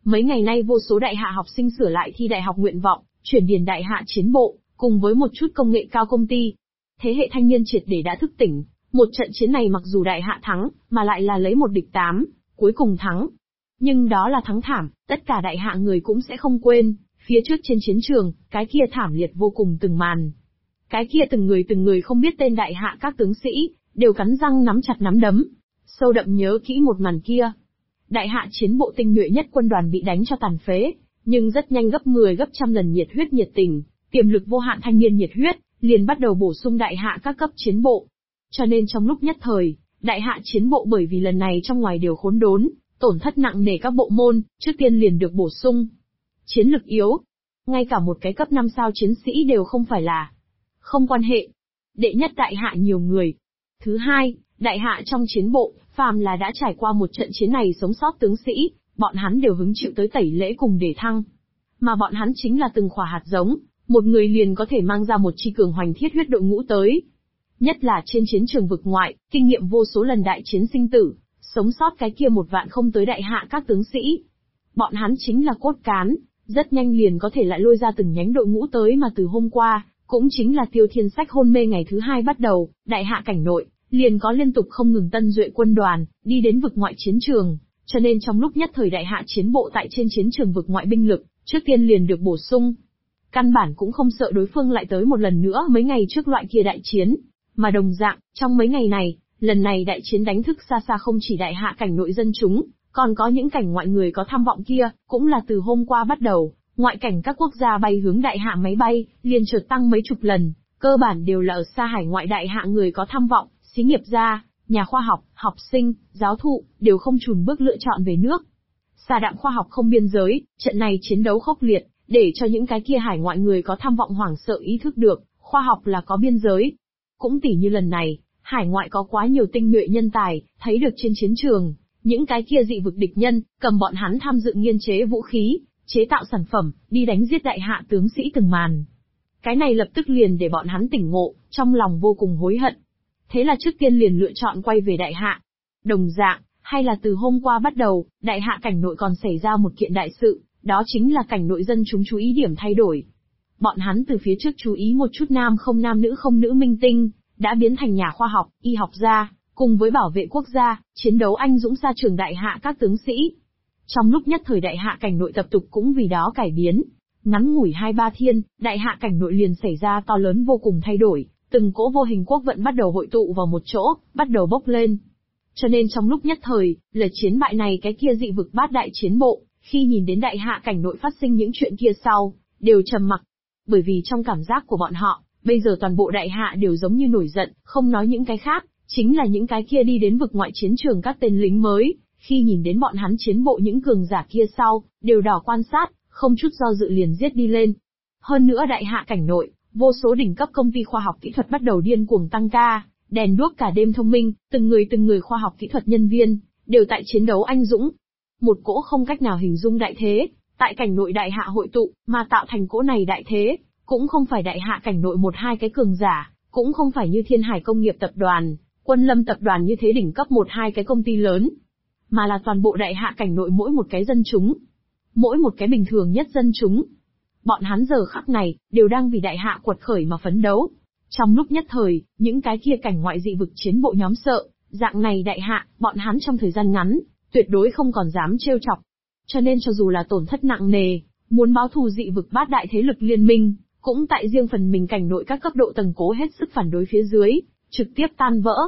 Mấy ngày nay vô số đại hạ học sinh sửa lại thi đại học nguyện vọng, chuyển điền đại hạ chiến bộ, cùng với một chút công nghệ cao công ty. Thế hệ thanh niên triệt để đã thức tỉnh, một trận chiến này mặc dù đại hạ thắng, mà lại là lấy 1-8, cuối cùng thắng. Nhưng đó là thắng thảm, tất cả đại hạ người cũng sẽ không quên, phía trước trên chiến trường, cái kia thảm liệt vô cùng từng màn. Cái kia từng người không biết tên đại hạ các tướng sĩ, đều cắn răng nắm chặt nắm đấm, sâu đậm nhớ kỹ một màn kia. Đại hạ chiến bộ tinh nhuệ nhất quân đoàn bị đánh cho tàn phế, nhưng rất nhanh gấp 10 gấp trăm lần nhiệt huyết nhiệt tình, tiềm lực vô hạn thanh niên nhiệt huyết, liền bắt đầu bổ sung đại hạ các cấp chiến bộ. Cho nên trong lúc nhất thời, đại hạ chiến bộ bởi vì lần này trong ngoài đều khốn đốn, tổn thất nặng nề các bộ môn, trước tiên liền được bổ sung. Chiến lực yếu, ngay cả một cái cấp 5 sao chiến sĩ đều không phải là. Không quan hệ. Đệ nhất đại hạ nhiều người. Thứ hai, đại hạ trong chiến bộ, phàm là đã trải qua một trận chiến này sống sót tướng sĩ, bọn hắn đều hứng chịu tới tẩy lễ cùng để thăng. Mà bọn hắn chính là từng khỏa hạt giống, một người liền có thể mang ra một chi cường hoành thiết huyết đội ngũ tới. Nhất là trên chiến trường vực ngoại, kinh nghiệm vô số lần đại chiến sinh tử, sống sót cái kia 1 vạn không tới đại hạ các tướng sĩ. Bọn hắn chính là cốt cán, rất nhanh liền có thể lại lôi ra từng nhánh đội ngũ tới mà từ hôm qua, cũng chính là Tiêu Thiên Sách hôn mê ngày thứ 2 bắt đầu, đại hạ cảnh nội, liền có liên tục không ngừng tân duệ quân đoàn, đi đến vực ngoại chiến trường, cho nên trong lúc nhất thời đại hạ chiến bộ tại trên chiến trường vực ngoại binh lực, trước tiên liền được bổ sung. Căn bản cũng không sợ đối phương lại tới một lần nữa mấy ngày trước loại kia đại chiến, mà đồng dạng, trong mấy ngày này, lần này đại chiến đánh thức xa xa không chỉ đại hạ cảnh nội dân chúng, còn có những cảnh ngoại người có tham vọng kia, cũng là từ hôm qua bắt đầu, ngoại cảnh các quốc gia bay hướng đại hạ máy bay, liền chợt tăng mấy chục lần, cơ bản đều là ở xa hải ngoại đại hạ người có tham vọng, xí nghiệp gia, nhà khoa học, học sinh, giáo thụ, đều không chùn bước lựa chọn về nước. Xà đạm khoa học không biên giới, trận này chiến đấu khốc liệt, để cho những cái kia hải ngoại người có tham vọng hoảng sợ ý thức được, khoa học là có biên giới. Cũng tỉ như lần này, hải ngoại có quá nhiều tinh nhuệ nhân tài, thấy được trên chiến trường, những cái kia dị vực địch nhân, cầm bọn hắn tham dự nghiên chế vũ khí, chế tạo sản phẩm, đi đánh giết đại hạ tướng sĩ từng màn. Cái này lập tức liền để bọn hắn tỉnh ngộ, trong lòng vô cùng hối hận. Thế là trước tiên liền lựa chọn quay về đại hạ. Đồng dạng, hay là từ hôm qua bắt đầu, đại hạ cảnh nội còn xảy ra một kiện đại sự, đó chính là cảnh nội dân chúng chú ý điểm thay đổi. Bọn hắn từ phía trước chú ý một chút nam không nữ minh tinh, đã biến thành nhà khoa học, y học gia, cùng với bảo vệ quốc gia, chiến đấu anh dũng xa trường đại hạ các tướng sĩ. Trong lúc nhất thời đại hạ cảnh nội tập tục cũng vì đó cải biến. Ngắn ngủi 2-3 thiên, đại hạ cảnh nội liền xảy ra to lớn vô cùng thay đổi, từng cỗ vô hình quốc vận bắt đầu hội tụ vào một chỗ, bắt đầu bốc lên. Cho nên trong lúc nhất thời, lời chiến bại này cái kia dị vực bát đại chiến bộ, khi nhìn đến đại hạ cảnh nội phát sinh những chuyện kia sau, đều trầm mặc. Bởi vì trong cảm giác của bọn họ, bây giờ toàn bộ đại hạ đều giống như nổi giận, không nói những cái khác, chính là những cái kia đi đến vực ngoại chiến trường các tên lính mới, khi nhìn đến bọn hắn chiến bộ những cường giả kia sau, đều đỏ quan sát, không chút do dự liền giết đi lên. Hơn nữa đại hạ cảnh nội, vô số đỉnh cấp công ty khoa học kỹ thuật bắt đầu điên cuồng tăng ca, đèn đuốc cả đêm thông minh, từng người khoa học kỹ thuật nhân viên, đều tại chiến đấu anh dũng. Một cỗ không cách nào hình dung đại thế, tại cảnh nội đại hạ hội tụ, mà tạo thành cỗ này đại thế, cũng không phải đại hạ cảnh nội 1-2 cái cường giả, cũng không phải như Thiên Hải Công nghiệp tập đoàn, Quân Lâm tập đoàn như thế đỉnh cấp 1-2 cái công ty lớn, mà là toàn bộ đại hạ cảnh nội mỗi một cái dân chúng, mỗi một cái bình thường nhất dân chúng. Bọn hắn giờ khắc này, đều đang vì đại hạ quật khởi mà phấn đấu. Trong lúc nhất thời, những cái kia cảnh ngoại dị vực chiến bộ nhóm sợ, dạng này đại hạ, bọn hắn trong thời gian ngắn, tuyệt đối không còn dám trêu chọc. Cho nên cho dù là tổn thất nặng nề, muốn báo thù dị vực bát đại thế lực liên minh, cũng tại riêng phần mình cảnh nội các cấp độ tầng cố hết sức phản đối phía dưới, trực tiếp tan vỡ.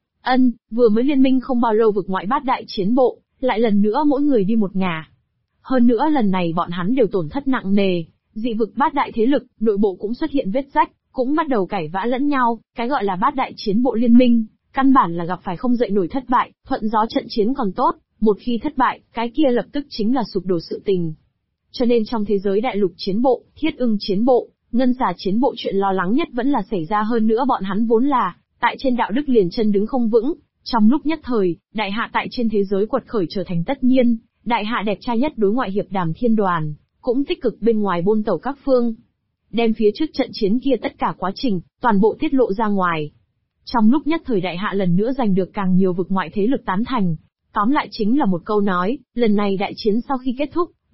Vừa mới liên minh không bao lâu vực ngoại bát đại chiến bộ, lại lần nữa mỗi người đi một ngả. Hơn nữa lần này bọn hắn đều tổn thất nặng nề, dị vực bát đại thế lực, nội bộ cũng xuất hiện vết rách, cũng bắt đầu cãi vã lẫn nhau, cái gọi là bát đại chiến bộ liên minh, căn bản là gặp phải không dậy nổi thất bại, thuận gió trận chiến còn tốt, một khi thất bại, cái kia lập tức chính là sụp đổ sự tình. Cho nên trong thế giới đại lục chiến bộ, thiết ưng chiến bộ, ngân xà chiến bộ chuyện lo lắng nhất vẫn là xảy ra hơn nữa bọn hắn vốn là, tại trên đạo đức liền chân đứng không vững, trong lúc nhất thời, đại hạ tại trên thế giới quật khởi trở thành tất nhiên, đại hạ đẹp trai nhất đối ngoại hiệp đàm thiên đoàn, cũng tích cực bên ngoài bôn tẩu các phương. Đem phía trước trận chiến kia tất cả quá trình, toàn bộ tiết lộ ra ngoài. Trong lúc nhất thời đại hạ lần nữa giành được càng nhiều vực ngoại thế lực tán thành. Tóm lại chính là một câu nói, lần này đại chiến sau khi kết thúc,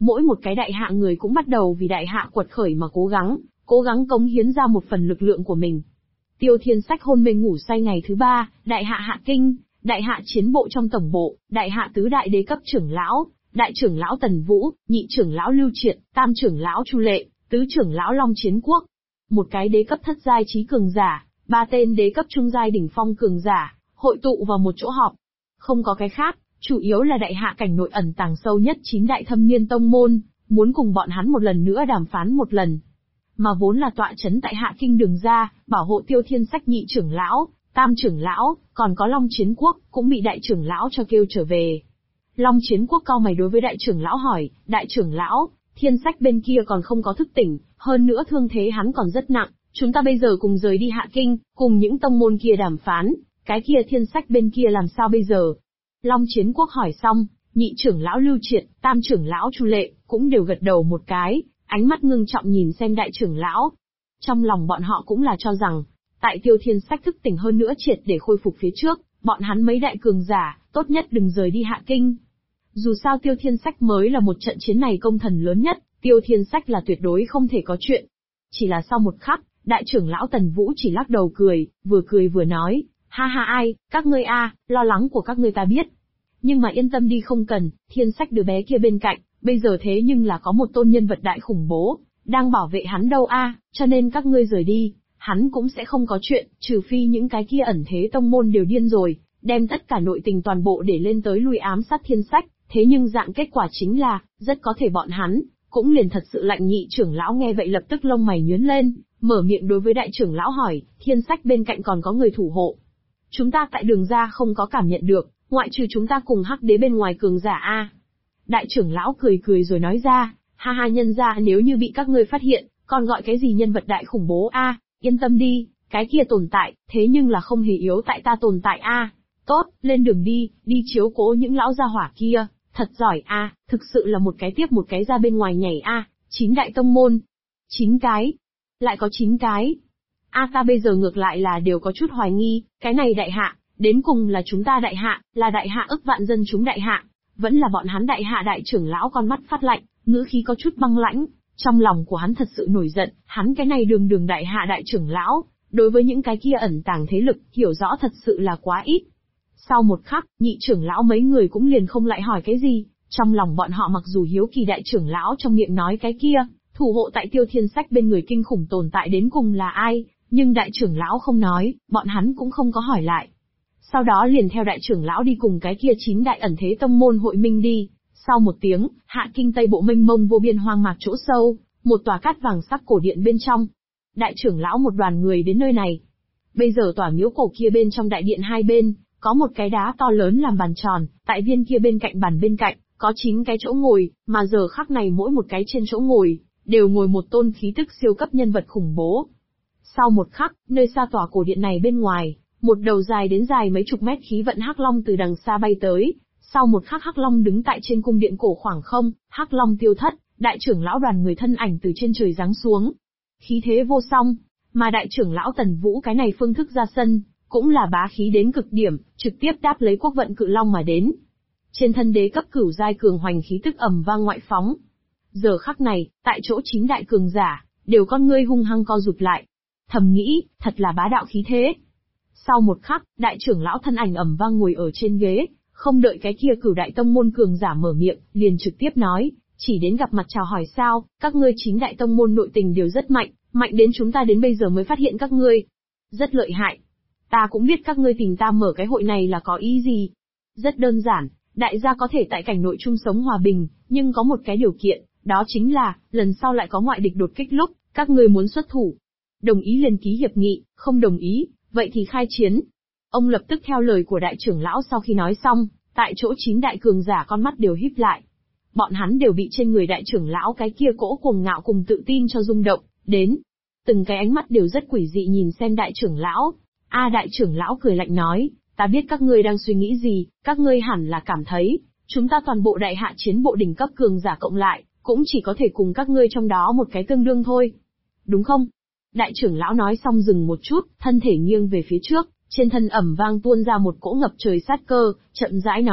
Mỗi một cái đại hạ người cũng bắt đầu vì đại hạ quật khởi mà cố gắng cống hiến ra một phần lực lượng của mình. Tiêu Thiên Sách hôn mê ngủ say ngày thứ 3, đại hạ hạ kinh, đại hạ chiến bộ trong tổng bộ, đại hạ tứ đại đế cấp trưởng lão, đại trưởng lão Tần Vũ, nhị trưởng lão Lưu Triệt, tam trưởng lão Chu Lệ, tứ trưởng lão Long Chiến Quốc. Một cái đế cấp thất giai trí cường giả, 3 tên đế cấp trung giai đỉnh phong cường giả, hội tụ vào một chỗ họp. Không có cái khác, chủ yếu là đại hạ cảnh nội ẩn tàng sâu nhất 9 đại thâm niên tông môn, muốn cùng bọn hắn một lần nữa đàm phán một lần. Mà vốn là tọa chấn tại hạ kinh đường ra, bảo hộ Tiêu Thiên Sách nhị trưởng lão, tam trưởng lão, còn có Long Chiến Quốc, cũng bị đại trưởng lão cho kêu trở về. Long Chiến Quốc cau mày đối với đại trưởng lão hỏi, đại trưởng lão, Thiên Sách bên kia còn không có thức tỉnh, hơn nữa thương thế hắn còn rất nặng, chúng ta bây giờ cùng rời đi hạ kinh, cùng những tông môn kia đàm phán, cái kia Thiên Sách bên kia làm sao bây giờ? Long Chiến Quốc hỏi xong, nhị trưởng lão Lưu Triệt, tam trưởng lão Chu Lệ, cũng đều gật đầu một cái, ánh mắt ngưng trọng nhìn xem đại trưởng lão. Trong lòng bọn họ cũng là cho rằng, tại Tiêu Thiên Sách thức tỉnh hơn nữa triệt để khôi phục phía trước, bọn hắn mấy đại cường giả, tốt nhất đừng rời đi hạ kinh. Dù sao Tiêu Thiên Sách mới là một trận chiến này công thần lớn nhất, Tiêu Thiên Sách là tuyệt đối không thể có chuyện. Chỉ là sau một khắc, đại trưởng lão Tần Vũ chỉ lắc đầu cười vừa nói, ha ha ai, các ngươi lo lắng của các ngươi ta biết. Nhưng mà yên tâm đi không cần, Thiên Sách đứa bé kia bên cạnh, bây giờ thế nhưng là có một tôn nhân vật đại khủng bố, đang bảo vệ hắn đâu cho nên các ngươi rời đi, hắn cũng sẽ không có chuyện, trừ phi những cái kia ẩn thế tông môn đều điên rồi, đem tất cả nội tình toàn bộ để lên tới lui ám sát Thiên Sách, thế nhưng dạng kết quả chính là, rất có thể bọn hắn, cũng liền thật sự lạnh. Nhị trưởng lão nghe vậy lập tức lông mày nhướng lên, mở miệng đối với đại trưởng lão hỏi, Thiên Sách bên cạnh còn có người thủ hộ. Chúng ta tại đường ra không có cảm nhận được, ngoại trừ chúng ta cùng Hắc Đế bên ngoài cường giả Đại trưởng lão cười rồi nói ra, ha ha nhân ra nếu như bị các ngươi phát hiện, còn gọi cái gì nhân vật đại khủng bố yên tâm đi, cái kia tồn tại, thế nhưng là không hề yếu tại ta tồn tại Tốt, lên đường đi chiếu cố những lão gia hỏa kia, thật giỏi thực sự là một cái tiếp một cái ra bên ngoài nhảy 9 đại tông môn. 9 cái. Lại có 9 cái. Ta bây giờ ngược lại là đều có chút hoài nghi, cái này đại hạ, đến cùng là chúng ta đại hạ, là đại hạ ức vạn dân chúng đại hạ, vẫn là bọn hắn đại hạ. Đại trưởng lão con mắt phát lạnh, ngữ khí có chút băng lãnh, trong lòng của hắn thật sự nổi giận, hắn cái này đường đại hạ đại trưởng lão, đối với những cái kia ẩn tàng thế lực, hiểu rõ thật sự là quá ít. Sau một khắc, nhị trưởng lão mấy người cũng liền không lại hỏi cái gì, trong lòng bọn họ mặc dù hiếu kỳ đại trưởng lão trong miệng nói cái kia, thủ hộ tại Tiêu Thiên Sách bên người kinh khủng tồn tại đến cùng là ai, nhưng đại trưởng lão không nói, bọn hắn cũng không có hỏi lại. Sau đó liền theo đại trưởng lão đi cùng cái kia 9 đại ẩn thế tông môn hội minh đi. Sau một tiếng, hạ kinh Tây Bộ mênh mông vô biên hoang mạc chỗ sâu, một tòa cát vàng sắc cổ điện bên trong. Đại trưởng lão một đoàn người đến nơi này. Bây giờ tòa miếu cổ kia bên trong đại điện hai bên, có một cái đá to lớn làm bàn tròn, tại viên kia bên cạnh bàn bên cạnh, có 9 cái chỗ ngồi, mà giờ khắc này mỗi một cái trên chỗ ngồi, đều ngồi một tôn khí tức siêu cấp nhân vật khủng bố. Sau một khắc, nơi xa tòa cổ điện này bên ngoài, một đầu dài đến dài mấy chục mét khí vận hắc long từ đằng xa bay tới. Sau một khắc hắc long đứng tại trên cung điện cổ khoảng không, hắc long tiêu thất, đại trưởng lão đoàn người thân ảnh từ trên trời giáng xuống. Khí thế vô song, mà đại trưởng lão Tần Vũ cái này phương thức ra sân, cũng là bá khí đến cực điểm, trực tiếp đáp lấy quốc vận cự long mà đến. Trên thân đế cấp cửu giai cường hoành khí tức ầm vang ngoại phóng. Giờ khắc này, tại chỗ 9 đại cường giả, đều con ngươi hung hăng co rụt lại. Thầm nghĩ, thật là bá đạo khí thế. Sau một khắc, đại trưởng lão thân ảnh ầm vang ngồi ở trên ghế, không đợi cái kia cửu đại tông môn cường giả mở miệng, liền trực tiếp nói, chỉ đến gặp mặt chào hỏi sao, các ngươi 9 đại tông môn nội tình đều rất mạnh, mạnh đến chúng ta đến bây giờ mới phát hiện các ngươi. Rất lợi hại. Ta cũng biết các ngươi tìm ta mở cái hội này là có ý gì. Rất đơn giản, đại gia có thể tại cảnh nội chung sống hòa bình, nhưng có một cái điều kiện, đó chính là, lần sau lại có ngoại địch đột kích lúc, các ngươi muốn xuất thủ. Đồng ý liền ký hiệp nghị, không đồng ý, vậy thì khai chiến. Ông lập tức theo lời của đại trưởng lão sau khi nói xong, tại chỗ 9 đại cường giả con mắt đều híp lại. Bọn hắn đều bị trên người đại trưởng lão cái kia cỗ cuồng ngạo cùng tự tin cho rung động, đến. Từng cái ánh mắt đều rất quỷ dị nhìn xem đại trưởng lão. Đại trưởng lão cười lạnh nói, ta biết các ngươi đang suy nghĩ gì, các ngươi hẳn là cảm thấy, chúng ta toàn bộ đại hạ chiến bộ đỉnh cấp cường giả cộng lại, cũng chỉ có thể cùng các ngươi trong đó một cái tương đương thôi. Đúng không? Đại trưởng lão nói xong dừng một chút, thân thể nghiêng về phía trước, trên thân ẩm vang tuôn ra một cỗ ngập trời sát cơ, chậm rãi nói,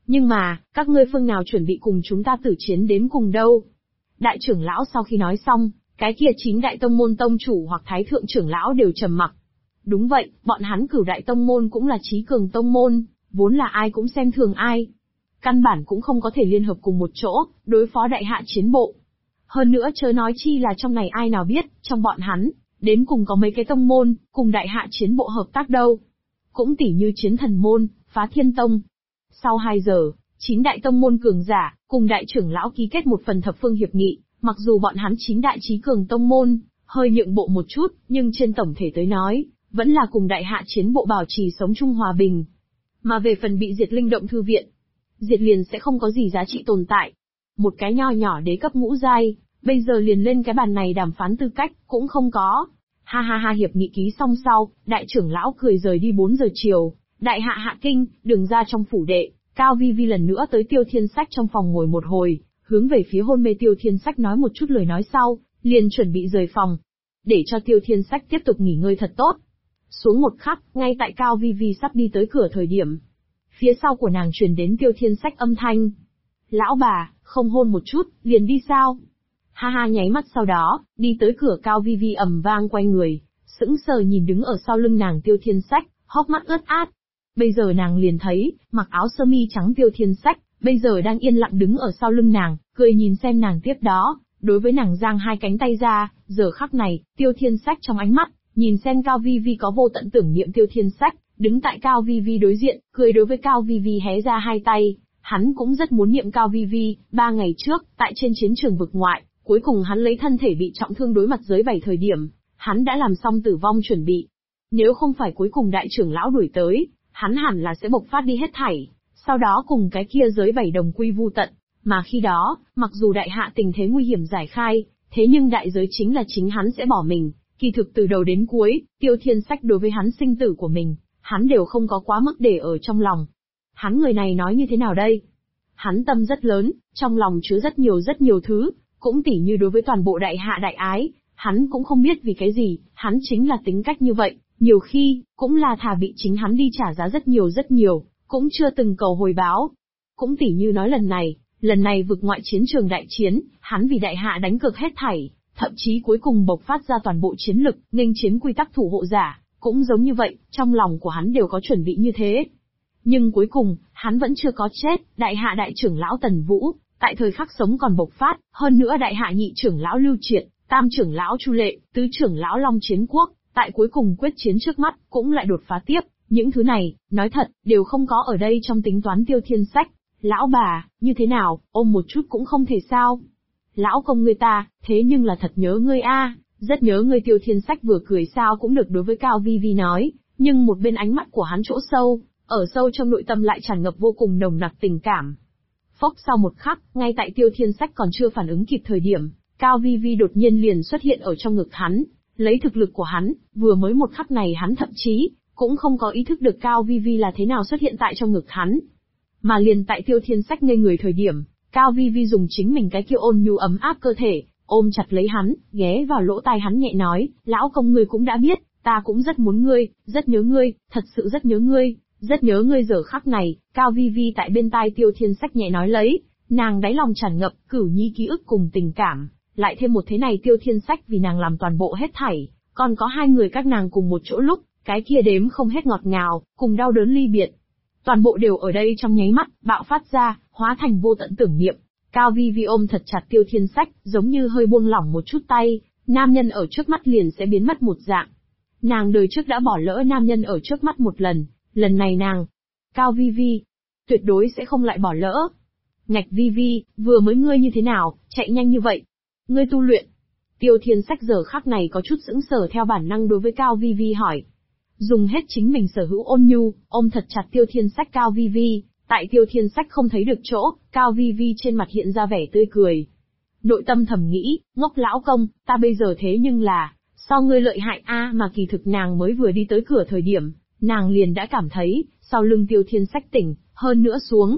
Nhưng mà, các ngươi phương nào chuẩn bị cùng chúng ta tử chiến đến cùng đâu? Đại trưởng lão sau khi nói xong, cái kia 9 đại tông môn tông chủ hoặc thái thượng trưởng lão đều trầm mặc. Đúng vậy, bọn hắn Cửu đại tông môn cũng là trí cường tông môn, vốn là ai cũng xem thường ai. Căn bản cũng không có thể liên hợp cùng một chỗ, đối phó đại hạ chiến bộ. Hơn nữa chớ nói chi là trong này ai nào biết, trong bọn hắn, đến cùng có mấy cái tông môn, cùng đại hạ chiến bộ hợp tác đâu. Cũng tỉ như Chiến Thần môn, Phá Thiên tông. Sau 2 giờ, 9 đại tông môn cường giả, cùng đại trưởng lão ký kết một phần thập phương hiệp nghị, mặc dù bọn hắn 9 đại trí cường tông môn, hơi nhượng bộ một chút, nhưng trên tổng thể tới nói, vẫn là cùng đại hạ chiến bộ bảo trì sống chung hòa bình. Mà về phần bị diệt Linh Động Thư viện, diệt liền sẽ không có gì giá trị tồn tại. Một cái nho nhỏ đế cấp ngũ giai, bây giờ liền lên cái bàn này đàm phán tư cách, cũng không có. Ha ha ha, hiệp nghị ký xong sau, đại trưởng lão cười rời đi. 4 giờ chiều, đại hạ hạ kinh, đường ra trong phủ đệ, Cao Vi Vi lần nữa tới Tiêu Thiên Sách trong phòng ngồi một hồi, hướng về phía hôn mê Tiêu Thiên Sách nói một chút lời nói sau, liền chuẩn bị rời phòng, để cho Tiêu Thiên Sách tiếp tục nghỉ ngơi thật tốt. Xuống một khắc, ngay tại Cao Vi Vi sắp đi tới cửa thời điểm, phía sau của nàng truyền đến Tiêu Thiên Sách âm thanh. Lão bà, không hôn một chút, liền đi sao? Ha ha, nháy mắt sau đó, đi tới cửa Cao Vi Vi ầm vang quay người, sững sờ nhìn đứng ở sau lưng nàng Tiêu Thiên Sách, hốc mắt ướt át. Bây giờ nàng liền thấy, mặc áo sơ mi trắng Tiêu Thiên Sách, bây giờ đang yên lặng đứng ở sau lưng nàng, cười nhìn xem nàng tiếp đó, đối với nàng giang hai cánh tay ra. Giờ khắc này, Tiêu Thiên Sách trong ánh mắt, nhìn xem Cao Vi Vi có vô tận tưởng niệm. Tiêu Thiên Sách, đứng tại Cao Vi Vi đối diện, cười đối với Cao Vi Vi hé ra hai tay, hắn cũng rất muốn niệm Cao Vi Vi. 3 ngày trước, tại trên chiến trường vực ngoại, cuối cùng hắn lấy thân thể bị trọng thương đối mặt giới 7 thời điểm, hắn đã làm xong tử vong chuẩn bị. Nếu không phải cuối cùng đại trưởng lão đuổi tới, hắn hẳn là sẽ bộc phát đi hết thảy, sau đó cùng cái kia giới 7 đồng quy vu tận. Mà khi đó, mặc dù đại hạ tình thế nguy hiểm giải khai, thế nhưng đại giới chính là chính hắn sẽ bỏ mình. Kỳ thực từ đầu đến cuối, Tiêu Thiên Sách đối với hắn sinh tử của mình, hắn đều không có quá mức để ở trong lòng. Hắn người này nói như thế nào đây? Hắn tâm rất lớn, trong lòng chứa rất nhiều thứ, cũng tỉ như đối với toàn bộ đại hạ đại ái, hắn cũng không biết vì cái gì, hắn chính là tính cách như vậy, nhiều khi, cũng là thà bị chính hắn đi trả giá rất nhiều, cũng chưa từng cầu hồi báo. Cũng tỉ như nói lần này vực ngoại chiến trường đại chiến, hắn vì đại hạ đánh cược hết thảy, thậm chí cuối cùng bộc phát ra toàn bộ chiến lực, nghênh chiến quy tắc thủ hộ giả, cũng giống như vậy, trong lòng của hắn đều có chuẩn bị như thế. Nhưng cuối cùng, hắn vẫn chưa có chết, đại hạ đại trưởng lão Tần Vũ, tại thời khắc sống còn bộc phát, hơn nữa đại hạ nhị trưởng lão Lưu Triệt, tam trưởng lão Chu Lệ, tứ trưởng lão Long Chiến Quốc, tại cuối cùng quyết chiến trước mắt, cũng lại đột phá tiếp. Những thứ này, nói thật, đều không có ở đây trong tính toán Tiêu Thiên Sách. Lão bà, như thế nào, ôm một chút cũng không thể sao? Lão công ngươi ta, thế nhưng là thật nhớ ngươi a, rất nhớ ngươi. Tiêu Thiên Sách vừa cười sao cũng được đối với Cao Vi Vi nói, nhưng một bên ánh mắt của hắn chỗ sâu, ở sâu trong nội tâm lại tràn ngập vô cùng nồng nặc tình cảm. Phốc, sau một khắc, ngay tại Tiêu Thiên Sách còn chưa phản ứng kịp thời điểm, Cao Vi Vi đột nhiên liền xuất hiện ở trong ngực hắn. Lấy thực lực của hắn, vừa mới một khắc này hắn thậm chí cũng không có ý thức được Cao Vi Vi là thế nào xuất hiện tại trong ngực hắn. Mà liền tại Tiêu Thiên Sách ngây người thời điểm, Cao Vi Vi dùng chính mình cái kia ôn nhu ấm áp cơ thể, ôm chặt lấy hắn, ghé vào lỗ tai hắn nhẹ nói, lão công ngươi cũng đã biết, ta cũng rất muốn ngươi, rất nhớ ngươi, thật sự rất nhớ ngươi, rất nhớ ngươi. Giờ khắc này, Cao Vi Vi tại bên tai Tiêu Thiên Sách nhẹ nói lấy, nàng đáy lòng tràn ngập cửu nhi ký ức cùng tình cảm, lại thêm một thế này Tiêu Thiên Sách vì nàng làm toàn bộ hết thảy, còn có 2 người các nàng cùng một chỗ lúc, cái kia đếm không hết ngọt ngào, cùng đau đớn ly biệt. Toàn bộ đều ở đây trong nháy mắt, bạo phát ra, hóa thành vô tận tưởng niệm. Cao Vi Vi ôm thật chặt Tiêu Thiên Sách, giống như hơi buông lỏng một chút tay, nam nhân ở trước mắt liền sẽ biến mất một dạng. Nàng đời trước đã bỏ lỡ nam nhân ở trước mắt một lần, lần này nàng, Cao Vi Vi, tuyệt đối sẽ không lại bỏ lỡ. Ngạch Vi Vi, vừa mới ngươi như thế nào, chạy nhanh như vậy? Ngươi tu luyện? Tiêu Thiên Sách giờ khắc này có chút sững sờ, theo bản năng đối với Cao Vi Vi hỏi. Dùng hết chính mình sở hữu ôn nhu, ôm thật chặt Tiêu Thiên Sách. Cao Vi Vi, tại Tiêu Thiên Sách không thấy được chỗ, Cao Vi Vi trên mặt hiện ra vẻ tươi cười. Nội tâm thầm nghĩ, ngốc lão công, ta bây giờ thế nhưng là, so ngươi lợi hại a. Mà kỳ thực nàng mới vừa đi tới cửa thời điểm, nàng liền đã cảm thấy, sau lưng Tiêu Thiên Sách tỉnh, hơn nữa xuống.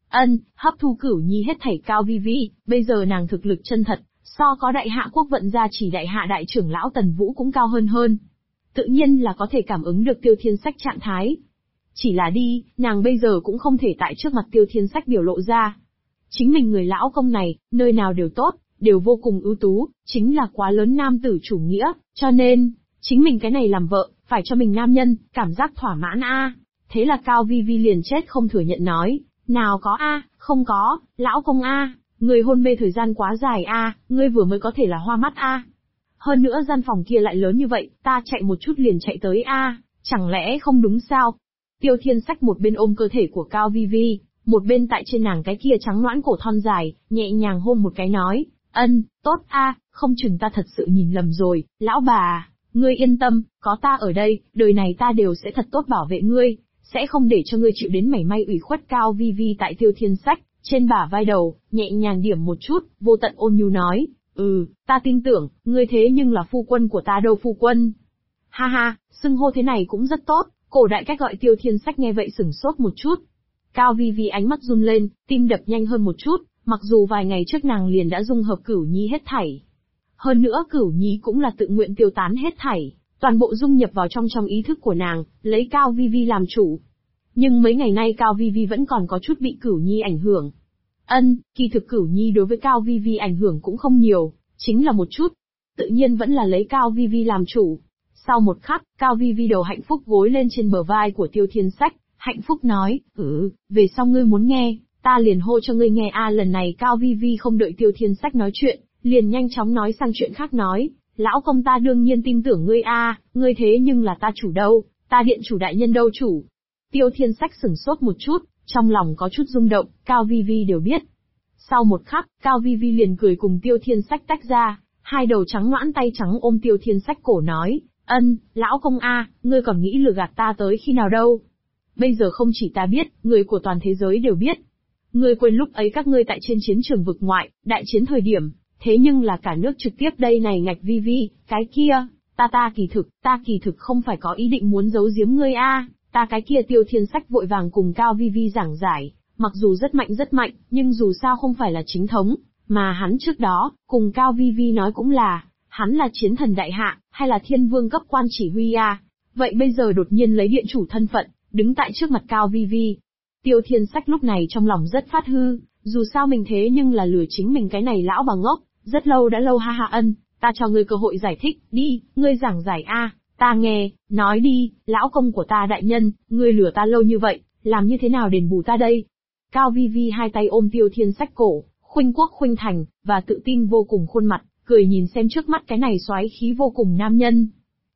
Hấp thu cửu nhi hết thảy. Cao Vi Vi, bây giờ nàng thực lực chân thật, so có đại hạ quốc vận gia chỉ đại hạ đại trưởng lão Tần Vũ cũng cao hơn. Tự nhiên là có thể cảm ứng được Tiêu Thiên Sách trạng thái. Chỉ là đi, nàng bây giờ cũng không thể tại trước mặt Tiêu Thiên Sách biểu lộ ra. Chính mình người lão công này, nơi nào đều tốt, đều vô cùng ưu tú, chính là quá lớn nam tử chủ nghĩa, cho nên, chính mình cái này làm vợ, phải cho mình nam nhân, cảm giác thỏa mãn a. Thế là Cao Vi Vi liền chết không thừa nhận nói, nào có a, không có, lão công a, người hôn mê thời gian quá dài a, ngươi vừa mới có thể là hoa mắt a. Hơn nữa gian phòng kia lại lớn như vậy, ta chạy một chút liền chạy tới a, chẳng lẽ không đúng sao? Tiêu Thiên Sách một bên ôm cơ thể của Cao Vi Vi, một bên tại trên nàng cái kia trắng nõn cổ thon dài, nhẹ nhàng hôn một cái nói, tốt a, không chừng ta thật sự nhìn lầm rồi, lão bà, ngươi yên tâm, có ta ở đây, đời này ta đều sẽ thật tốt bảo vệ ngươi, sẽ không để cho ngươi chịu đến mảy may ủy khuất. Cao Vi Vi tại Tiêu Thiên Sách, trên bả vai đầu, nhẹ nhàng điểm một chút, vô tận ôn nhu nói, ta tin tưởng, ngươi thế nhưng là phu quân của ta đâu phu quân. Ha ha, xưng hô thế này cũng rất tốt, cổ đại cách gọi Tiêu Thiên Sách nghe vậy sửng sốt một chút. Cao Vi Vi ánh mắt run lên, tim đập nhanh hơn một chút, mặc dù vài ngày trước nàng liền đã dung hợp Cửu Nhi hết thảy. Hơn nữa Cửu Nhi cũng là tự nguyện tiêu tán hết thảy, toàn bộ dung nhập vào trong ý thức của nàng, lấy Cao Vi Vi làm chủ. Nhưng mấy ngày nay Cao Vi Vi vẫn còn có chút bị Cửu Nhi ảnh hưởng. Kỳ thực Cửu Nhi đối với Cao Vi Vi ảnh hưởng cũng không nhiều, chính là một chút. Tự nhiên vẫn là lấy Cao Vi Vi làm chủ. Sau một khắc, Cao Vi Vi đầu hạnh phúc gối lên trên bờ vai của Tiêu Thiên Sách, hạnh phúc nói, về sau ngươi muốn nghe, ta liền hô cho ngươi nghe a. Lần này Cao Vi Vi không đợi Tiêu Thiên Sách nói chuyện, liền nhanh chóng nói sang chuyện khác nói, lão công ta đương nhiên tin tưởng ngươi a, ngươi thế nhưng là ta chủ đâu, ta điện chủ đại nhân đâu chủ. Tiêu Thiên Sách sửng sốt một chút, trong lòng có chút rung động, Cao Vi Vi đều biết. Sau một khắc, Cao Vi Vi liền cười cùng Tiêu Thiên Sách tách ra, hai đầu trắng nõn tay trắng ôm Tiêu Thiên Sách cổ nói, lão công a, ngươi còn nghĩ lừa gạt ta tới khi nào đâu? Bây giờ không chỉ ta biết, người của toàn thế giới đều biết. Ngươi quên lúc ấy các ngươi tại trên chiến trường vực ngoại, đại chiến thời điểm, thế nhưng là cả nước trực tiếp đây này Ngạch Vi Vi, cái kia, ta kỳ thực không phải có ý định muốn giấu giếm ngươi a, ta cái kia. Tiêu Thiên Sách vội vàng cùng Cao Vi Vi giảng giải, mặc dù rất mạnh, nhưng dù sao không phải là chính thống, mà hắn trước đó, cùng Cao Vi Vi nói cũng là, hắn là chiến thần đại hạ, hay là thiên vương cấp quan chỉ huy a. Vậy bây giờ đột nhiên lấy điện chủ thân phận, đứng tại trước mặt Cao Vi Vi. Tiêu Thiên Sách lúc này trong lòng rất phát hư, dù sao mình thế nhưng là lừa chính mình cái này lão bà ngốc, rất lâu đã lâu ha ha. Ta cho ngươi cơ hội giải thích, đi, ngươi giảng giải a, ta nghe, nói đi, lão công của ta đại nhân, ngươi lừa ta lâu như vậy, làm như thế nào đền bù ta đây? Cao Vi Vi hai tay ôm Tiêu Thiên Sách cổ, khuynh quốc khuynh thành, và tự tin vô cùng khuôn mặt, cười nhìn xem trước mắt cái này soái khí vô cùng nam nhân.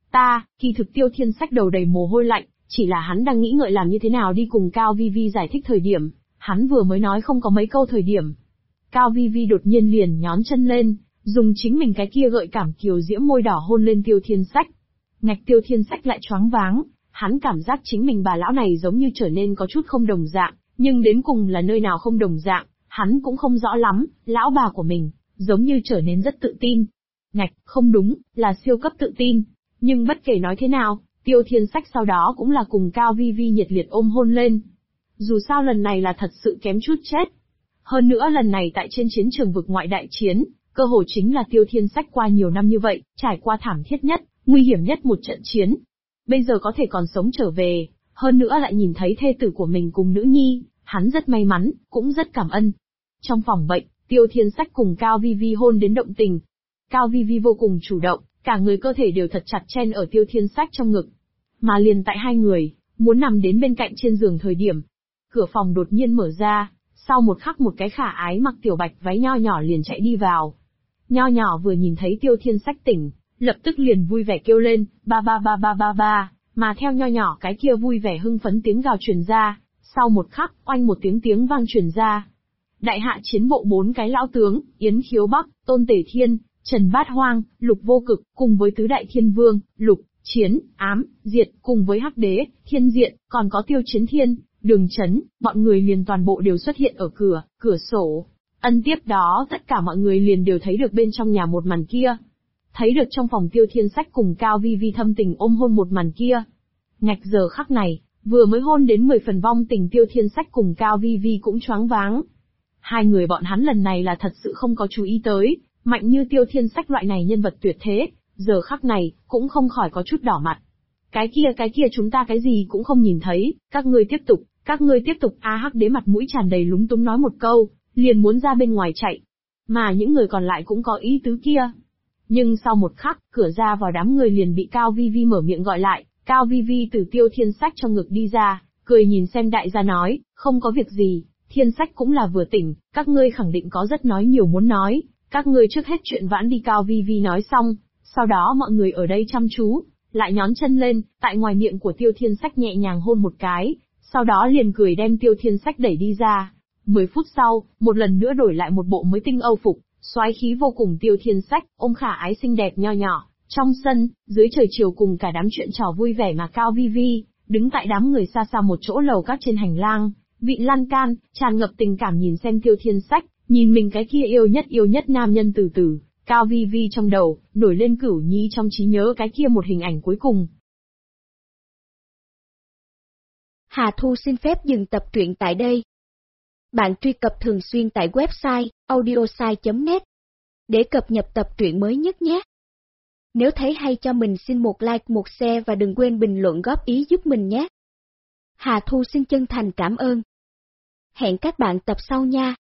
Kỳ thực Tiêu Thiên Sách đầu đầy mồ hôi lạnh, chỉ là hắn đang nghĩ ngợi làm như thế nào đi cùng Cao Vi Vi giải thích thời điểm, hắn vừa mới nói không có mấy câu thời điểm. Cao Vi Vi đột nhiên liền nhón chân lên, dùng chính mình cái kia gợi cảm kiều diễm môi đỏ hôn lên Tiêu Thiên Sách. Ngạch Tiêu Thiên Sách lại choáng váng, hắn cảm giác chính mình bà lão này giống như trở nên có chút không đồng dạng, nhưng đến cùng là nơi nào không đồng dạng, hắn cũng không rõ lắm, lão bà của mình, giống như trở nên rất tự tin. Ngạch, không đúng, là siêu cấp tự tin. Nhưng bất kể nói thế nào, Tiêu Thiên Sách sau đó cũng là cùng Cao Vi Vi nhiệt liệt ôm hôn lên. Dù sao lần này là thật sự kém chút chết. Hơn nữa lần này tại trên chiến trường vực ngoại đại chiến, cơ hội chính là Tiêu Thiên Sách qua nhiều năm như vậy, trải qua thảm thiết nhất, nguy hiểm nhất một trận chiến. Bây giờ có thể còn sống trở về, hơn nữa lại nhìn thấy thê tử của mình cùng nữ nhi, hắn rất may mắn, cũng rất cảm ơn. Trong phòng bệnh, Tiêu Thiên Sách cùng Cao Vi Vi hôn đến động tình. Cao Vi Vi vô cùng chủ động, cả người cơ thể đều thật chặt chen ở Tiêu Thiên Sách trong ngực. Mà liền tại hai người, muốn nằm đến bên cạnh trên giường thời điểm. Cửa phòng đột nhiên mở ra, sau một khắc một cái khả ái mặc tiểu bạch váy nho nhỏ liền chạy đi vào. Nho nhỏ vừa nhìn thấy Tiêu Thiên Sách tỉnh, lập tức liền vui vẻ kêu lên, ba, mà theo nho nhỏ cái kia vui vẻ hưng phấn tiếng gào truyền ra, sau một khắc, oanh một tiếng vang truyền ra. Đại hạ chiến bộ 4 cái lão tướng, Yến Khiếu Bắc, Tôn Tể Thiên, Trần Bát Hoang, Lục Vô Cực, cùng với tứ đại thiên vương, Lục, Chiến, Ám, Diệt, cùng với Hắc Đế, Thiên Diện, còn có Tiêu Chiến Thiên, Đường Chấn, bọn người liền toàn bộ đều xuất hiện ở cửa sổ. Tiếp đó tất cả mọi người liền đều thấy được bên trong nhà một màn kia. Thấy được trong phòng Tiêu Thiên Sách cùng Cao Vi Vi thâm tình ôm hôn một màn kia. Ngạch giờ khắc này, vừa mới hôn đến 10 phần vong tình Tiêu Thiên Sách cùng Cao Vi Vi cũng choáng váng. Hai người bọn hắn lần này là thật sự không có chú ý tới, mạnh như Tiêu Thiên Sách loại này nhân vật tuyệt thế, giờ khắc này, cũng không khỏi có chút đỏ mặt. cái kia chúng ta cái gì cũng không nhìn thấy, các ngươi tiếp tục, A Hắc Đế mặt mũi tràn đầy lúng túng nói một câu, liền muốn ra bên ngoài chạy. Mà những người còn lại cũng có ý tứ kia. Nhưng sau một khắc, cửa ra vào đám người liền bị Cao Vi Vi mở miệng gọi lại, Cao Vi Vi từ Tiêu Thiên Sách trong ngực đi ra, cười nhìn xem đại gia nói, không có việc gì, Thiên Sách cũng là vừa tỉnh, các ngươi khẳng định có rất nói nhiều muốn nói, các ngươi trước hết chuyện vãn đi. Cao Vi Vi nói xong, sau đó mọi người ở đây chăm chú, lại nhón chân lên, tại ngoài miệng của Tiêu Thiên Sách nhẹ nhàng hôn một cái, sau đó liền cười đem Tiêu Thiên Sách đẩy đi ra. 10 phút sau, một lần nữa đổi lại một bộ mới tinh âu phục, soái khí vô cùng Tiêu Thiên Sách, ôm khả ái xinh đẹp nho nhỏ, trong sân, dưới trời chiều cùng cả đám chuyện trò vui vẻ mà Cao Vi Vi, đứng tại đám người xa xa một chỗ lầu các trên hành lang, vịn lan can, tràn ngập tình cảm nhìn xem Tiêu Thiên Sách, nhìn mình cái kia yêu nhất nam nhân từ từ, Cao Vi Vi trong đầu, nổi lên Cửu Nhi trong trí nhớ cái kia một hình ảnh cuối cùng. Hà Thu xin phép dừng tập truyện tại đây. Bạn truy cập thường xuyên tại website audiosai.net để cập nhật tập truyện mới nhất nhé. Nếu thấy hay cho mình xin một like, một share và đừng quên bình luận góp ý giúp mình nhé. Hà Thu xin chân thành cảm ơn. Hẹn các bạn tập sau nha.